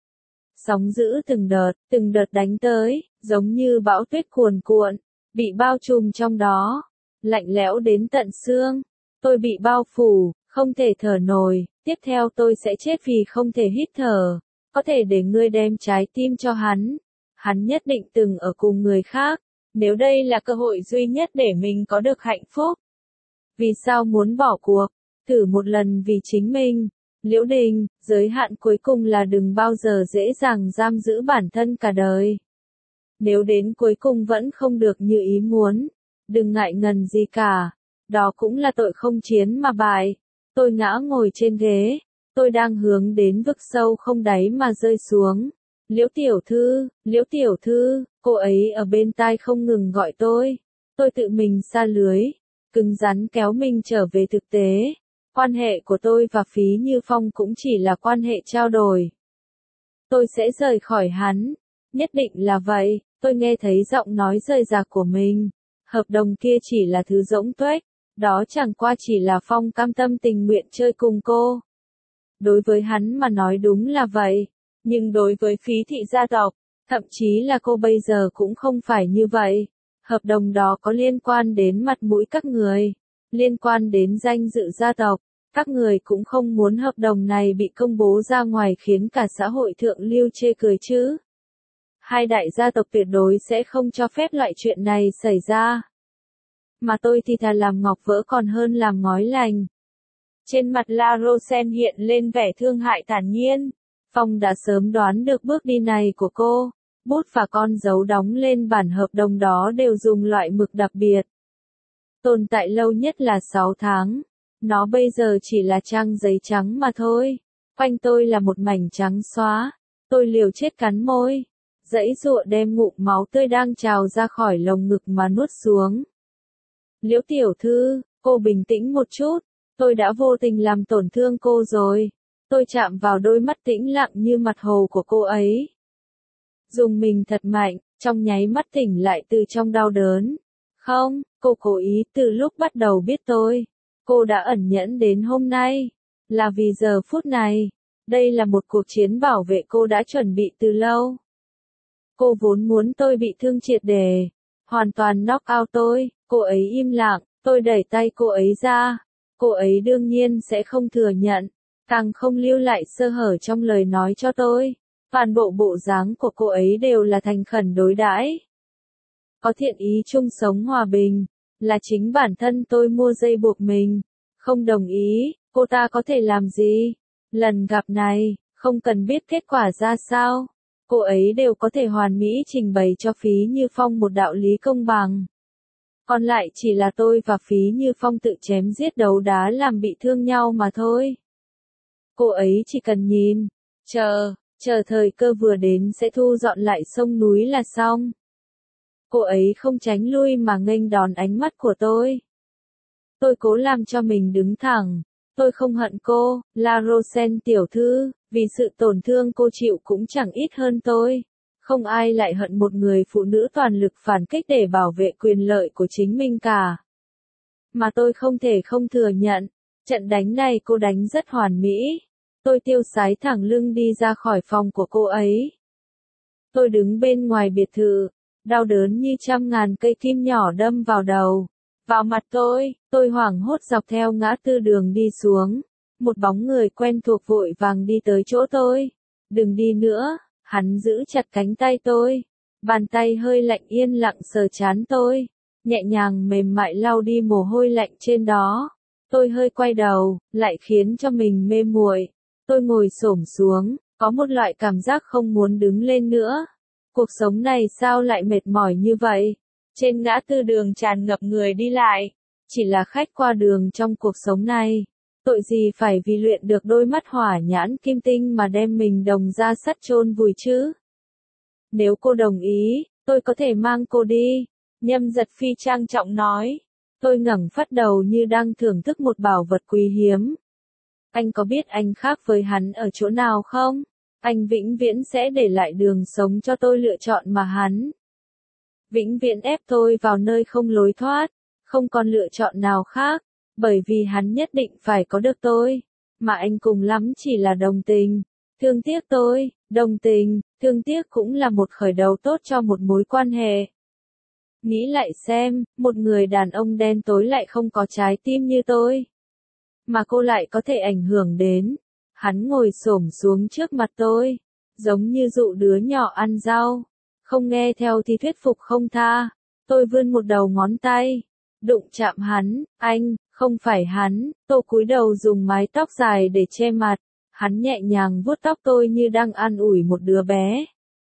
Speaker 1: Sóng dữ từng đợt đánh tới, giống như bão tuyết cuồn cuộn, bị bao trùm trong đó, lạnh lẽo đến tận xương. Tôi bị bao phủ, không thể thở nổi, tiếp theo tôi sẽ chết vì không thể hít thở. Có thể để ngươi đem trái tim cho hắn. Hắn nhất định từng ở cùng người khác. Nếu đây là cơ hội duy nhất để mình có được hạnh phúc, vì sao muốn bỏ cuộc? Thử một lần vì chính mình. Liễu Đình, giới hạn cuối cùng là đừng bao giờ dễ dàng giam giữ bản thân cả đời. Nếu đến cuối cùng vẫn không được như ý muốn, đừng ngại ngần gì cả. Đó cũng là tội không chiến mà bại. Tôi ngã ngồi trên ghế. Tôi đang hướng đến vực sâu không đáy mà rơi xuống. Liễu tiểu thư, cô ấy ở bên tai không ngừng gọi tôi. Tôi tự mình sa lưới, cứng rắn kéo mình trở về thực tế. Quan hệ của tôi và Phí Như Phong cũng chỉ là quan hệ trao đổi. Tôi sẽ rời khỏi hắn, nhất định là vậy. Tôi nghe thấy giọng nói rời rạc của mình. Hợp đồng kia chỉ là thứ rỗng tuếch, đó chẳng qua chỉ là Phong cam tâm tình nguyện chơi cùng cô. Đối với hắn mà nói đúng là vậy, nhưng đối với Phí thị gia tộc, thậm chí là cô bây giờ cũng không phải như vậy. Hợp đồng đó có liên quan đến mặt mũi các người, liên quan đến danh dự gia tộc. Các người cũng không muốn hợp đồng này bị công bố ra ngoài khiến cả xã hội thượng lưu chê cười chứ. Hai đại gia tộc tuyệt đối sẽ không cho phép loại chuyện này xảy ra. Mà tôi thì thà làm ngọc vỡ còn hơn làm ngói lành. Trên mặt La Rosen hiện lên vẻ thương hại thản nhiên. Phong đã sớm đoán được bước đi này của cô. Bút và con dấu đóng lên bản hợp đồng đó đều dùng loại mực đặc biệt. Tồn tại lâu nhất là 6 tháng. Nó bây giờ chỉ là trang giấy trắng mà thôi. Quanh tôi là một mảnh trắng xóa. Tôi liều chết cắn môi. Giãy giụa đem ngụm máu tươi đang trào ra khỏi lồng ngực mà nuốt xuống. Liễu tiểu thư, cô bình tĩnh một chút. Tôi đã vô tình làm tổn thương cô rồi. Tôi chạm vào đôi mắt tĩnh lặng như mặt hồ của cô ấy. Dùng mình thật mạnh, trong nháy mắt tỉnh lại từ trong đau đớn. Không, cô cố ý từ lúc bắt đầu biết tôi. Cô đã ẩn nhẫn đến hôm nay. Là vì giờ phút này. Đây là một cuộc chiến bảo vệ cô đã chuẩn bị từ lâu. Cô vốn muốn tôi bị thương triệt để. Hoàn toàn knock out tôi. Cô ấy im lặng, tôi đẩy tay cô ấy ra. Cô ấy đương nhiên sẽ không thừa nhận. Càng không lưu lại sơ hở trong lời nói cho tôi. Toàn bộ bộ dáng của cô ấy đều là thành khẩn đối đãi. Có thiện ý chung sống hòa bình. Là chính bản thân tôi mua dây buộc mình. Không đồng ý, cô ta có thể làm gì? Lần gặp này, không cần biết kết quả ra sao. Cô ấy đều có thể hoàn mỹ trình bày cho Phí Như Phong một đạo lý công bằng. Còn lại chỉ là tôi và Phí Như Phong tự chém giết đấu đá làm bị thương nhau mà thôi. Cô ấy chỉ cần nhìn, chờ thời cơ vừa đến sẽ thu dọn lại sông núi là xong. Cô ấy không tránh lui mà nghênh đón ánh mắt của tôi. Tôi cố làm cho mình đứng thẳng. Tôi không hận cô, La Rosen tiểu thư, vì sự tổn thương cô chịu cũng chẳng ít hơn tôi. Không ai lại hận một người phụ nữ toàn lực phản kích để bảo vệ quyền lợi của chính mình cả. Mà tôi không thể không thừa nhận, trận đánh này cô đánh rất hoàn mỹ. Tôi tiêu sái thẳng lưng đi ra khỏi phòng của cô ấy. Tôi đứng bên ngoài biệt thự, đau đớn như trăm ngàn cây kim nhỏ đâm vào đầu. Vào mặt tôi hoảng hốt dọc theo ngã tư đường đi xuống. Một bóng người quen thuộc vội vàng đi tới chỗ tôi. Đừng đi nữa, hắn giữ chặt cánh tay tôi. Bàn tay hơi lạnh yên lặng sờ trán tôi. Nhẹ nhàng mềm mại lau đi mồ hôi lạnh trên đó. Tôi hơi quay đầu, lại khiến cho mình mê muội. Tôi ngồi xổm xuống, có một loại cảm giác không muốn đứng lên nữa. Cuộc sống này sao lại mệt mỏi như vậy? Trên ngã tư đường tràn ngập người đi lại. Chỉ là khách qua đường trong cuộc sống này. Tội gì phải vì luyện được đôi mắt hỏa nhãn kim tinh mà đem mình đồng ra sắt chôn vùi chứ? Nếu cô đồng ý, tôi có thể mang cô đi. Nhâm Giật Phi trang trọng nói. Tôi ngẩng phát đầu như đang thưởng thức một bảo vật quý hiếm. Anh có biết anh khác với hắn ở chỗ nào không? Anh vĩnh viễn sẽ để lại đường sống cho tôi lựa chọn mà hắn vĩnh viễn ép tôi vào nơi không lối thoát, không còn lựa chọn nào khác, bởi vì hắn nhất định phải có được tôi, mà anh cùng lắm chỉ là đồng tình, thương tiếc tôi, đồng tình, thương tiếc cũng là một khởi đầu tốt cho một mối quan hệ. Nghĩ lại xem, một người đàn ông đen tối lại không có trái tim như tôi, mà cô lại có thể ảnh hưởng đến. Hắn ngồi xổm xuống trước mặt tôi, giống như dụ đứa nhỏ ăn rau. Không nghe theo thì thuyết phục không tha. Tôi vươn một đầu ngón tay, đụng chạm hắn, anh, không phải hắn. Tôi cúi đầu dùng mái tóc dài để che mặt. Hắn nhẹ nhàng vuốt tóc tôi như đang an ủi một đứa bé.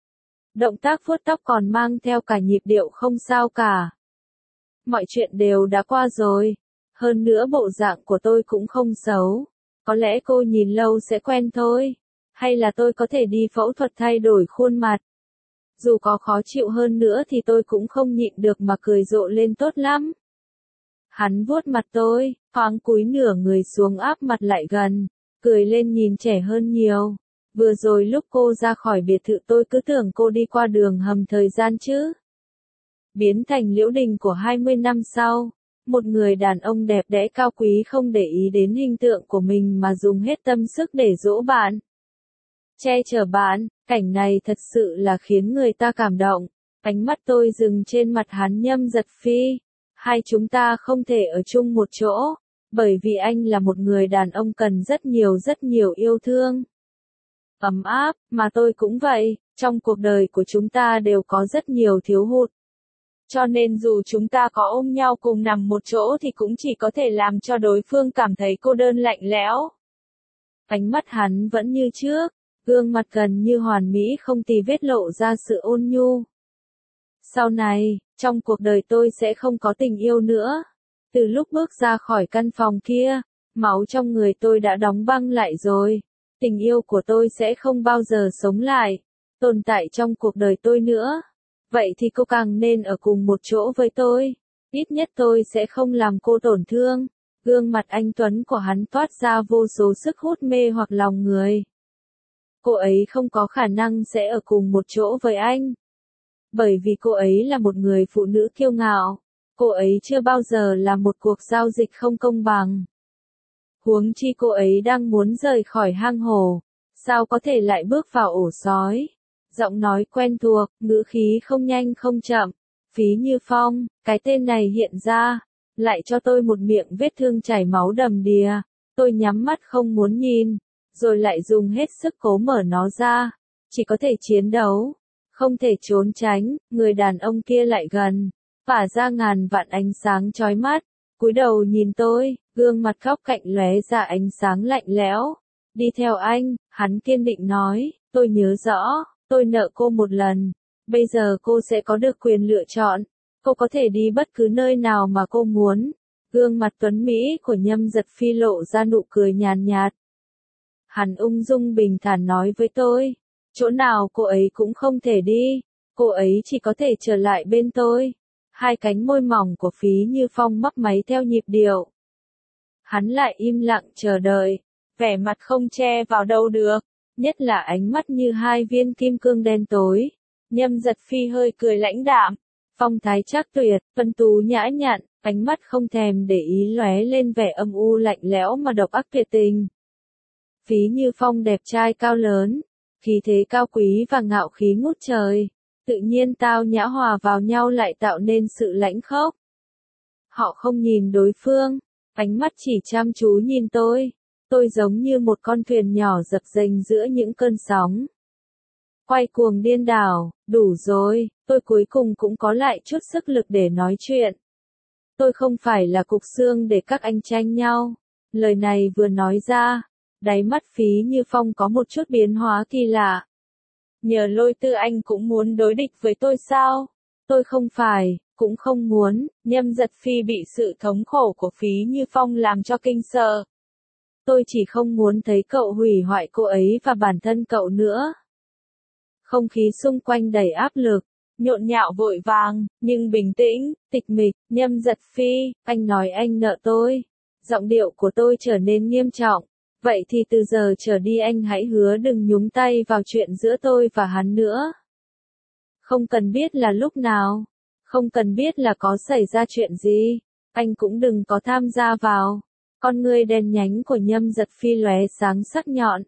Speaker 1: Động tác vuốt tóc còn mang theo cả nhịp điệu không sao cả. Mọi chuyện đều đã qua rồi. Hơn nữa bộ dạng của tôi cũng không xấu. Có lẽ cô nhìn lâu sẽ quen thôi. Hay là tôi có thể đi phẫu thuật thay đổi khuôn mặt. Dù có khó chịu hơn nữa thì tôi cũng không nhịn được mà cười rộ lên tốt lắm. Hắn vuốt mặt tôi, thoáng cúi nửa người xuống áp mặt lại gần, cười lên nhìn trẻ hơn nhiều. Vừa rồi lúc cô ra khỏi biệt thự tôi cứ tưởng cô đi qua đường hầm thời gian chứ. Biến thành Liễu Đình của 20 năm sau, một người đàn ông đẹp đẽ cao quý không để ý đến hình tượng của mình mà dùng hết tâm sức để dỗ bạn. Che chở bạn, cảnh này thật sự là khiến người ta cảm động. Ánh mắt tôi dừng trên mặt hắn. Nhâm Giật Phi. Hai chúng ta không thể ở chung một chỗ, bởi vì anh là một người đàn ông cần rất nhiều yêu thương. Ấm áp, mà tôi cũng vậy, Trong cuộc đời của chúng ta đều có rất nhiều thiếu hụt. Cho nên dù chúng ta có ôm nhau cùng nằm một chỗ thì cũng chỉ có thể làm cho đối phương cảm thấy cô đơn lạnh lẽo. Ánh mắt hắn vẫn như trước, gương mặt gần như hoàn mỹ không tì vết lộ ra sự ôn nhu. Sau này, trong cuộc đời tôi sẽ không có tình yêu nữa. Từ lúc bước ra khỏi căn phòng kia, máu trong người tôi đã đóng băng lại rồi. Tình yêu của tôi sẽ không bao giờ sống lại, tồn tại trong cuộc đời tôi nữa. Vậy thì cô càng nên ở cùng một chỗ với tôi. Ít nhất tôi sẽ không làm cô tổn thương. Gương mặt anh tuấn của hắn toát ra vô số sức hút mê hoặc lòng người. Cô ấy không có khả năng sẽ ở cùng một chỗ với anh. Bởi vì cô ấy là một người phụ nữ kiêu ngạo. Cô ấy chưa bao giờ làm một cuộc giao dịch không công bằng. Huống chi cô ấy đang muốn rời khỏi hang hổ. Sao có thể lại bước vào ổ sói? Giọng nói quen thuộc, ngữ khí không nhanh không chậm. Phí Như Phong, cái tên này hiện ra, lại cho tôi một miệng vết thương chảy máu đầm đìa. Tôi nhắm mắt không muốn nhìn, rồi lại dùng hết sức cố mở nó ra. Chỉ có thể chiến đấu, không thể trốn tránh. Người đàn ông kia lại gần, phả ra ngàn vạn ánh sáng chói mắt, cúi đầu nhìn tôi, gương mặt góc cạnh lóe ra ánh sáng lạnh lẽo. Đi theo anh, hắn kiên định nói, tôi nhớ rõ, tôi nợ cô một lần, bây giờ cô sẽ có được quyền lựa chọn, cô có thể đi bất cứ nơi nào mà cô muốn. Gương mặt tuấn Mỹ của Nhâm Giật Phi lộ ra nụ cười nhàn nhạt. Hắn ung dung bình thản nói với tôi, chỗ nào cô ấy cũng không thể đi, cô ấy chỉ có thể trở lại bên tôi. Hai cánh môi mỏng của Phí Như Phong mấp máy theo nhịp điệu. Hắn lại im lặng chờ đợi, vẻ mặt không che vào đâu được, nhất là ánh mắt như hai viên kim cương đen tối. Nhâm Giật Phi hơi cười lãnh đạm, phong thái trác tuyệt, tuấn tú nhã nhặn, ánh mắt không thèm để ý lóe lên vẻ âm u lạnh lẽo mà độc ác tuyệt tình. Phí Như Phong đẹp trai cao lớn, khí thế cao quý và ngạo khí ngút trời. Tự nhiên tao nhã hòa vào nhau lại tạo nên sự lãnh khốc. Họ không nhìn đối phương, ánh mắt chỉ chăm chú nhìn tôi. Tôi giống như một con thuyền nhỏ dập dềnh giữa những cơn sóng. Quay cuồng điên đảo, đủ rồi, tôi cuối cùng cũng có lại chút sức lực để nói chuyện. Tôi không phải là cục xương để các anh tranh nhau. Lời này vừa nói ra, đáy mắt Phí Như Phong có một chút biến hóa kỳ lạ. Nhờ Lôi Tư anh cũng muốn đối địch với tôi sao? Tôi không phải, cũng không muốn. Nhâm Giật Phi bị sự thống khổ của Phí Như Phong làm cho kinh sợ. Tôi chỉ không muốn thấy cậu hủy hoại cô ấy và bản thân cậu nữa. Không khí xung quanh đầy áp lực, nhộn nhạo vội vàng, nhưng bình tĩnh, tịch mịch. Nhâm Giật Phi, anh nói anh nợ tôi. Giọng điệu của tôi trở nên nghiêm trọng. Vậy thì từ giờ trở đi anh hãy hứa đừng nhúng tay vào chuyện giữa tôi và hắn nữa. Không cần biết là lúc nào, không cần biết là có xảy ra chuyện gì, anh cũng đừng có tham gia vào. Con ngươi đen nhánh của Nhâm Giật Phi lóe sáng sắc nhọn.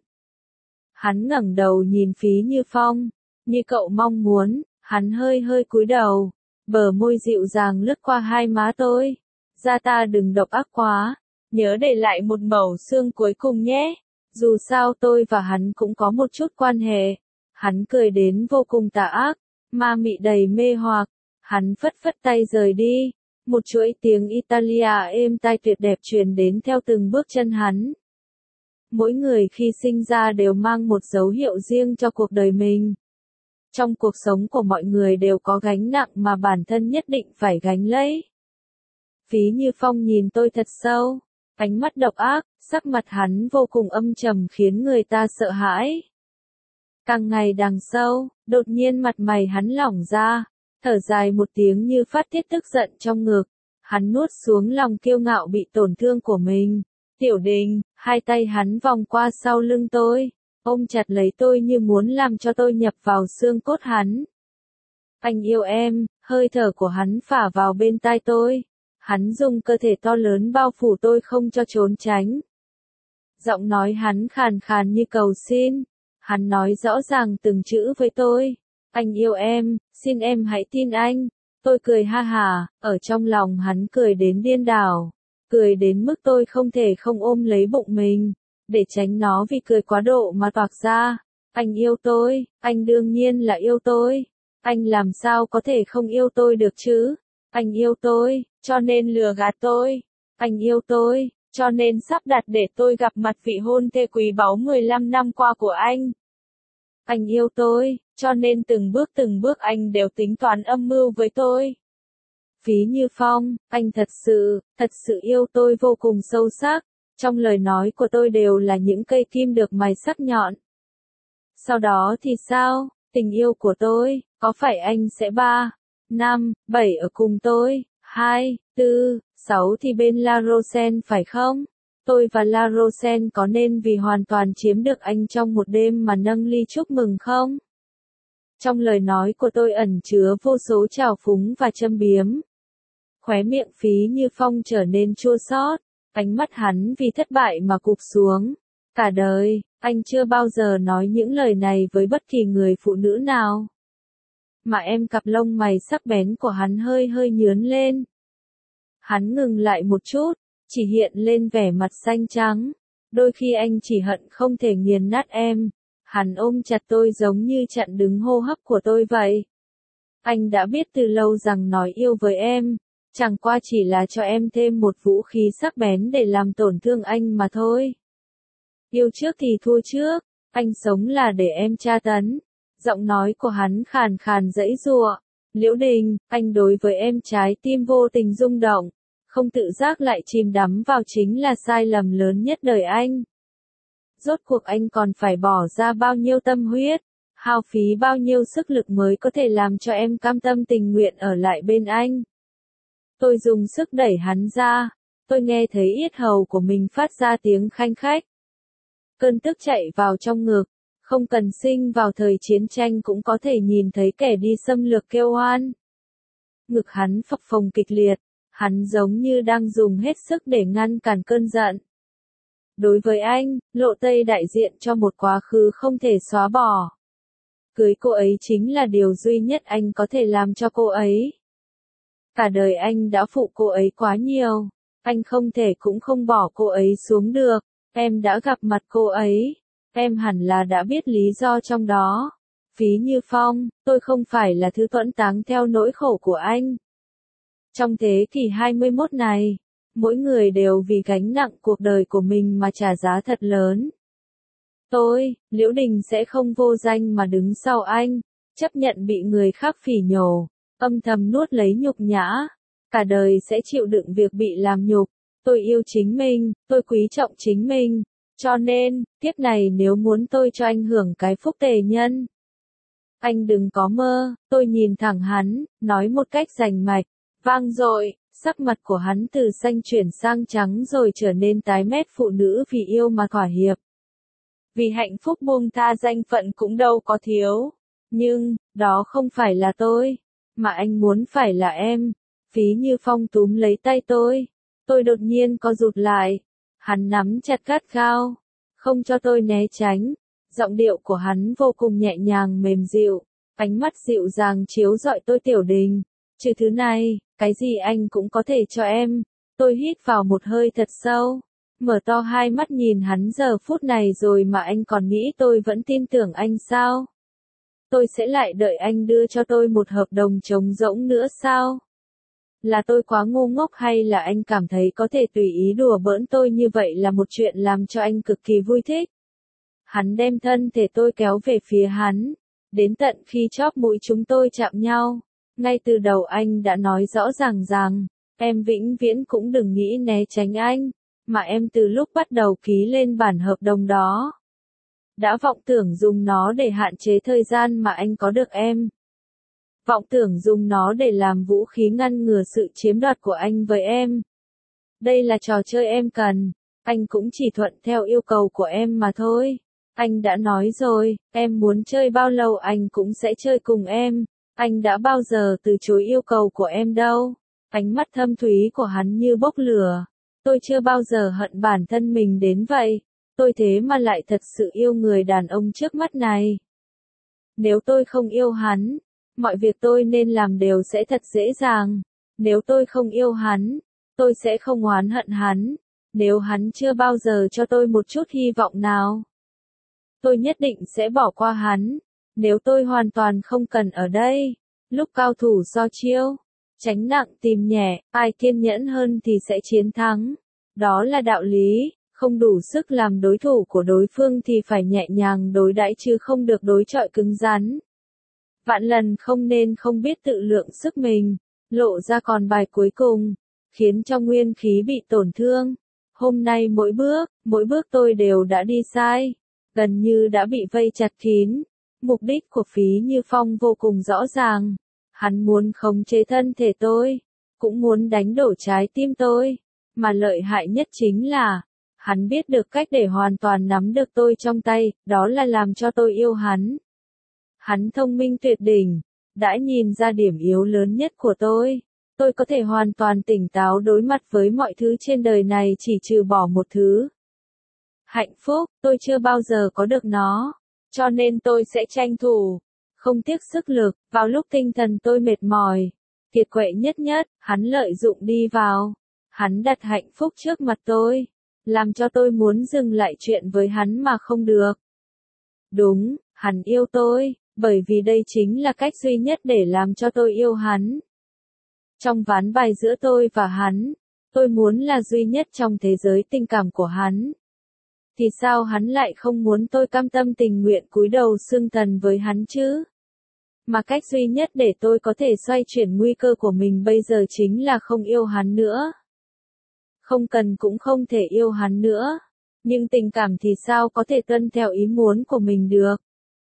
Speaker 1: Hắn ngẩng đầu nhìn Phí Như Phong, như cậu mong muốn, hắn hơi hơi cúi đầu, bờ môi dịu dàng lướt qua hai má tôi. Da ta đừng độc ác quá. Nhớ để lại một mẩu xương cuối cùng nhé. Dù sao tôi và hắn cũng có một chút quan hệ. Hắn cười đến vô cùng tà ác, ma mị đầy mê hoặc. Hắn phất phất tay rời đi. Một chuỗi tiếng Italia êm tai tuyệt đẹp truyền đến theo từng bước chân hắn. Mỗi người khi sinh ra đều mang một dấu hiệu riêng cho cuộc đời mình. Trong cuộc sống của mọi người đều có gánh nặng mà bản thân nhất định phải gánh lấy. Phí Như Phong nhìn tôi thật sâu. Ánh mắt độc ác, sắc mặt hắn vô cùng âm trầm khiến người ta sợ hãi. Càng ngày đằng sâu, đột nhiên mặt mày hắn lỏng ra, thở dài một tiếng như phát tiết tức giận trong ngực. Hắn nuốt xuống lòng kiêu ngạo bị tổn thương của mình. Tiểu Đình, hai tay hắn vòng qua sau lưng tôi, ôm chặt lấy tôi như muốn làm cho tôi nhập vào xương cốt hắn. Anh yêu em, hơi thở của hắn phả vào bên tai tôi. Hắn dùng cơ thể to lớn bao phủ tôi không cho trốn tránh. Giọng nói hắn khàn khàn như cầu xin. Hắn nói rõ ràng từng chữ với tôi. Anh yêu em, xin em hãy tin anh. Tôi cười ha hà, ở trong lòng hắn cười đến điên đảo. Cười đến mức tôi không thể không ôm lấy bụng mình, để tránh nó vì cười quá độ mà toạc ra. Anh yêu tôi, anh đương nhiên là yêu tôi. Anh làm sao có thể không yêu tôi được chứ? Anh yêu tôi, cho nên lừa gạt tôi. Anh yêu tôi, cho nên sắp đặt để tôi gặp mặt vị hôn thê quý báu 15 năm qua của anh. Anh yêu tôi, cho nên từng bước anh đều tính toán âm mưu với tôi. Phí Như Phong, anh thật sự yêu tôi vô cùng sâu sắc. Trong lời nói của tôi đều là những cây kim được mài sắc nhọn. Sau đó thì sao? Tình yêu của tôi, có phải anh sẽ 3, 5, 7 ở cùng tôi, 2, 4, 6 thì bên La Rosen phải không? Tôi và La Rosen có nên vì hoàn toàn chiếm được anh trong một đêm mà nâng ly chúc mừng không? Trong lời nói của tôi ẩn chứa vô số trào phúng và châm biếm. Khóe miệng Phí Như Phong trở nên chua xót, ánh mắt hắn vì thất bại mà cụp xuống. Cả đời, anh chưa bao giờ nói những lời này với bất kỳ người phụ nữ nào. Mà em cặp lông mày sắc bén của hắn hơi hơi nhướn lên. Hắn ngừng lại một chút, chỉ hiện lên vẻ mặt xanh trắng. Đôi khi anh chỉ hận không thể nghiền nát em. Hắn ôm chặt tôi giống như chặn đứng hô hấp của tôi vậy. Anh đã biết từ lâu rằng nói yêu với em, chẳng qua chỉ là cho em thêm một vũ khí sắc bén để làm tổn thương anh mà thôi. Yêu trước thì thua trước, anh sống là để em tra tấn. Giọng nói của hắn khàn khàn giãy giụa. Liễu Đình, anh đối với em trái tim vô tình rung động, không tự giác lại chìm đắm vào chính là sai lầm lớn nhất đời anh. Rốt cuộc anh còn phải bỏ ra bao nhiêu tâm huyết, hao phí bao nhiêu sức lực mới có thể làm cho em cam tâm tình nguyện ở lại bên anh. Tôi dùng sức đẩy hắn ra, tôi nghe thấy yết hầu của mình phát ra tiếng khanh khách. Cơn tức chạy vào trong ngực, không cần sinh vào thời chiến tranh cũng có thể nhìn thấy kẻ đi xâm lược kêu oan. Ngực hắn phập phồng kịch liệt, hắn giống như đang dùng hết sức để ngăn cản cơn giận. Đối với anh, Lộ Tây đại diện cho một quá khứ không thể xóa bỏ. Cưới cô ấy chính là điều duy nhất anh có thể làm cho cô ấy. Cả đời anh đã phụ cô ấy quá nhiều, anh không thể cũng không bỏ cô ấy xuống được. Em đã gặp mặt cô ấy, em hẳn là đã biết lý do trong đó. Phí Như Phong, tôi không phải là thứ tuẫn táng theo nỗi khổ của anh. Trong thế kỷ 21 này, mỗi người đều vì gánh nặng cuộc đời của mình mà trả giá thật lớn. Tôi, Liễu Đình sẽ không vô danh mà đứng sau anh, chấp nhận bị người khác phỉ nhổ, âm thầm nuốt lấy nhục nhã, cả đời sẽ chịu đựng việc bị làm nhục. Tôi yêu chính mình, tôi quý trọng chính mình, cho nên, kiếp này nếu muốn tôi cho anh hưởng cái phúc tề nhân. Anh đừng có mơ, tôi nhìn thẳng hắn, nói một cách rành mạch, vang dội, sắc mặt của hắn từ xanh chuyển sang trắng rồi trở nên tái mét. Phụ nữ vì yêu mà thỏa hiệp. Vì hạnh phúc buông tha danh phận cũng đâu có thiếu. Nhưng, đó không phải là tôi, mà anh muốn phải là em. Phí Như Phong túm lấy tay tôi đột nhiên co rụt lại. Hắn nắm chặt gắt gao, không cho tôi né tránh. Giọng điệu của hắn vô cùng nhẹ nhàng mềm dịu, ánh mắt dịu dàng chiếu rọi tôi. Tiểu Đình, trừ thứ này, cái gì anh cũng có thể cho em. Tôi hít vào một hơi thật sâu, mở to hai mắt nhìn hắn. Giờ phút này rồi mà anh còn nghĩ tôi vẫn tin tưởng anh sao? Tôi sẽ lại đợi anh đưa cho tôi một hợp đồng trống rỗng nữa sao? Là tôi quá ngu ngốc hay là anh cảm thấy có thể tùy ý đùa bỡn tôi như vậy là một chuyện làm cho anh cực kỳ vui thích? Hắn đem thân thể tôi kéo về phía hắn, đến tận khi chóp mũi chúng tôi chạm nhau. Ngay từ đầu anh đã nói rõ ràng rằng, em vĩnh viễn cũng đừng nghĩ né tránh anh, mà em từ lúc bắt đầu ký lên bản hợp đồng đó, đã vọng tưởng dùng nó để hạn chế thời gian mà anh có được em. Vọng tưởng dùng nó để làm vũ khí ngăn ngừa sự chiếm đoạt của anh với em. Đây là trò chơi em cần, anh cũng chỉ thuận theo yêu cầu của em mà thôi. Anh đã nói rồi, em muốn chơi bao lâu anh cũng sẽ chơi cùng em. Anh đã bao giờ từ chối yêu cầu của em đâu. Ánh mắt thâm thúy của hắn như bốc lửa. Tôi chưa bao giờ hận bản thân mình đến vậy. Tôi thế mà lại thật sự yêu người đàn ông trước mắt này. Nếu tôi không yêu hắn, mọi việc tôi nên làm đều sẽ thật dễ dàng. Nếu tôi không yêu hắn, tôi sẽ không oán hận hắn. Nếu hắn chưa bao giờ cho tôi một chút hy vọng nào, tôi nhất định sẽ bỏ qua hắn. Nếu tôi hoàn toàn không cần ở đây, lúc cao thủ so chiêu, tránh nặng tìm nhẹ, ai kiên nhẫn hơn thì sẽ chiến thắng. Đó là đạo lý, không đủ sức làm đối thủ của đối phương thì phải nhẹ nhàng đối đãi chứ không được đối chọi cứng rắn. Vạn lần không nên không biết tự lượng sức mình, lộ ra còn bài cuối cùng, khiến cho nguyên khí bị tổn thương. Hôm nay mỗi bước tôi đều đã đi sai, gần như đã bị vây chặt kín. Mục đích của Phí Như Phong vô cùng rõ ràng, hắn muốn khống chế thân thể tôi, cũng muốn đánh đổ trái tim tôi, mà lợi hại nhất chính là, hắn biết được cách để hoàn toàn nắm được tôi trong tay, đó là làm cho tôi yêu hắn. Hắn thông minh tuyệt đỉnh, đã nhìn ra điểm yếu lớn nhất của tôi có thể hoàn toàn tỉnh táo đối mặt với mọi thứ trên đời này chỉ trừ bỏ một thứ. Hạnh phúc, tôi chưa bao giờ có được nó, cho nên tôi sẽ tranh thủ, không tiếc sức lực, vào lúc tinh thần tôi mệt mỏi, kiệt quệ nhất, hắn lợi dụng đi vào. Hắn đặt hạnh phúc trước mặt tôi, làm cho tôi muốn dừng lại chuyện với hắn mà không được. Đúng, hắn yêu tôi, bởi vì đây chính là cách duy nhất để làm cho tôi yêu hắn. Trong ván bài giữa tôi và hắn, tôi muốn là duy nhất trong thế giới tình cảm của hắn. Thì sao hắn lại không muốn tôi cam tâm tình nguyện cúi đầu xưng thần với hắn chứ? Mà cách duy nhất để tôi có thể xoay chuyển nguy cơ của mình bây giờ chính là không yêu hắn nữa. Không cần cũng không thể yêu hắn nữa. Nhưng tình cảm thì sao có thể tuân theo ý muốn của mình được?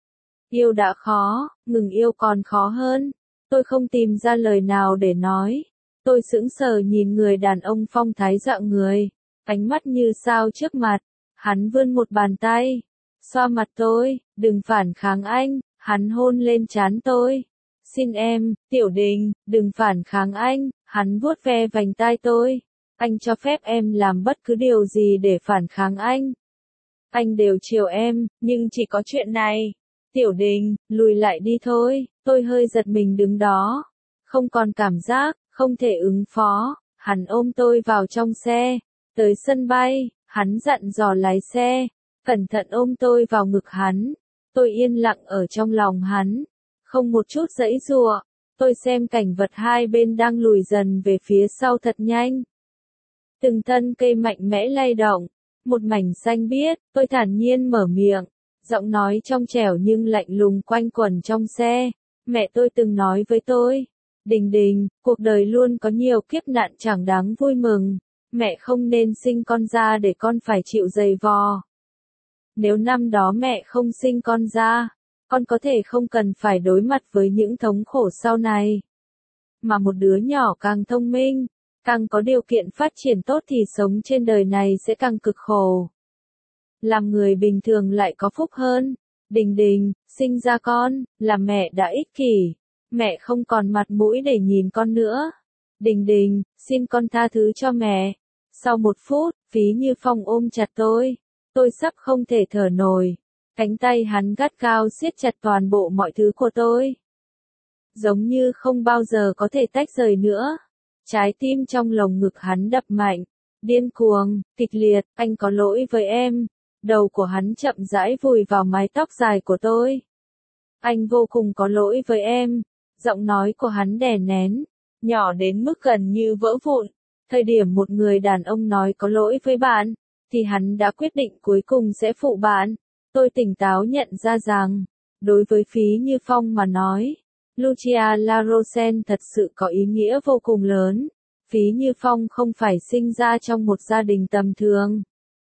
Speaker 1: Yêu đã khó, ngừng yêu còn khó hơn. Tôi không tìm ra lời nào để nói. Tôi sững sờ nhìn người đàn ông phong thái dọa người, ánh mắt như sao trước mặt. Hắn vươn một bàn tay, xoa mặt tôi, đừng phản kháng anh. Hắn hôn lên trán tôi. Xin em, Tiểu Đình, đừng phản kháng anh. Hắn vuốt ve vành tai tôi. Anh cho phép em làm bất cứ điều gì để phản kháng anh. Anh đều chiều em, nhưng chỉ có chuyện này. Tiểu Đình, lùi lại đi thôi. Tôi hơi giật mình đứng đó. Không còn cảm giác, không thể ứng phó. Hắn ôm tôi vào trong xe. Tới sân bay, hắn dặn dò lái xe. Cẩn thận ôm tôi vào ngực hắn. Tôi yên lặng ở trong lòng hắn. Không một chút giãy giụa. Tôi xem cảnh vật hai bên đang lùi dần về phía sau thật nhanh. Từng thân cây mạnh mẽ lay động. Một mảnh xanh biếc, tôi thản nhiên mở miệng. Giọng nói trong trẻo nhưng lạnh lùng quanh quẩn trong xe. Mẹ tôi từng nói với tôi. Đình Đình, cuộc đời luôn có nhiều kiếp nạn chẳng đáng vui mừng. Mẹ không nên sinh con ra để con phải chịu dày vò. Nếu năm đó mẹ không sinh con ra, con có thể không cần phải đối mặt với những thống khổ sau này. Mà một đứa nhỏ càng thông minh, càng có điều kiện phát triển tốt thì sống trên đời này sẽ càng cực khổ. Làm người bình thường lại có phúc hơn. Đình Đình, sinh ra con, là mẹ đã ích kỷ. Mẹ không còn mặt mũi để nhìn con nữa. Đình Đình, xin con tha thứ cho mẹ. Sau một phút, Phí Như Phong ôm chặt tôi. Tôi sắp không thể thở nổi. Cánh tay hắn gắt gao siết chặt toàn bộ mọi thứ của tôi. Giống như không bao giờ có thể tách rời nữa. Trái tim trong lồng ngực hắn đập mạnh, điên cuồng, kịch liệt, anh có lỗi với em. Đầu của hắn chậm rãi vùi vào mái tóc dài của tôi. Anh vô cùng có lỗi với em. Giọng nói của hắn đè nén, nhỏ đến mức gần như vỡ vụn. Thời điểm một người đàn ông nói có lỗi với bạn, thì hắn đã quyết định cuối cùng sẽ phụ bạn. Tôi tỉnh táo nhận ra rằng, đối với Phí Như Phong mà nói, Lucia La Rosen thật sự có ý nghĩa vô cùng lớn. Phí Như Phong không phải sinh ra trong một gia đình tầm thường.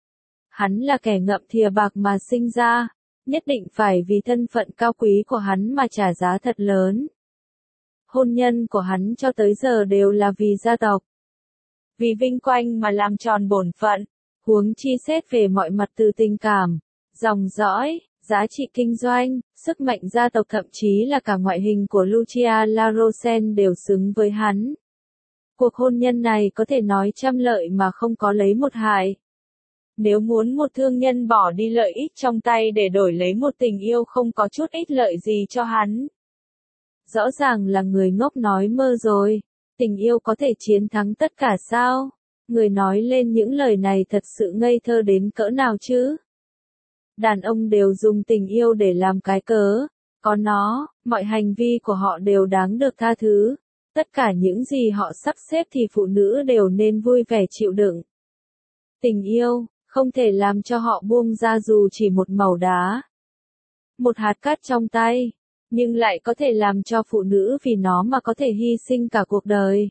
Speaker 1: Hắn là kẻ ngậm thìa bạc mà sinh ra, nhất định phải vì thân phận cao quý của hắn mà trả giá thật lớn. Hôn nhân của hắn cho tới giờ đều là vì gia tộc. Vì vinh quang mà làm tròn bổn phận, huống chi xét về mọi mặt từ tình cảm, dòng dõi, giá trị kinh doanh, sức mạnh gia tộc thậm chí là cả ngoại hình của Lucia La Rosen đều xứng với hắn. Cuộc hôn nhân này có thể nói trăm lợi mà không có lấy một hại. Nếu muốn một thương nhân bỏ đi lợi ích trong tay để đổi lấy một tình yêu không có chút ích lợi gì cho hắn. Rõ ràng là người ngốc nói mơ rồi. Tình yêu có thể chiến thắng tất cả sao? Người nói lên những lời này thật sự ngây thơ đến cỡ nào chứ? Đàn ông đều dùng tình yêu để làm cái cớ. Có nó, mọi hành vi của họ đều đáng được tha thứ. Tất cả những gì họ sắp xếp thì phụ nữ đều nên vui vẻ chịu đựng. Tình yêu, không thể làm cho họ buông ra dù chỉ một mẩu đá. Một hạt cát trong tay, nhưng lại có thể làm cho phụ nữ vì nó mà có thể hy sinh cả cuộc đời.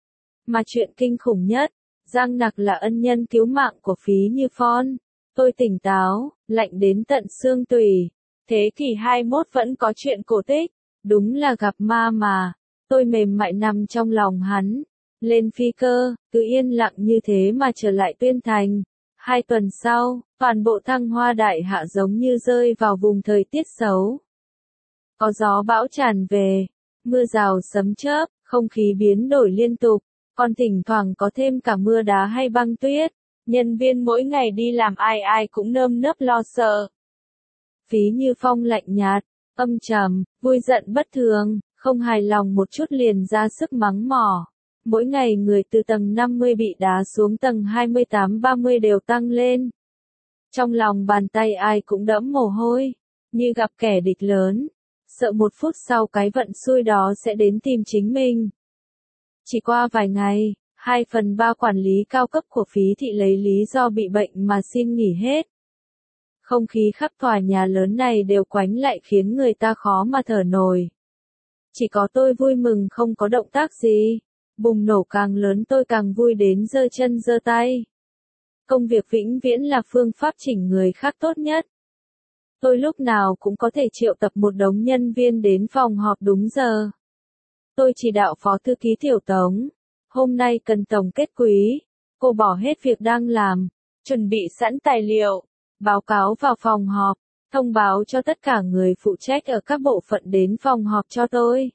Speaker 1: Mà chuyện kinh khủng nhất, Giang Nặc là ân nhân cứu mạng của Phí Như Phong. Tôi tỉnh táo, lạnh đến tận xương tủy. Thế kỷ 21 vẫn có chuyện cổ tích, đúng là gặp ma mà. Tôi mềm mại nằm trong lòng hắn. Lên phi cơ, cứ yên lặng như thế mà trở lại Tuyên Thành. 2 tuần sau, toàn bộ Thăng Hoa Đại Hạ giống như rơi vào vùng thời tiết xấu. Có gió bão tràn về, mưa rào sấm chớp, không khí biến đổi liên tục, còn thỉnh thoảng có thêm cả mưa đá hay băng tuyết. Nhân viên mỗi ngày đi làm ai ai cũng nơm nớp lo sợ. Phí Như Phong lạnh nhạt, âm trầm, vui giận bất thường, không hài lòng một chút liền ra sức mắng mỏ. Mỗi ngày người từ tầng 50 bị đá xuống tầng 28-30 đều tăng lên. Trong lòng bàn tay ai cũng đẫm mồ hôi, như gặp kẻ địch lớn. Sợ một phút sau cái vận xui đó sẽ đến tìm chính mình. Chỉ qua vài ngày, 2/3 quản lý cao cấp của Phí thị lấy lý do bị bệnh mà xin nghỉ hết. Không khí khắp tòa nhà lớn này đều quánh lại khiến người ta khó mà thở nổi. Chỉ có tôi vui mừng không có động tác gì. Bùng nổ càng lớn tôi càng vui đến giơ chân giơ tay. Công việc vĩnh viễn là phương pháp chỉnh người khác tốt nhất. Tôi lúc nào cũng có thể triệu tập một đống nhân viên đến phòng họp đúng giờ. Tôi chỉ đạo phó thư ký Tiểu Tống. Hôm nay cần tổng kết quý. Cô bỏ hết việc đang làm, chuẩn bị sẵn tài liệu, báo cáo vào phòng họp, thông báo cho tất cả người phụ trách ở các bộ phận đến phòng họp cho tôi.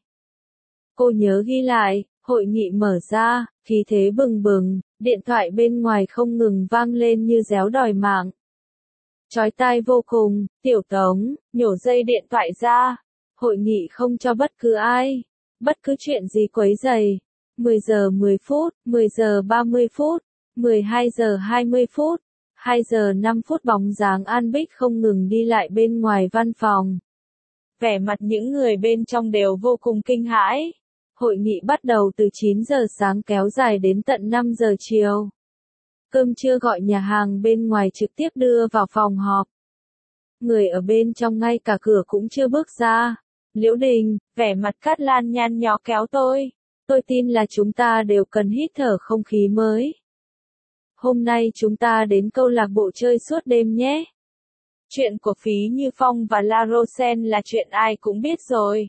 Speaker 1: Cô nhớ ghi lại, hội nghị mở ra, khí thế bừng bừng, điện thoại bên ngoài không ngừng vang lên như réo đòi mạng. Chói tai vô cùng, Tiểu Tống, nhổ dây điện thoại ra. Hội nghị không cho bất cứ ai, bất cứ chuyện gì quấy rầy. 10 giờ 10 phút, 10 giờ 30 phút, 12 giờ 20 phút, 2 giờ 5 phút bóng dáng An Bích không ngừng đi lại bên ngoài văn phòng. Vẻ mặt những người bên trong đều vô cùng kinh hãi. Hội nghị bắt đầu từ 9 giờ sáng kéo dài đến tận 5 giờ chiều. Cơm trưa gọi nhà hàng bên ngoài trực tiếp đưa vào phòng họp. Người ở bên trong ngay cả cửa cũng chưa bước ra. Liễu Đình, vẻ mặt Cát Lan nhăn nhó kéo tôi. Tôi tin là chúng ta đều cần hít thở không khí mới. Hôm nay chúng ta đến câu lạc bộ chơi suốt đêm nhé. Chuyện của Phí Như Phong và La Rosen là chuyện ai cũng biết rồi.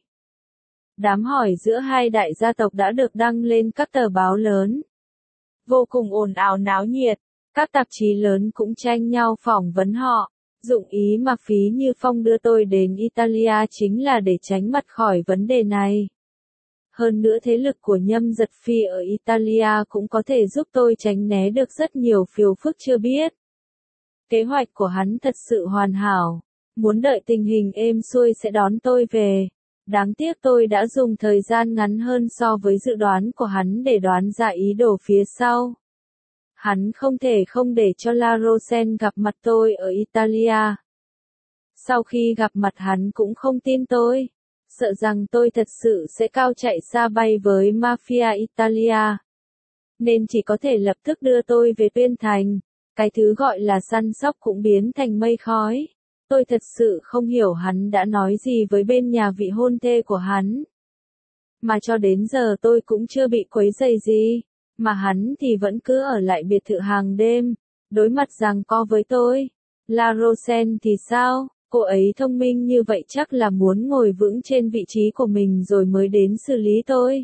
Speaker 1: Đám hỏi giữa hai đại gia tộc đã được đăng lên các tờ báo lớn. Vô cùng ồn ào náo nhiệt, các tạp chí lớn cũng tranh nhau phỏng vấn họ. Dụng ý mà Phí Như Phong đưa tôi đến Italia chính là để tránh mặt khỏi vấn đề này. Hơn nữa thế lực của Nhâm Giật Phi ở Italia cũng có thể giúp tôi tránh né được rất nhiều phiền phức chưa biết. Kế hoạch của hắn thật sự hoàn hảo. Muốn đợi tình hình êm xuôi sẽ đón tôi về. Đáng tiếc tôi đã dùng thời gian ngắn hơn so với dự đoán của hắn để đoán ra ý đồ phía sau. Hắn không thể không để cho La Rosen gặp mặt tôi ở Italia. Sau khi gặp mặt hắn cũng không tin tôi. Sợ rằng tôi thật sự sẽ cao chạy xa bay với mafia Italia. Nên chỉ có thể lập tức đưa tôi về Tuyên Thành. Cái thứ gọi là săn sóc cũng biến thành mây khói. Tôi thật sự không hiểu hắn đã nói gì với bên nhà vị hôn thê của hắn. Mà cho đến giờ tôi cũng chưa bị quấy rầy gì. Mà hắn thì vẫn cứ ở lại biệt thự hàng đêm. Đối mặt giằng co với tôi. La Rosen thì sao? Cô ấy thông minh như vậy chắc là muốn ngồi vững trên vị trí của mình rồi mới đến xử lý tôi.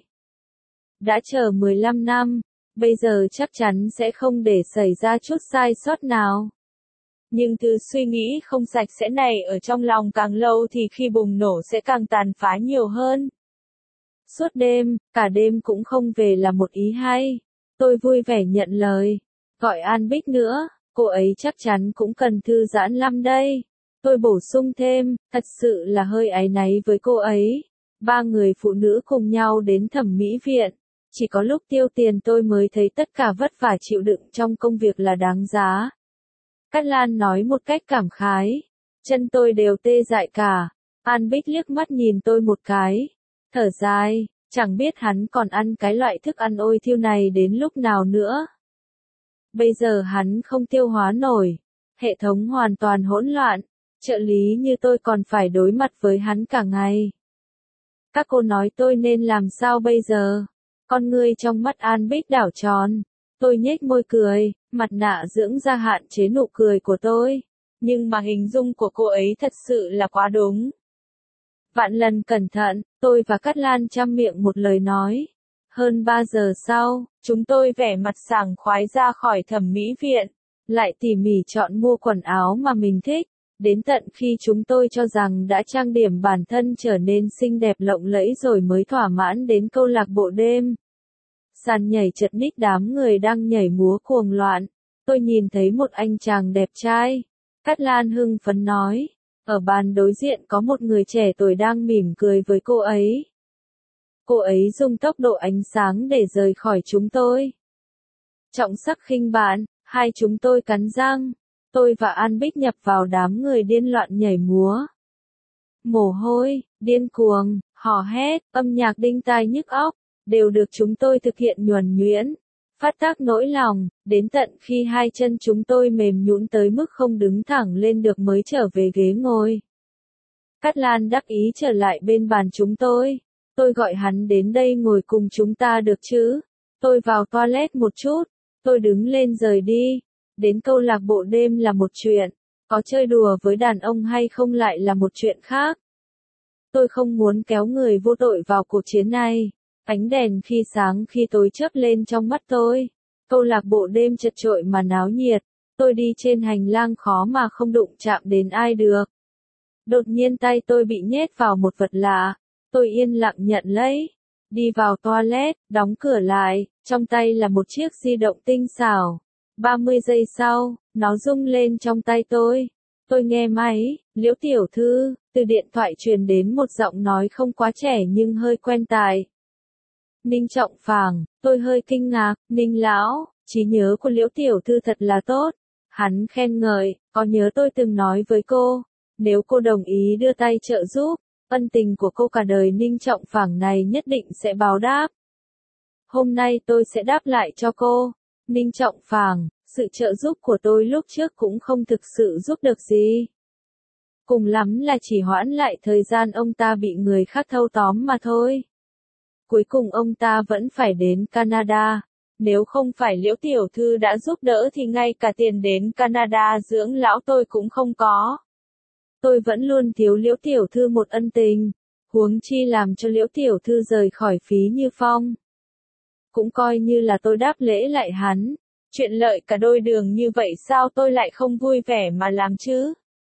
Speaker 1: Đã chờ 15 năm, bây giờ chắc chắn sẽ không để xảy ra chút sai sót nào. Nhưng thứ suy nghĩ không sạch sẽ này ở trong lòng càng lâu thì khi bùng nổ sẽ càng tàn phá nhiều hơn. Suốt đêm, cả đêm cũng không về là một ý hay. Tôi vui vẻ nhận lời. Gọi An Bích nữa, cô ấy chắc chắn cũng cần thư giãn lắm đây. Tôi bổ sung thêm, thật sự là hơi áy náy với cô ấy. 3 người phụ nữ cùng nhau đến thẩm mỹ viện. Chỉ có lúc tiêu tiền tôi mới thấy tất cả vất vả chịu đựng trong công việc là đáng giá. Cát Lan nói một cách cảm khái. chân tôi đều tê dại cả. An Bích liếc mắt nhìn tôi một cái, thở dài, chẳng biết hắn còn ăn cái loại thức ăn ôi thiêu này đến lúc nào nữa. Bây giờ hắn không tiêu hóa nổi, hệ thống hoàn toàn hỗn loạn, trợ lý như tôi còn phải đối mặt với hắn cả ngày. Các cô nói tôi nên làm sao bây giờ? Con ngươi trong mắt An Bích đảo tròn, tôi nhếch môi cười, mặt nạ dưỡng da hạn chế nụ cười của tôi. Nhưng mà hình dung của cô ấy thật sự là quá đúng. Vạn lần cẩn thận, tôi và Cát Lan chăm miệng một lời nói. Hơn 3 giờ sau, chúng tôi vẻ mặt sảng khoái ra khỏi thẩm mỹ viện, lại tỉ mỉ chọn mua quần áo mà mình thích, đến tận khi chúng tôi cho rằng đã trang điểm bản thân trở nên xinh đẹp lộng lẫy rồi mới thỏa mãn đến câu lạc bộ đêm. Sàn nhảy chật ních đám người đang nhảy múa cuồng loạn, tôi nhìn thấy một anh chàng đẹp trai. Cát Lan hưng phấn nói, ở bàn đối diện có một người trẻ tuổi đang mỉm cười với cô ấy. Cô ấy dùng tốc độ ánh sáng để rời khỏi chúng tôi. Trọng sắc khinh bạn, hai chúng tôi cắn răng. Tôi và An Bích nhập vào đám người điên loạn nhảy múa. Mồ hôi, điên cuồng, hò hét, âm nhạc đinh tai nhức óc, đều được chúng tôi thực hiện nhuần nhuyễn, phát tác nỗi lòng, đến tận khi hai chân chúng tôi mềm nhũn tới mức không đứng thẳng lên được mới trở về ghế ngồi. Cát Lan đắc ý trở lại bên bàn chúng tôi. Tôi gọi hắn đến đây ngồi cùng chúng ta được chứ? Tôi vào toilet một chút, tôi đứng lên rời đi. Đến câu lạc bộ đêm là một chuyện, có chơi đùa với đàn ông hay không lại là một chuyện khác. Tôi không muốn kéo người vô tội vào cuộc chiến này. Ánh đèn khi sáng khi tối chớp lên trong mắt tôi. Câu lạc bộ đêm chật chội mà náo nhiệt. Tôi đi trên hành lang khó mà không đụng chạm đến ai được. Đột nhiên tay tôi bị nhét vào một vật lạ. Tôi yên lặng nhận lấy. Đi vào toilet, đóng cửa lại, trong tay là một chiếc di động tinh xảo. 30 giây sau, nó rung lên trong tay tôi. Tôi nghe máy, Liễu tiểu thư, từ điện thoại truyền đến một giọng nói không quá trẻ nhưng hơi quen tai. Ninh Trọng Phàng, tôi hơi kinh ngạc, Ninh lão, trí nhớ của Liễu tiểu thư thật là tốt. Hắn khen ngợi, có nhớ tôi từng nói với cô, nếu cô đồng ý đưa tay trợ giúp, ân tình của cô cả đời Ninh Trọng Phàng này nhất định sẽ báo đáp. Hôm nay tôi sẽ đáp lại cho cô. Ninh Trọng Phàng, sự trợ giúp của tôi lúc trước cũng không thực sự giúp được gì. Cùng lắm là chỉ hoãn lại thời gian ông ta bị người khác thâu tóm mà thôi. Cuối cùng ông ta vẫn phải đến Canada. Nếu không phải Liễu tiểu thư đã giúp đỡ thì ngay cả tiền đến Canada dưỡng lão tôi cũng không có. Tôi vẫn luôn thiếu Liễu tiểu thư một ân tình, huống chi làm cho Liễu tiểu thư rời khỏi Phí Như Phong. Cũng coi như là tôi đáp lễ lại hắn. Chuyện lợi cả đôi đường như vậy sao tôi lại không vui vẻ mà làm chứ?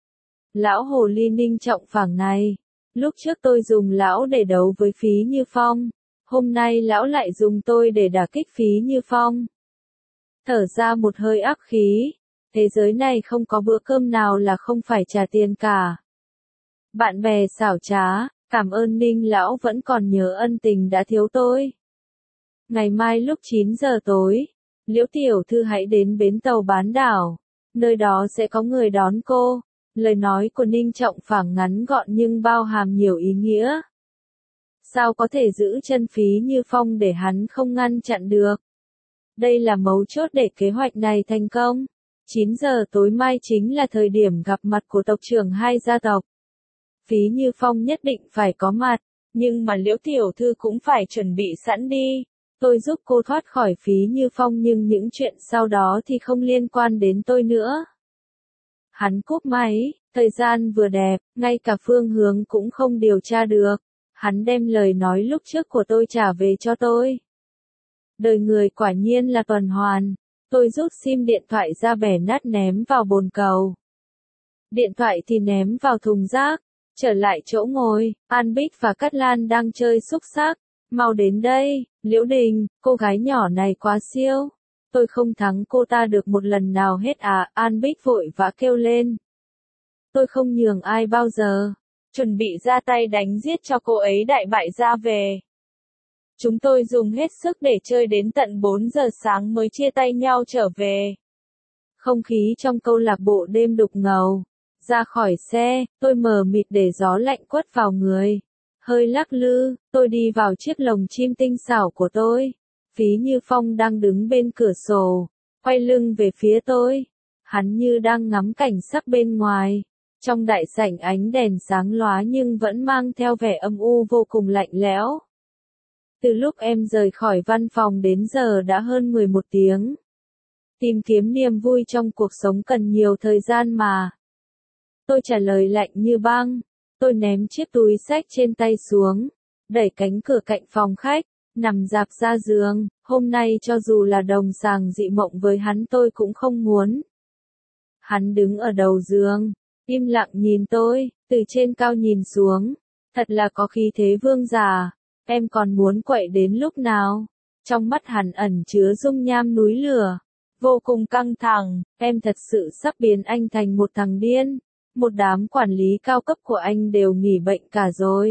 Speaker 1: Lão hồ ly Ninh Trọng Phàng này, lúc trước tôi dùng lão để đấu với Phí Như Phong, hôm nay lão lại dùng tôi để đả kích Phí Như Phong. Thở ra một hơi ác khí, thế giới này không có bữa cơm nào là không phải trả tiền cả. Bạn bè xảo trá, cảm ơn Ninh lão vẫn còn nhớ ân tình đã thiếu tôi. Ngày mai lúc 9 giờ tối, Liễu tiểu thư hãy đến bến tàu Bán Đảo, nơi đó sẽ có người đón cô. Lời nói của Ninh Trọng Phàng ngắn gọn nhưng bao hàm nhiều ý nghĩa. Sao có thể giữ chân Phí Như Phong để hắn không ngăn chặn được? Đây là mấu chốt để kế hoạch này thành công. 9 giờ tối mai chính là thời điểm gặp mặt của tộc trưởng hai gia tộc. Phí Như Phong nhất định phải có mặt, nhưng mà Liễu tiểu thư cũng phải chuẩn bị sẵn đi. Tôi giúp cô thoát khỏi Phí Như Phong nhưng những chuyện sau đó thì không liên quan đến tôi nữa. Hắn cúp máy, thời gian vừa đẹp, ngay cả phương hướng cũng không điều tra được. Hắn đem lời nói lúc trước của tôi trả về cho tôi. Đời người quả nhiên là tuần hoàn. Tôi rút sim điện thoại ra bẻ nát ném vào bồn cầu. Điện thoại thì ném vào thùng rác. Trở lại chỗ ngồi, An Bích và Cát Lan đang chơi xúc xắc. Mau đến đây, Liễu Đình, cô gái nhỏ này quá siêu. Tôi không thắng cô ta được một lần nào hết à, An Bích vội vã kêu lên. Tôi không nhường ai bao giờ. Chuẩn bị ra tay đánh giết cho cô ấy đại bại ra về. Chúng tôi dùng hết sức để chơi đến tận 4 giờ sáng mới chia tay nhau trở về. Không khí trong câu lạc bộ đêm đục ngầu. Ra khỏi xe, tôi mờ mịt để gió lạnh quất vào người. Hơi lắc lư, tôi đi vào chiếc lồng chim tinh xảo của tôi. Phí Như Phong đang đứng bên cửa sổ, quay lưng về phía tôi. Hắn như đang ngắm cảnh sắc bên ngoài. Trong đại sảnh ánh đèn sáng lóa nhưng vẫn mang theo vẻ âm u vô cùng lạnh lẽo. Từ lúc em rời khỏi văn phòng đến giờ đã hơn 11 tiếng. Tìm kiếm niềm vui trong cuộc sống cần nhiều thời gian mà. Tôi trả lời lạnh như băng. Tôi ném chiếc túi xách trên tay xuống, đẩy cánh cửa cạnh phòng khách, nằm rạp ra giường. Hôm nay cho dù là đồng sàng dị mộng với hắn tôi cũng không muốn. Hắn đứng ở đầu giường, im lặng nhìn tôi, từ trên cao nhìn xuống. Thật là có khí thế vương giả. Em còn muốn quậy đến lúc nào? Trong mắt hắn ẩn chứa dung nham núi lửa. Vô cùng căng thẳng, em thật sự sắp biến anh thành một thằng điên. Một đám quản lý cao cấp của anh đều nghỉ bệnh cả rồi.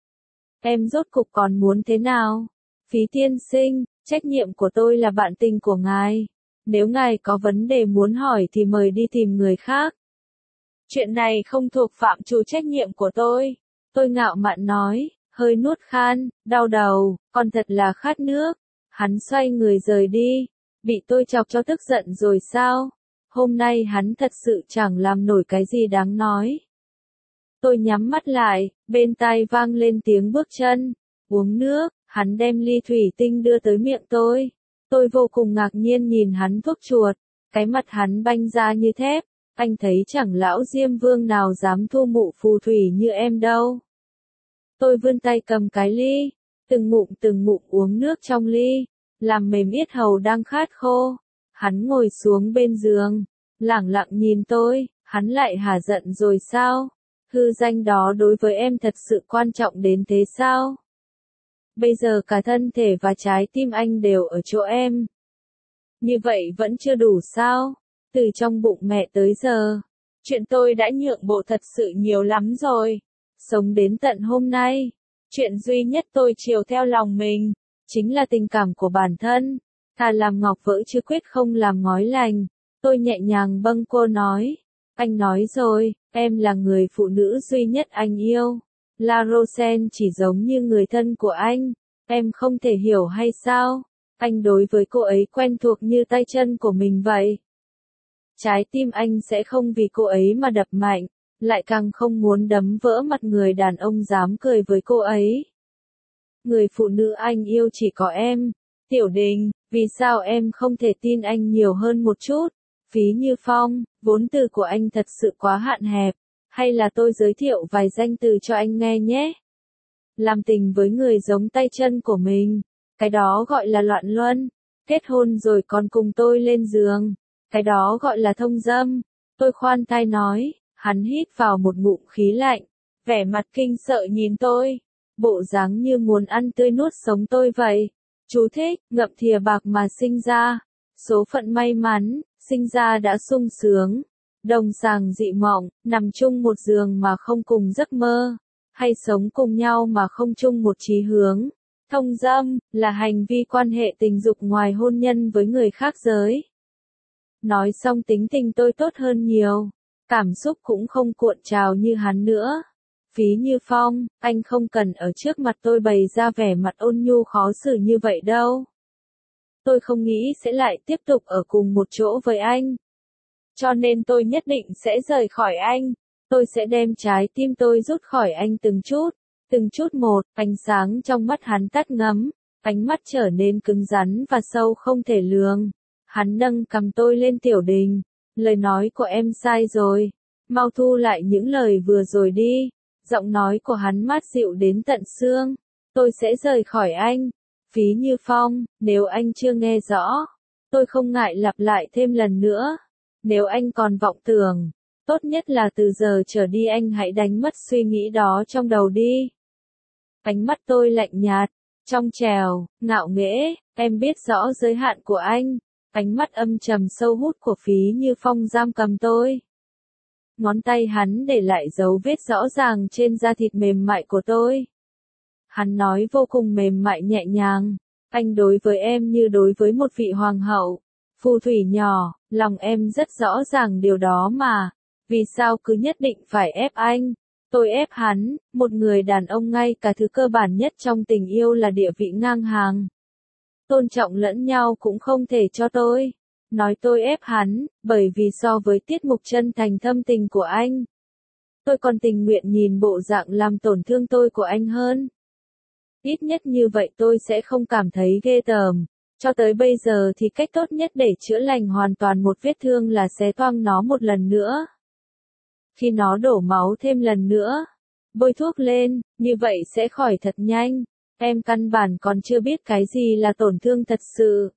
Speaker 1: Em rốt cục còn muốn thế nào? Phí tiên sinh, trách nhiệm của tôi là bạn tình của ngài. Nếu ngài có vấn đề muốn hỏi thì mời đi tìm người khác. Chuyện này không thuộc phạm trù trách nhiệm của tôi. Tôi ngạo mạn nói, hơi nuốt khan, đau đầu, còn thật là khát nước. Hắn xoay người rời đi. Bị tôi chọc cho tức giận rồi sao? Hôm nay hắn thật sự chẳng làm nổi cái gì đáng nói. Tôi nhắm mắt lại, bên tai vang lên tiếng bước chân. Uống nước, hắn đem ly thủy tinh đưa tới miệng tôi. Tôi vô cùng ngạc nhiên nhìn hắn thuốc chuột. Cái mặt hắn banh ra như thép. Anh thấy chẳng lão Diêm Vương nào dám thu mụ phù thủy như em đâu. Tôi vươn tay cầm cái ly. Từng ngụm uống nước trong ly. Làm mềm yết hầu đang khát khô. Hắn ngồi xuống bên giường, lẳng lặng nhìn tôi. Hắn lại hả giận rồi sao? Hư danh đó đối với em thật sự quan trọng đến thế sao? Bây giờ cả thân thể và trái tim anh đều ở chỗ em. Như vậy vẫn chưa đủ sao? Từ trong bụng mẹ tới giờ, chuyện tôi đã nhượng bộ thật sự nhiều lắm rồi. Sống đến tận hôm nay, chuyện duy nhất tôi chiều theo lòng mình, chính là tình cảm của bản thân. Thà làm ngọc vỡ chứ quyết không làm ngói lành. Tôi nhẹ nhàng bâng quơ nói. Anh nói rồi, em là người phụ nữ duy nhất anh yêu. La Rosen chỉ giống như người thân của anh. Em không thể hiểu hay sao? Anh đối với cô ấy quen thuộc như tay chân của mình vậy. Trái tim anh sẽ không vì cô ấy mà đập mạnh. Lại càng không muốn đấm vỡ mặt người đàn ông dám cười với cô ấy. Người phụ nữ anh yêu chỉ có em. Tiểu Đình, vì sao em không thể tin anh nhiều hơn một chút? Phí Như Phong, vốn từ của anh thật sự quá hạn hẹp. Hay là tôi giới thiệu vài danh từ cho anh nghe nhé? Làm tình với người giống tay chân của mình. Cái đó gọi là loạn luân. Kết hôn rồi còn cùng tôi lên giường. Cái đó gọi là thông dâm. Tôi khoan thai nói. Hắn hít vào một ngụm khí lạnh. Vẻ mặt kinh sợ nhìn tôi. Bộ dáng như muốn ăn tươi nuốt sống tôi vậy. Chú thích, ngậm thìa bạc mà sinh ra. Số phận may mắn, sinh ra đã sung sướng. Đồng sàng dị mộng, nằm chung một giường mà không cùng giấc mơ. Hay sống cùng nhau mà không chung một chí hướng. Thông dâm, là hành vi quan hệ tình dục ngoài hôn nhân với người khác giới. Nói xong tính tình tôi tốt hơn nhiều. Cảm xúc cũng không cuộn trào như hắn nữa. Phí Như Phong, anh không cần ở trước mặt tôi bày ra vẻ mặt ôn nhu khó xử như vậy đâu. Tôi không nghĩ sẽ lại tiếp tục ở cùng một chỗ với anh. Cho nên tôi nhất định sẽ rời khỏi anh. Tôi sẽ đem trái tim tôi rút khỏi anh từng chút một. Ánh sáng trong mắt hắn tắt ngấm, ánh mắt trở nên cứng rắn và sâu không thể lường. Hắn nâng cầm tôi lên. Tiểu Đình, lời nói của em sai rồi. Mau thu lại những lời vừa rồi đi. Giọng nói của hắn mát dịu đến tận xương. Tôi sẽ rời khỏi anh. Phí Như Phong, nếu anh chưa nghe rõ, tôi không ngại lặp lại thêm lần nữa. Nếu anh còn vọng tưởng, tốt nhất là từ giờ trở đi anh hãy đánh mất suy nghĩ đó trong đầu đi. Ánh mắt tôi lạnh nhạt, trong trèo, ngạo nghễ. Em biết rõ giới hạn của anh. Ánh mắt âm trầm sâu hút của Phí Như Phong giam cầm tôi. Ngón tay hắn để lại dấu vết rõ ràng trên da thịt mềm mại của tôi. Hắn nói vô cùng mềm mại nhẹ nhàng. Anh đối với em như đối với một vị hoàng hậu. Phù thủy nhỏ, lòng em rất rõ ràng điều đó mà. Vì sao cứ nhất định phải ép anh? Tôi ép hắn, một người đàn ông ngay cả thứ cơ bản nhất trong tình yêu là địa vị ngang hàng. Tôn trọng lẫn nhau cũng không thể cho tôi. Nói tôi ép hắn, bởi vì so với tiết mục chân thành thâm tình của anh, tôi còn tình nguyện nhìn bộ dạng làm tổn thương tôi của anh hơn. Ít nhất như vậy tôi sẽ không cảm thấy ghê tởm. Cho tới bây giờ thì cách tốt nhất để chữa lành hoàn toàn một vết thương là xé toang nó một lần nữa. Khi nó đổ máu thêm lần nữa, bôi thuốc lên, như vậy sẽ khỏi thật nhanh. Em căn bản còn chưa biết cái gì là tổn thương thật sự.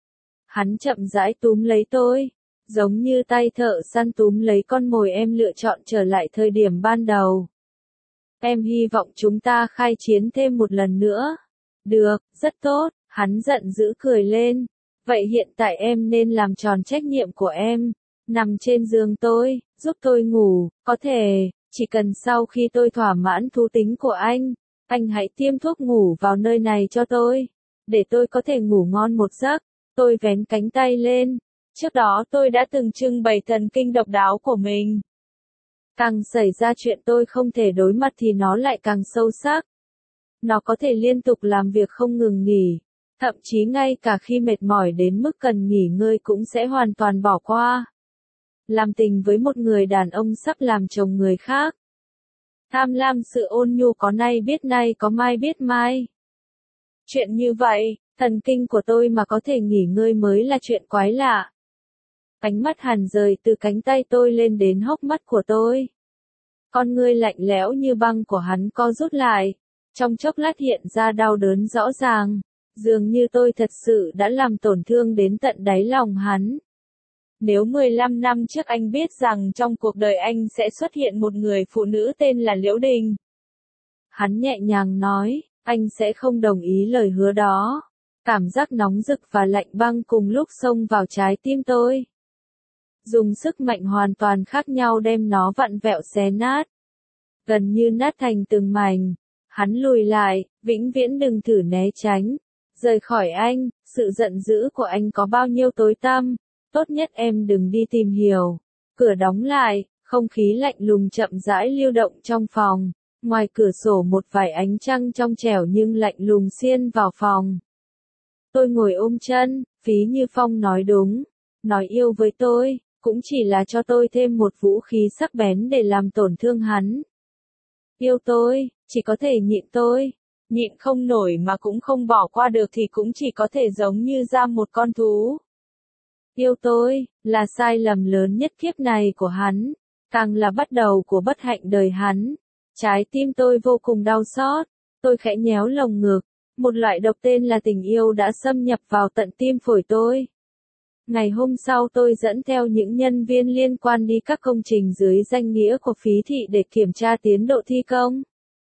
Speaker 1: Hắn chậm rãi túm lấy tôi, giống như tay thợ săn túm lấy con mồi em lựa chọn trở lại thời điểm ban đầu. Em hy vọng chúng ta khai chiến thêm một lần nữa. Được, rất tốt, hắn giận dữ cười lên. Vậy hiện tại em nên làm tròn trách nhiệm của em. Nằm trên giường tôi, giúp tôi ngủ, có thể, chỉ cần sau khi tôi thỏa mãn thú tính của anh hãy tiêm thuốc ngủ vào nơi này cho tôi, để tôi có thể ngủ ngon một giấc. Tôi vén cánh tay lên. Trước đó tôi đã từng trưng bày thần kinh độc đáo của mình. Càng xảy ra chuyện tôi không thể đối mặt thì nó lại càng sâu sắc. Nó có thể liên tục làm việc không ngừng nghỉ, thậm chí ngay cả khi mệt mỏi đến mức cần nghỉ ngơi cũng sẽ hoàn toàn bỏ qua. Làm tình với một người đàn ông sắp làm chồng người khác. Tham lam sự ôn nhu có nay biết nay có mai biết mai. Chuyện như vậy, thần kinh của tôi mà có thể nghỉ ngơi mới là chuyện quái lạ. Ánh mắt Hàn rời từ cánh tay tôi lên đến hốc mắt của tôi. Con ngươi lạnh lẽo như băng của hắn co rút lại. Trong chốc lát hiện ra đau đớn rõ ràng. Dường như tôi thật sự đã làm tổn thương đến tận đáy lòng hắn. Nếu 15 năm trước anh biết rằng trong cuộc đời anh sẽ xuất hiện một người phụ nữ tên là Liễu Đình. Hắn nhẹ nhàng nói, anh sẽ không đồng ý lời hứa đó. Cảm giác nóng rực và lạnh băng cùng lúc xông vào trái tim tôi. Dùng sức mạnh hoàn toàn khác nhau đem nó vặn vẹo xé nát. Gần như nát thành từng mảnh. Hắn lùi lại, vĩnh viễn đừng thử né tránh. Rời khỏi anh, sự giận dữ của anh có bao nhiêu tối tăm. Tốt nhất em đừng đi tìm hiểu. Cửa đóng lại, không khí lạnh lùng chậm rãi lưu động trong phòng. Ngoài cửa sổ một vài ánh trăng trong trẻo nhưng lạnh lùng xiên vào phòng. Tôi ngồi ôm chân, Phí Như Phong nói đúng. Nói yêu với tôi, cũng chỉ là cho tôi thêm một vũ khí sắc bén để làm tổn thương hắn. Yêu tôi, chỉ có thể nhịn tôi. Nhịn không nổi mà cũng không bỏ qua được thì cũng chỉ có thể giống như giam một con thú. Yêu tôi, là sai lầm lớn nhất kiếp này của hắn. Càng là bắt đầu của bất hạnh đời hắn. Trái tim tôi vô cùng đau xót. Tôi khẽ nhéo lồng ngực. Một loại độc tên là tình yêu đã xâm nhập vào tận tim phổi tôi. Ngày hôm sau tôi dẫn theo những nhân viên liên quan đi các công trình dưới danh nghĩa của Phí Thị để kiểm tra tiến độ thi công.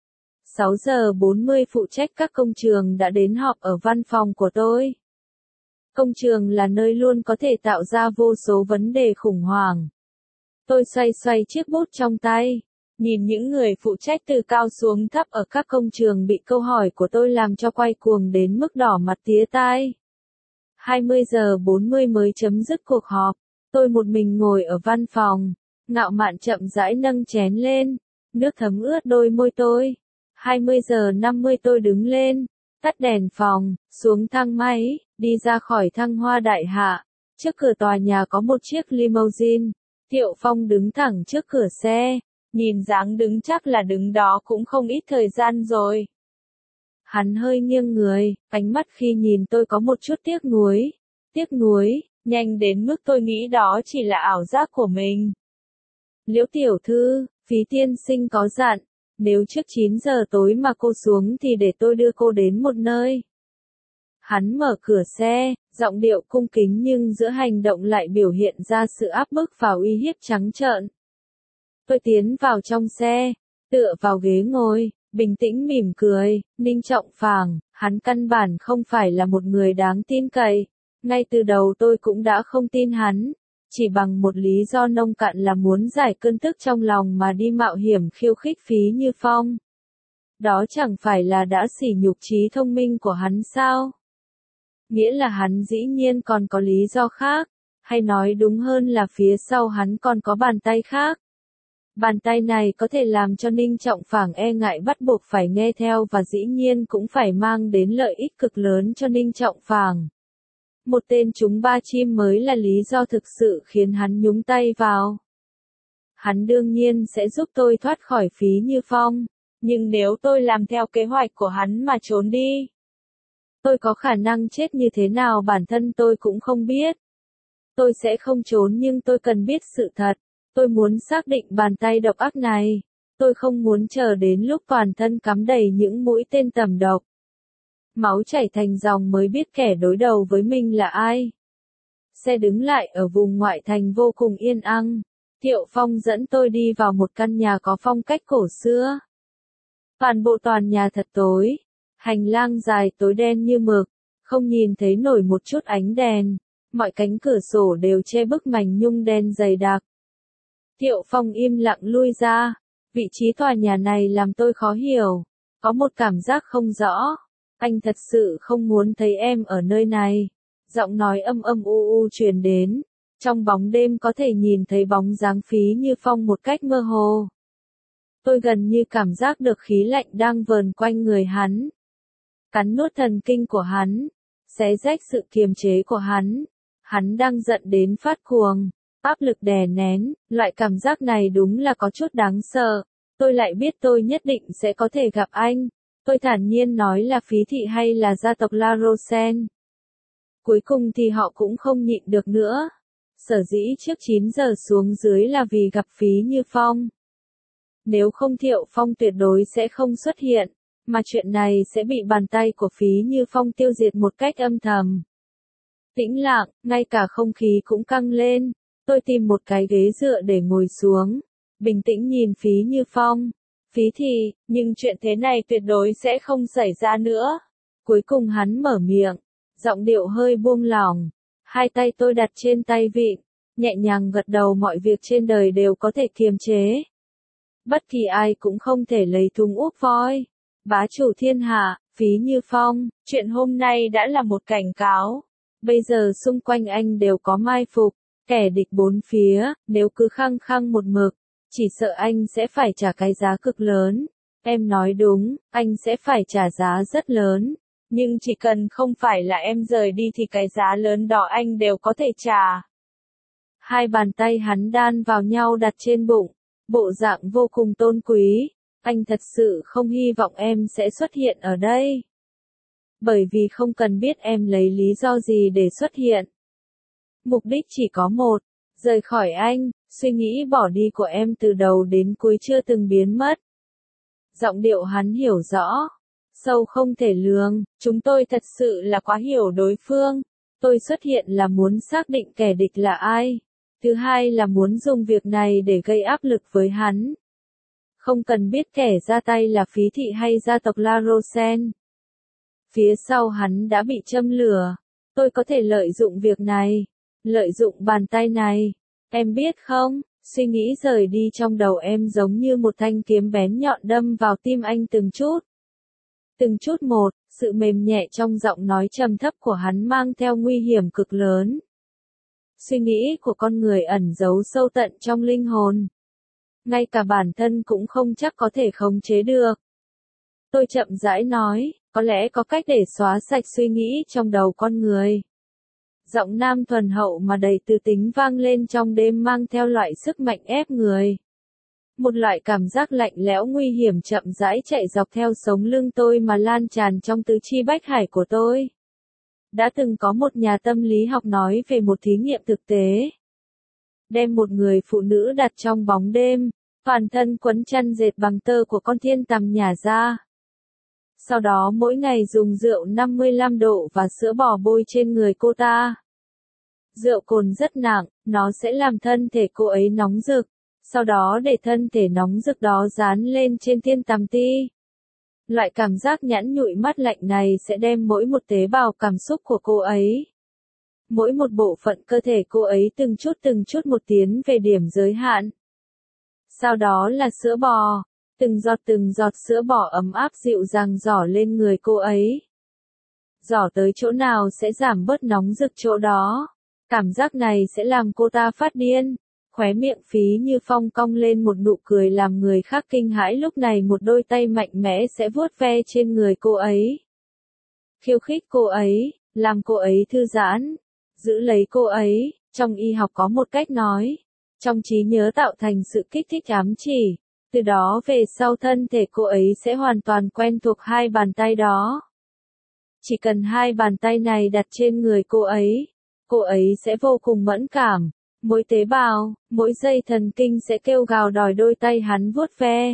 Speaker 1: 6 giờ 40 phụ trách các công trường đã đến họp ở văn phòng của tôi. Công trường là nơi luôn có thể tạo ra vô số vấn đề khủng hoảng. Tôi xoay xoay chiếc bút trong tay. Nhìn những người phụ trách từ cao xuống thấp ở các công trường bị câu hỏi của tôi làm cho quay cuồng đến mức đỏ mặt tía tai. 20 giờ 40 mới chấm dứt cuộc họp. Tôi một mình ngồi ở văn phòng. Ngạo mạn chậm rãi nâng chén lên. Nước thấm ướt đôi môi tôi. 20 giờ 50 tôi đứng lên. Tắt đèn phòng, xuống thang máy, đi ra khỏi thăng hoa đại hạ. Trước cửa tòa nhà có một chiếc limousine. Thiệu Phong đứng thẳng trước cửa xe. Nhìn dáng đứng chắc là đứng đó cũng không ít thời gian rồi. Hắn hơi nghiêng người, ánh mắt khi nhìn tôi có một chút tiếc nuối. Tiếc nuối, nhanh đến mức tôi nghĩ đó chỉ là ảo giác của mình. Liễu tiểu thư, Phí tiên sinh có dặn, nếu trước 9 giờ tối mà cô xuống thì để tôi đưa cô đến một nơi. Hắn mở cửa xe, giọng điệu cung kính nhưng giữa hành động lại biểu hiện ra sự áp bức và uy hiếp trắng trợn. Tôi tiến vào trong xe, tựa vào ghế ngồi, bình tĩnh mỉm cười, Ninh Trọng Phàng, hắn căn bản không phải là một người đáng tin cậy. Ngay từ đầu tôi cũng đã không tin hắn, chỉ bằng một lý do nông cạn là muốn giải cơn tức trong lòng mà đi mạo hiểm khiêu khích Phí Như Phong. Đó chẳng phải là đã sỉ nhục trí thông minh của hắn sao? Nghĩa là hắn dĩ nhiên còn có lý do khác, hay nói đúng hơn là phía sau hắn còn có bàn tay khác. Bàn tay này có thể làm cho Ninh Trọng Phảng e ngại bắt buộc phải nghe theo và dĩ nhiên cũng phải mang đến lợi ích cực lớn cho Ninh Trọng Phảng. Một tên trúng ba chim mới là lý do thực sự khiến hắn nhúng tay vào. Hắn đương nhiên sẽ giúp tôi thoát khỏi Phí Như Phong, nhưng nếu tôi làm theo kế hoạch của hắn mà trốn đi, tôi có khả năng chết như thế nào bản thân tôi cũng không biết. Tôi sẽ không trốn nhưng tôi cần biết sự thật. Tôi muốn xác định bàn tay độc ác này. Tôi không muốn chờ đến lúc toàn thân cắm đầy những mũi tên tầm độc. Máu chảy thành dòng mới biết kẻ đối đầu với mình là ai. Xe đứng lại ở vùng ngoại thành vô cùng yên ắng. Thiệu Phong dẫn tôi đi vào một căn nhà có phong cách cổ xưa. Toàn bộ tòa nhà thật tối. Hành lang dài tối đen như mực. Không nhìn thấy nổi một chút ánh đèn. Mọi cánh cửa sổ đều che bức mảnh nhung đen dày đặc. Thiệu Phong im lặng lui ra. Vị trí tòa nhà này làm tôi khó hiểu. Có một cảm giác không rõ. Anh thật sự không muốn thấy em ở nơi này. Giọng nói âm âm u u truyền đến. Trong bóng đêm có thể nhìn thấy bóng dáng Phí Như Phong một cách mơ hồ. Tôi gần như cảm giác được khí lạnh đang vờn quanh người hắn. Cắn nuốt thần kinh của hắn. Xé rách sự kiềm chế của hắn. Hắn đang giận đến phát cuồng. Áp lực đè nén, loại cảm giác này đúng là có chút đáng sợ. Tôi lại biết tôi nhất định sẽ có thể gặp anh. Tôi thản nhiên nói là Phí thị hay là gia tộc La Rosen. Cuối cùng thì họ cũng không nhịn được nữa. Sở dĩ trước 9 giờ xuống dưới là vì gặp Phí Như Phong. Nếu không Thiệu Phong tuyệt đối sẽ không xuất hiện, mà chuyện này sẽ bị bàn tay của Phí Như Phong tiêu diệt một cách âm thầm. Tĩnh lặng, ngay cả không khí cũng căng lên. Tôi tìm một cái ghế dựa để ngồi xuống. Bình tĩnh nhìn Phí Như Phong. Phí thị, nhưng chuyện thế này tuyệt đối sẽ không xảy ra nữa. Cuối cùng hắn mở miệng. Giọng điệu hơi buông lỏng. Hai tay tôi đặt trên tay vịn. Nhẹ nhàng gật đầu mọi việc trên đời đều có thể kiềm chế. Bất kỳ ai cũng không thể lấy thùng úp voi. Bá chủ thiên hạ, Phí Như Phong. Chuyện hôm nay đã là một cảnh cáo. Bây giờ xung quanh anh đều có mai phục. Kẻ địch bốn phía, nếu cứ khăng khăng một mực, chỉ sợ anh sẽ phải trả cái giá cực lớn. Em nói đúng, anh sẽ phải trả giá rất lớn. Nhưng chỉ cần không phải là em rời đi thì cái giá lớn đó anh đều có thể trả. Hai bàn tay hắn đan vào nhau đặt trên bụng, bộ dạng vô cùng tôn quý. Anh thật sự không hy vọng em sẽ xuất hiện ở đây. Bởi vì không cần biết em lấy lý do gì để xuất hiện. Mục đích chỉ có một, rời khỏi anh, suy nghĩ bỏ đi của em từ đầu đến cuối chưa từng biến mất. Giọng điệu hắn hiểu rõ, sâu không thể lường, chúng tôi thật sự là quá hiểu đối phương. Tôi xuất hiện là muốn xác định kẻ địch là ai. Thứ hai là muốn dùng việc này để gây áp lực với hắn. Không cần biết kẻ ra tay là Phí thị hay gia tộc La Rosen. Phía sau hắn đã bị châm lửa. Tôi có thể lợi dụng việc này. Lợi dụng bàn tay này. Em biết không, suy nghĩ rời đi trong đầu em giống như một thanh kiếm bén nhọn đâm vào tim anh từng chút. Từng chút một, sự mềm nhẹ trong giọng nói trầm thấp của hắn mang theo nguy hiểm cực lớn. Suy nghĩ của con người ẩn giấu sâu tận trong linh hồn. Ngay cả bản thân cũng không chắc có thể khống chế được. Tôi chậm rãi nói, có lẽ có cách để xóa sạch suy nghĩ trong đầu con người. Giọng nam thuần hậu mà đầy tư tính vang lên trong đêm mang theo loại sức mạnh ép người. Một loại cảm giác lạnh lẽo nguy hiểm chậm rãi chạy dọc theo sống lưng tôi mà lan tràn trong tứ chi bách hải của tôi. Đã từng có một nhà tâm lý học nói về một thí nghiệm thực tế. Đem một người phụ nữ đặt trong bóng đêm, toàn thân quấn chăn dệt bằng tơ của con thiên tằm nhả ra. Sau đó mỗi ngày dùng rượu 55 độ và sữa bò bôi trên người cô ta. Rượu cồn rất nặng, nó sẽ làm thân thể cô ấy nóng rực. Sau đó để thân thể nóng rực đó dán lên trên thiên tằm ti. Loại cảm giác nhẵn nhụi mát lạnh này sẽ đem mỗi một tế bào cảm xúc của cô ấy. Mỗi một bộ phận cơ thể cô ấy từng chút một tiến về điểm giới hạn. Sau đó là sữa bò. Từng giọt sữa bò ấm áp dịu dàng rỏ lên người cô ấy. Rỏ tới chỗ nào sẽ giảm bớt nóng rực chỗ đó. Cảm giác này sẽ làm cô ta phát điên. Khóe miệng Phí Như Phong cong lên một nụ cười làm người khác kinh hãi, lúc này một đôi tay mạnh mẽ sẽ vuốt ve trên người cô ấy. Khiêu khích cô ấy, làm cô ấy thư giãn, giữ lấy cô ấy. Trong y học có một cách nói, trong trí nhớ tạo thành sự kích thích ám chỉ, từ đó về sau thân thể cô ấy sẽ hoàn toàn quen thuộc hai bàn tay đó. Chỉ cần hai bàn tay này đặt trên người cô ấy sẽ vô cùng mẫn cảm, mỗi tế bào, mỗi dây thần kinh sẽ kêu gào đòi đôi tay hắn vuốt ve.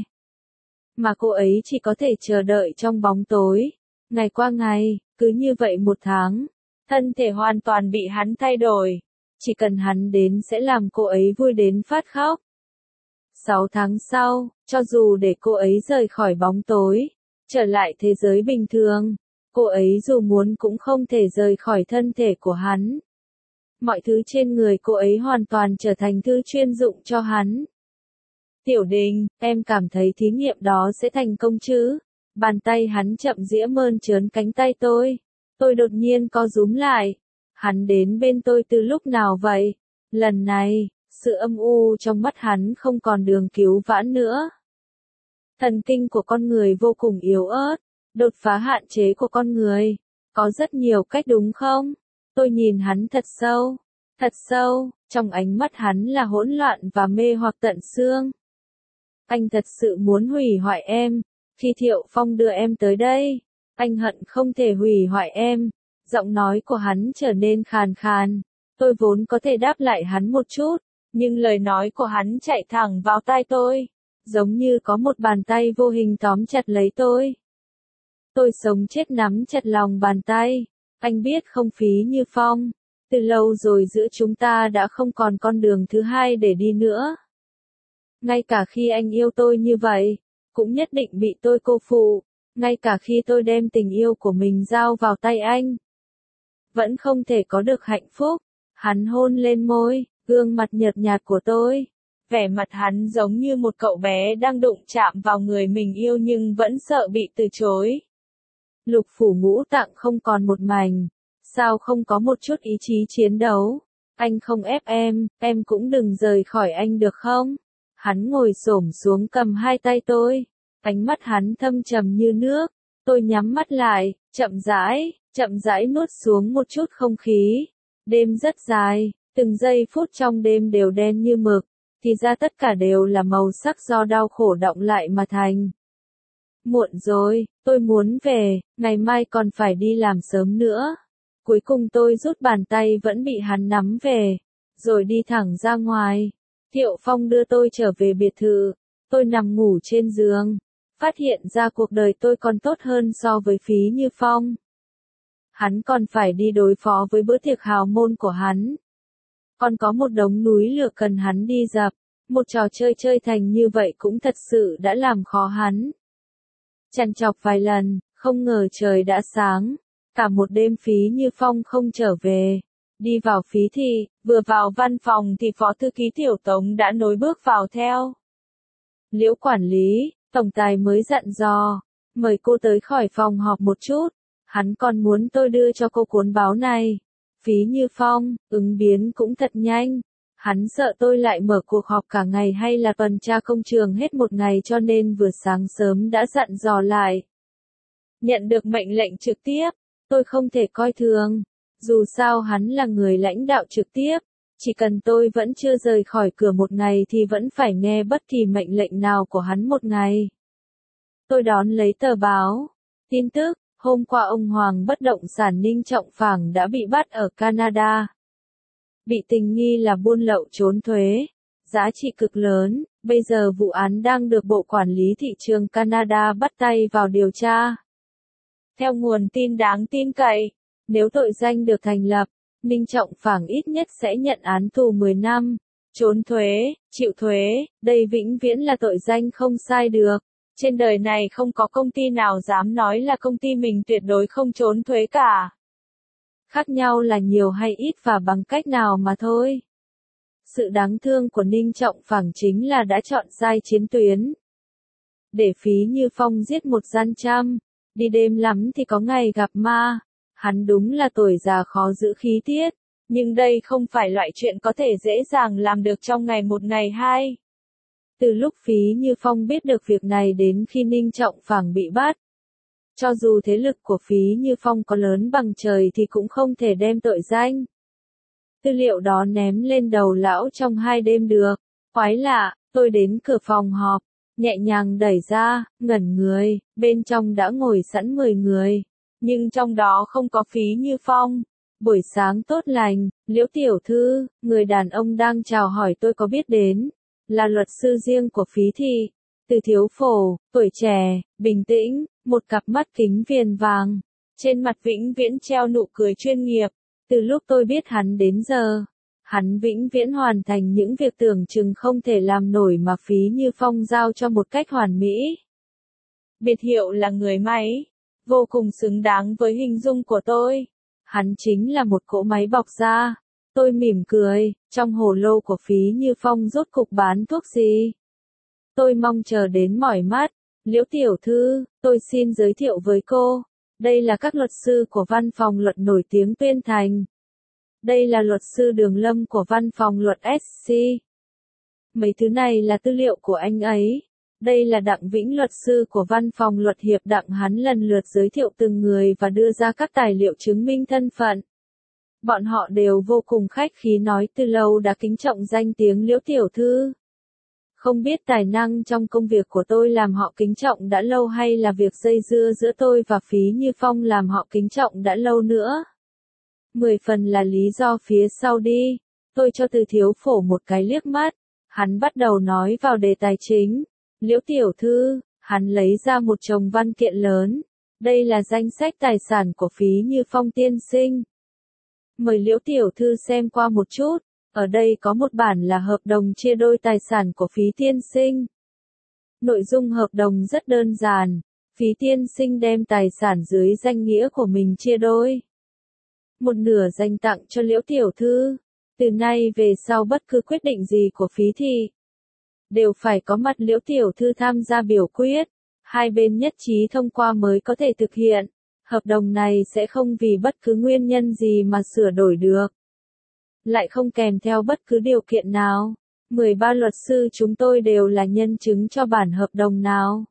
Speaker 1: Mà cô ấy chỉ có thể chờ đợi trong bóng tối, ngày qua ngày, cứ như vậy một tháng, thân thể hoàn toàn bị hắn thay đổi. Chỉ cần hắn đến sẽ làm cô ấy vui đến phát khóc. 6 tháng sau, cho dù để cô ấy rời khỏi bóng tối, trở lại thế giới bình thường, cô ấy dù muốn cũng không thể rời khỏi thân thể của hắn. Mọi thứ trên người cô ấy hoàn toàn trở thành thứ chuyên dụng cho hắn. Tiểu Đình, em cảm thấy thí nghiệm đó sẽ thành công chứ? Bàn tay hắn chậm rãi mơn trớn cánh tay tôi. Tôi đột nhiên co rúm lại. Hắn đến bên tôi từ lúc nào vậy? Lần này, sự âm u trong mắt hắn không còn đường cứu vãn nữa. Thần kinh của con người vô cùng yếu ớt, đột phá hạn chế của con người. Có rất nhiều cách đúng không? Tôi nhìn hắn thật sâu, trong ánh mắt hắn là hỗn loạn và mê hoặc tận xương. Anh thật sự muốn hủy hoại em, khi Thiệu Phong đưa em tới đây, anh hận không thể hủy hoại em. Giọng nói của hắn trở nên khàn khàn, tôi vốn có thể đáp lại hắn một chút, nhưng lời nói của hắn chạy thẳng vào tai tôi, giống như có một bàn tay vô hình tóm chặt lấy tôi. Tôi sống chết nắm chặt lòng bàn tay, anh biết không Phí Như Phong, từ lâu rồi giữa chúng ta đã không còn con đường thứ hai để đi nữa. Ngay cả khi anh yêu tôi như vậy, cũng nhất định bị tôi cô phụ, ngay cả khi tôi đem tình yêu của mình giao vào tay anh, vẫn không thể có được hạnh phúc. Hắn hôn lên môi, gương mặt nhợt nhạt của tôi. Vẻ mặt hắn giống như một cậu bé đang đụng chạm vào người mình yêu nhưng vẫn sợ bị từ chối. Lục phủ ngũ tạng không còn một mảnh. Sao không có một chút ý chí chiến đấu? Anh không ép em cũng đừng rời khỏi anh được không? Hắn ngồi xổm xuống cầm hai tay tôi. Ánh mắt hắn thâm trầm như nước. Tôi nhắm mắt lại, chậm rãi nuốt xuống một chút không khí. Đêm rất dài, từng giây phút trong đêm đều đen như mực, thì ra tất cả đều là màu sắc do đau khổ đọng lại mà thành. Muộn rồi, tôi muốn về, ngày mai còn phải đi làm sớm nữa. Cuối cùng tôi rút bàn tay vẫn bị hắn nắm về, rồi đi thẳng ra ngoài. Thiệu Phong đưa tôi trở về biệt thự, tôi nằm ngủ trên giường, phát hiện ra cuộc đời tôi còn tốt hơn so với Phí Như Phong. Hắn còn phải đi đối phó với bữa tiệc hào môn của hắn. Còn có một đống núi lửa cần hắn đi dập, một trò chơi thành như vậy cũng thật sự đã làm khó hắn. Trằn trọc vài lần, không ngờ trời đã sáng. Cả một đêm Phí Như Phong không trở về. Đi vào Phí thị, vừa vào văn phòng thì phó thư ký Tiểu Tống đã nối bước vào theo. Liễu quản lý, tổng tài mới dặn dò, mời cô tới khỏi phòng họp một chút. Hắn còn muốn tôi đưa cho cô cuốn báo này. Phí Như Phong, ứng biến cũng thật nhanh. Hắn sợ tôi lại mở cuộc họp cả ngày hay là tuần tra công trường hết một ngày cho nên vừa sáng sớm đã dặn dò lại. Nhận được mệnh lệnh trực tiếp, tôi không thể coi thường. Dù sao hắn là người lãnh đạo trực tiếp, chỉ cần tôi vẫn chưa rời khỏi cửa một ngày thì vẫn phải nghe bất kỳ mệnh lệnh nào của hắn một ngày. Tôi đón lấy tờ báo. Tin tức, hôm qua ông Hoàng bất động sản Ninh Trọng Phảng đã bị bắt ở Canada. Bị tình nghi là buôn lậu trốn thuế, giá trị cực lớn, bây giờ vụ án đang được Bộ Quản lý Thị trường Canada bắt tay vào điều tra. Theo nguồn tin đáng tin cậy, nếu tội danh được thành lập, Ninh Trọng Phảng ít nhất sẽ nhận án tù 10 năm. Trốn thuế, chịu thuế, đây vĩnh viễn là tội danh không sai được. Trên đời này không có công ty nào dám nói là công ty mình tuyệt đối không trốn thuế cả. Khác nhau là nhiều hay ít và bằng cách nào mà thôi. Sự đáng thương của Ninh Trọng Phảng chính là đã chọn sai chiến tuyến. Để Phí Như Phong giết một gian trăm, đi đêm lắm thì có ngày gặp ma. Hắn đúng là tuổi già khó giữ khí tiết, Nhưng đây không phải loại chuyện có thể dễ dàng làm được trong ngày một ngày hai. Từ lúc Phí Như Phong biết được việc này đến khi Ninh Trọng Phàng bị bắt. Cho dù thế lực của Phí Như Phong có lớn bằng trời thì cũng không thể đem tội danh. Tư liệu đó ném lên đầu lão trong 2 đêm được. Quái lạ, tôi đến cửa phòng họp, nhẹ nhàng đẩy ra, ngẩn người, bên trong đã ngồi sẵn 10 người. Nhưng trong đó không có Phí Như Phong. Buổi sáng tốt lành, Liễu tiểu thư, người đàn ông đang chào hỏi tôi có biết đến, là luật sư riêng của Phí thị. Từ thiếu phổ, tuổi trẻ, bình tĩnh, một cặp mắt kính viền vàng. Trên mặt vĩnh viễn treo nụ cười chuyên nghiệp. Từ lúc tôi biết hắn đến giờ, hắn vĩnh viễn hoàn thành những việc tưởng chừng không thể làm nổi mà Phí Như Phong giao cho một cách hoàn mỹ. Biệt hiệu là người máy, vô cùng xứng đáng với hình dung của tôi. Hắn chính là một cỗ máy bọc da. Tôi mỉm cười, trong hồ lô của Phí Như Phong rốt cục bán thuốc gì? Tôi mong chờ đến mỏi mắt. Liễu tiểu thư, tôi xin giới thiệu với cô. Đây là các luật sư của văn phòng luật nổi tiếng Tuyên Thành. Đây là luật sư Đường Lâm của văn phòng luật SC. Mấy thứ này là tư liệu của anh ấy. Đây là Đặng Vĩnh luật sư của văn phòng luật Hiệp Đặng, hắn lần lượt giới thiệu từng người và đưa ra các tài liệu chứng minh thân phận. Bọn họ đều vô cùng khách khí nói từ lâu đã kính trọng danh tiếng Liễu tiểu thư. Không biết tài năng trong công việc của tôi làm họ kính trọng đã lâu hay là việc dây dưa giữa tôi và Phí Như Phong làm họ kính trọng đã lâu nữa. 10 phần là lý do phía sau đi. Tôi cho Từ thiếu phổ một cái liếc mắt. Hắn bắt đầu nói vào đề tài chính. Liễu tiểu thư, hắn lấy ra một chồng văn kiện lớn. Đây là danh sách tài sản của Phí Như Phong tiên sinh. Mời Liễu tiểu thư xem qua một chút. Ở đây có một bản là hợp đồng chia đôi tài sản của Phí tiên sinh. Nội dung hợp đồng rất đơn giản. Phí tiên sinh đem tài sản dưới danh nghĩa của mình chia đôi. Một nửa dành tặng cho Liễu tiểu thư. Từ nay về sau bất cứ quyết định gì của Phí thị đều phải có mặt Liễu tiểu thư tham gia biểu quyết. Hai bên nhất trí thông qua mới có thể thực hiện. Hợp đồng này sẽ không vì bất cứ nguyên nhân gì mà sửa đổi được. Lại không kèm theo bất cứ điều kiện nào. 13 luật sư chúng tôi đều là nhân chứng cho bản hợp đồng nào.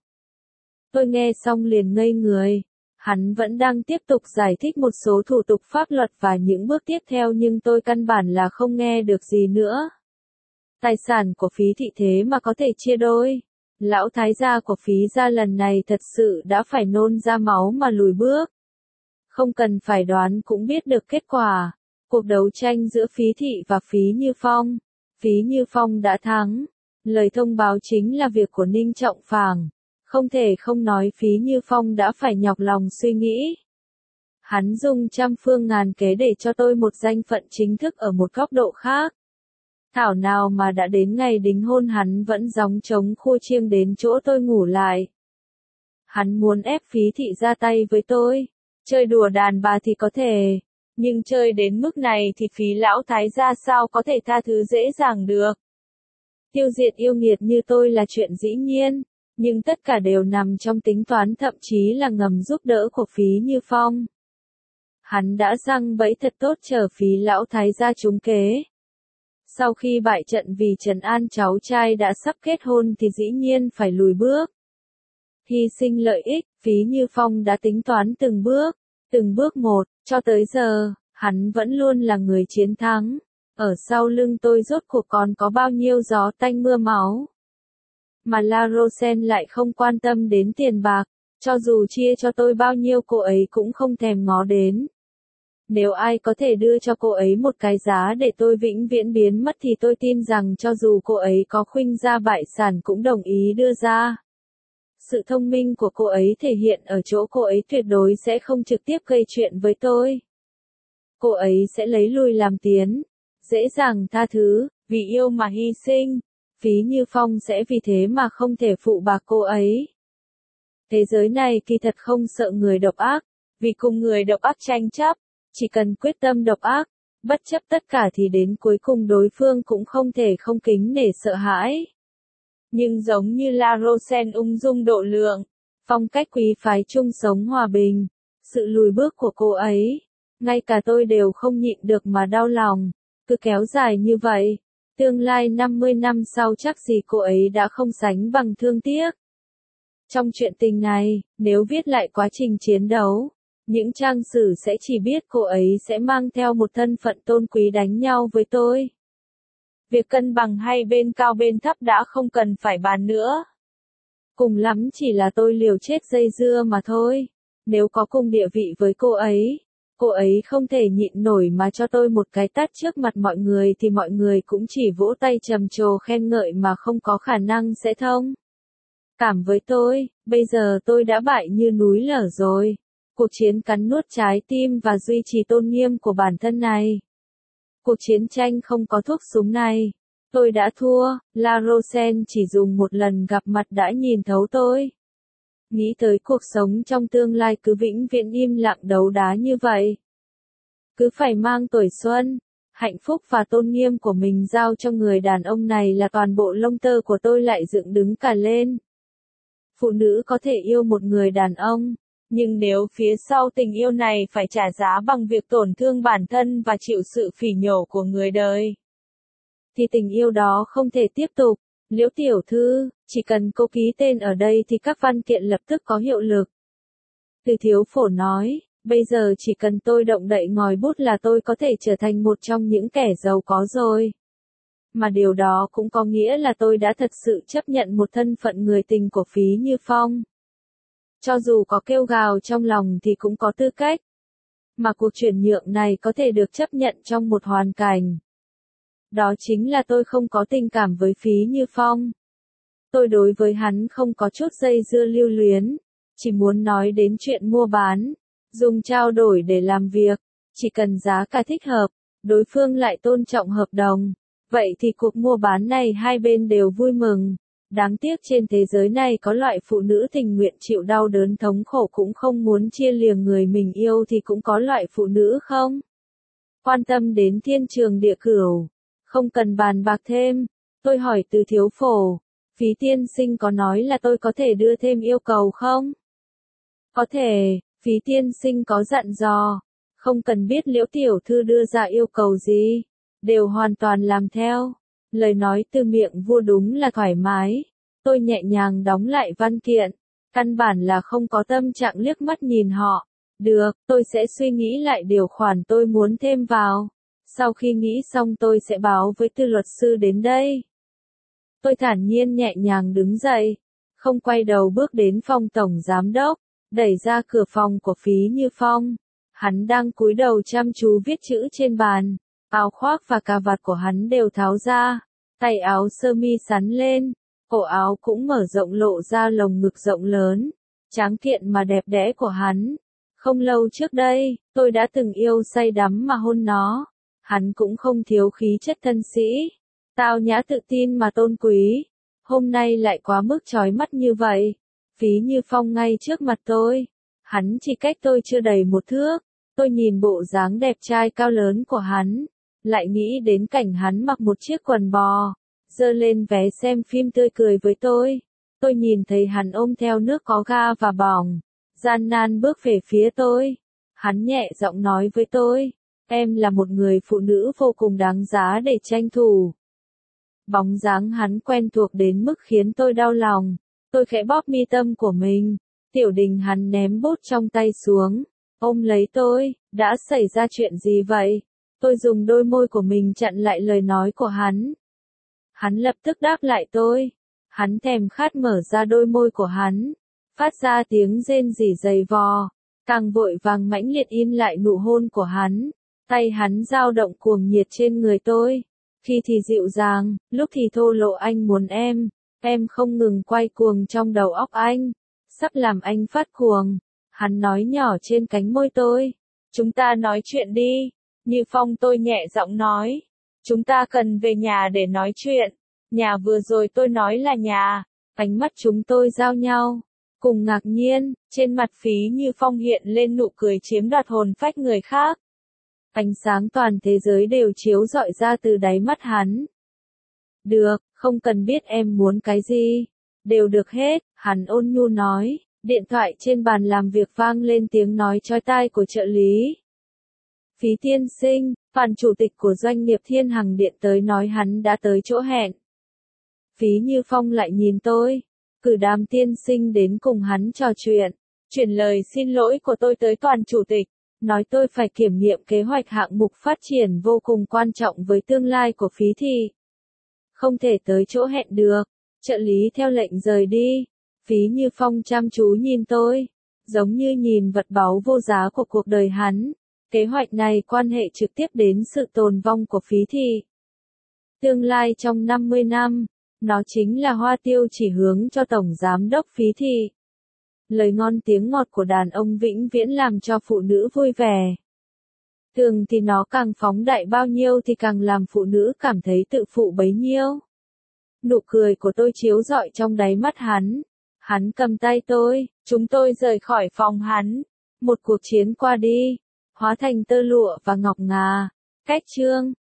Speaker 1: Tôi nghe xong liền ngây người. Hắn vẫn đang tiếp tục giải thích một số thủ tục pháp luật và những bước tiếp theo nhưng tôi căn bản là không nghe được gì nữa. Tài sản của Phí thị thế mà có thể chia đôi. Lão thái gia của Phí gia lần này thật sự đã phải nôn ra máu mà lùi bước. Không cần phải đoán cũng biết được kết quả. Cuộc đấu tranh giữa Phí thị và Phí Như Phong. Phí Như Phong đã thắng. Lời thông báo chính là việc của Ninh Trọng Phàng. Không thể không nói Phí Như Phong đã phải nhọc lòng suy nghĩ. Hắn dùng trăm phương ngàn kế để cho tôi một danh phận chính thức ở một góc độ khác. Thảo nào mà đã đến ngày đính hôn hắn vẫn gióng trống khua chiêng đến chỗ tôi ngủ lại. Hắn muốn ép Phí thị ra tay với tôi. Chơi đùa đàn bà thì có thể. Nhưng chơi đến mức này thì Phí lão thái gia sao có thể tha thứ dễ dàng được. Tiêu diệt yêu nghiệt như tôi là chuyện dĩ nhiên. Nhưng tất cả đều nằm trong tính toán thậm chí là ngầm giúp đỡ của Phí Như Phong. Hắn đã giăng bẫy thật tốt chờ Phí lão thái gia trúng kế. Sau khi bại trận vì trấn an cháu trai đã sắp kết hôn thì dĩ nhiên phải lùi bước. Hy sinh lợi ích, Phí Như Phong đã tính toán từng bước một, cho tới giờ, hắn vẫn luôn là người chiến thắng. Ở sau lưng tôi rốt cuộc còn có bao nhiêu gió tanh mưa máu. Mà La Rosen lại không quan tâm đến tiền bạc, cho dù chia cho tôi bao nhiêu cô ấy cũng không thèm ngó đến. Nếu ai có thể đưa cho cô ấy một cái giá để tôi vĩnh viễn biến mất thì tôi tin rằng cho dù cô ấy có khuynh gia bại sản cũng đồng ý đưa ra. Sự thông minh của cô ấy thể hiện ở chỗ cô ấy tuyệt đối sẽ không trực tiếp gây chuyện với tôi. Cô ấy sẽ lấy lui làm tiến, dễ dàng tha thứ, vì yêu mà hy sinh. Phí Như Phong sẽ vì thế mà không thể phụ bạc cô ấy. Thế giới này kỳ thật không sợ người độc ác, vì cùng người độc ác tranh chấp, chỉ cần quyết tâm độc ác, bất chấp tất cả thì đến cuối cùng đối phương cũng không thể không kính nể sợ hãi. Nhưng giống như La Rosen ung dung độ lượng, phong cách quý phái chung sống hòa bình, sự lùi bước của cô ấy, Ngay cả tôi đều không nhịn được mà đau lòng. Cứ kéo dài như vậy, tương lai 50 năm sau chắc gì cô ấy đã không sánh bằng thương tiếc. Trong chuyện tình này, nếu viết lại quá trình chiến đấu, những trang sử sẽ chỉ biết cô ấy sẽ mang theo một thân phận tôn quý đánh nhau với tôi. Việc cân bằng hay bên cao bên thấp đã không cần phải bàn nữa. Cùng lắm chỉ là tôi liều chết dây dưa mà thôi. Nếu có cùng địa vị với cô ấy không thể nhịn nổi mà cho tôi một cái tát trước mặt mọi người thì mọi người cũng chỉ vỗ tay trầm trồ khen ngợi mà không có khả năng sẽ thông cảm với tôi. Bây giờ tôi đã bại như núi lở rồi. Cuộc chiến cắn nuốt trái tim và duy trì tôn nghiêm của bản thân này. Cuộc chiến tranh không có thuốc súng này. Tôi đã thua. La Rosen chỉ dùng một lần gặp mặt đã nhìn thấu tôi. Nghĩ tới cuộc sống trong tương lai cứ vĩnh viễn im lặng đấu đá như vậy. Cứ phải mang tuổi xuân, hạnh phúc và tôn nghiêm của mình giao cho người đàn ông này là toàn bộ lông tơ của tôi lại dựng đứng cả lên. Phụ nữ có thể yêu một người đàn ông, nhưng nếu phía sau tình yêu này phải trả giá bằng việc tổn thương bản thân và chịu sự phỉ nhổ của người đời, thì tình yêu đó không thể tiếp tục. Liễu tiểu thư, chỉ cần cô ký tên ở đây thì các văn kiện lập tức có hiệu lực. Từ Thiếu Phổ nói, bây giờ chỉ cần tôi động đậy ngòi bút là tôi có thể trở thành một trong những kẻ giàu có rồi. Mà điều đó cũng có nghĩa là tôi đã thật sự chấp nhận một thân phận người tình của Phí Như Phong. Cho dù có kêu gào trong lòng thì cũng có tư cách. Mà cuộc chuyển nhượng này có thể được chấp nhận trong một hoàn cảnh. Đó chính là tôi không có tình cảm với Phí Như Phong. Tôi đối với hắn không có chút dây dưa lưu luyến, chỉ muốn nói đến chuyện mua bán, dùng trao đổi để làm việc, chỉ cần giá cả thích hợp, đối phương lại tôn trọng hợp đồng. Vậy thì cuộc mua bán này hai bên đều vui mừng. Đáng tiếc trên thế giới này có loại phụ nữ tình nguyện chịu đau đớn thống khổ cũng không muốn chia lìa người mình yêu thì cũng có loại phụ nữ không quan tâm đến thiên trường địa cửu. Không cần bàn bạc thêm, tôi hỏi Từ Thiếu Phổ, Phí tiên sinh có nói là tôi có thể đưa thêm yêu cầu không? Có thể, Phí tiên sinh có dặn dò, không cần biết Liễu tiểu thư đưa ra yêu cầu gì, đều hoàn toàn làm theo. Lời nói từ miệng vua đúng là thoải mái. Tôi nhẹ nhàng đóng lại văn kiện, căn bản là không có tâm trạng liếc mắt nhìn họ. Được, tôi sẽ suy nghĩ lại điều khoản tôi muốn thêm vào. Sau khi nghĩ xong tôi sẽ báo với Từ luật sư đến đây. Tôi thản nhiên nhẹ nhàng đứng dậy, không quay đầu bước đến phòng tổng giám đốc, đẩy ra cửa phòng của Phí Như Phong. Hắn đang cúi đầu chăm chú viết chữ trên bàn, áo khoác và cà vạt của hắn đều tháo ra, tay áo sơ mi xắn lên, cổ áo cũng mở rộng lộ ra lồng ngực rộng lớn, tráng kiện mà đẹp đẽ của hắn. Không lâu trước đây, tôi đã từng yêu say đắm mà hôn nó. Hắn cũng không thiếu khí chất thân sĩ, tao nhã tự tin mà tôn quý. Hôm nay lại quá mức chói mắt như vậy. Phí Như Phong ngay trước mặt tôi. Hắn chỉ cách tôi chưa đầy một thước. Tôi nhìn bộ dáng đẹp trai cao lớn của hắn, lại nghĩ đến cảnh hắn mặc một chiếc quần bò, giơ lên vé xem phim tươi cười với tôi. Tôi nhìn thấy hắn ôm theo nước có ga và bỏng, gian nan bước về phía tôi. Hắn nhẹ giọng nói với tôi, em là một người phụ nữ vô cùng đáng giá để tranh thủ. Bóng dáng hắn quen thuộc đến mức khiến tôi đau lòng. Tôi khẽ bóp mi tâm của mình. Tiểu Đình hắn ném bút trong tay xuống, ôm lấy tôi. Đã xảy ra chuyện gì vậy? Tôi dùng đôi môi của mình chặn lại lời nói của hắn. Hắn lập tức đáp lại tôi. Hắn thèm khát mở ra đôi môi của hắn, phát ra tiếng rên rỉ dày vò, càng vội vàng mãnh liệt in lại nụ hôn của hắn. Tay hắn dao động cuồng nhiệt trên người tôi, khi thì dịu dàng, lúc thì thô lộ anh muốn em không ngừng quay cuồng trong đầu óc anh, sắp làm anh phát cuồng. Hắn nói nhỏ trên cánh môi tôi, chúng ta nói chuyện đi. Như Phong, tôi nhẹ giọng nói, chúng ta cần về nhà để nói chuyện. Nhà vừa rồi tôi nói là nhà. Ánh mắt chúng tôi giao nhau, cùng ngạc nhiên, trên mặt Phí Như Phong hiện lên nụ cười chiếm đoạt hồn phách người khác. Ánh sáng toàn thế giới đều chiếu rọi ra từ đáy mắt hắn. Được, không cần biết em muốn cái gì. Đều được hết, hắn ôn nhu nói. Điện thoại trên bàn làm việc vang lên tiếng nói chói tai của trợ lý. Phí tiên sinh, Phan chủ tịch của doanh nghiệp Thiên Hằng điện tới nói hắn đã tới chỗ hẹn. Phí Như Phong lại nhìn tôi, cử Đàm tiên sinh đến cùng hắn trò chuyện, chuyển lời xin lỗi của tôi tới Toàn chủ tịch, nói tôi phải kiểm nghiệm kế hoạch hạng mục phát triển vô cùng quan trọng với tương lai của Phí thị. Không thể tới chỗ hẹn được, trợ lý theo lệnh rời đi. Phí Như Phong chăm chú nhìn tôi, giống như nhìn vật báu vô giá của cuộc đời hắn. Kế hoạch này quan hệ trực tiếp đến sự tồn vong của Phí thị. Tương lai trong 50 năm, nó chính là hoa tiêu chỉ hướng cho Tổng Giám đốc Phí thị. Lời ngon tiếng ngọt của đàn ông vĩnh viễn làm cho phụ nữ vui vẻ. Thường thì nó càng phóng đại bao nhiêu thì càng làm phụ nữ cảm thấy tự phụ bấy nhiêu. Nụ cười của tôi chiếu rọi trong đáy mắt hắn. Hắn cầm tay tôi, chúng tôi rời khỏi phòng hắn. Một cuộc chiến qua đi, hóa thành tơ lụa và ngọc ngà. Cách chương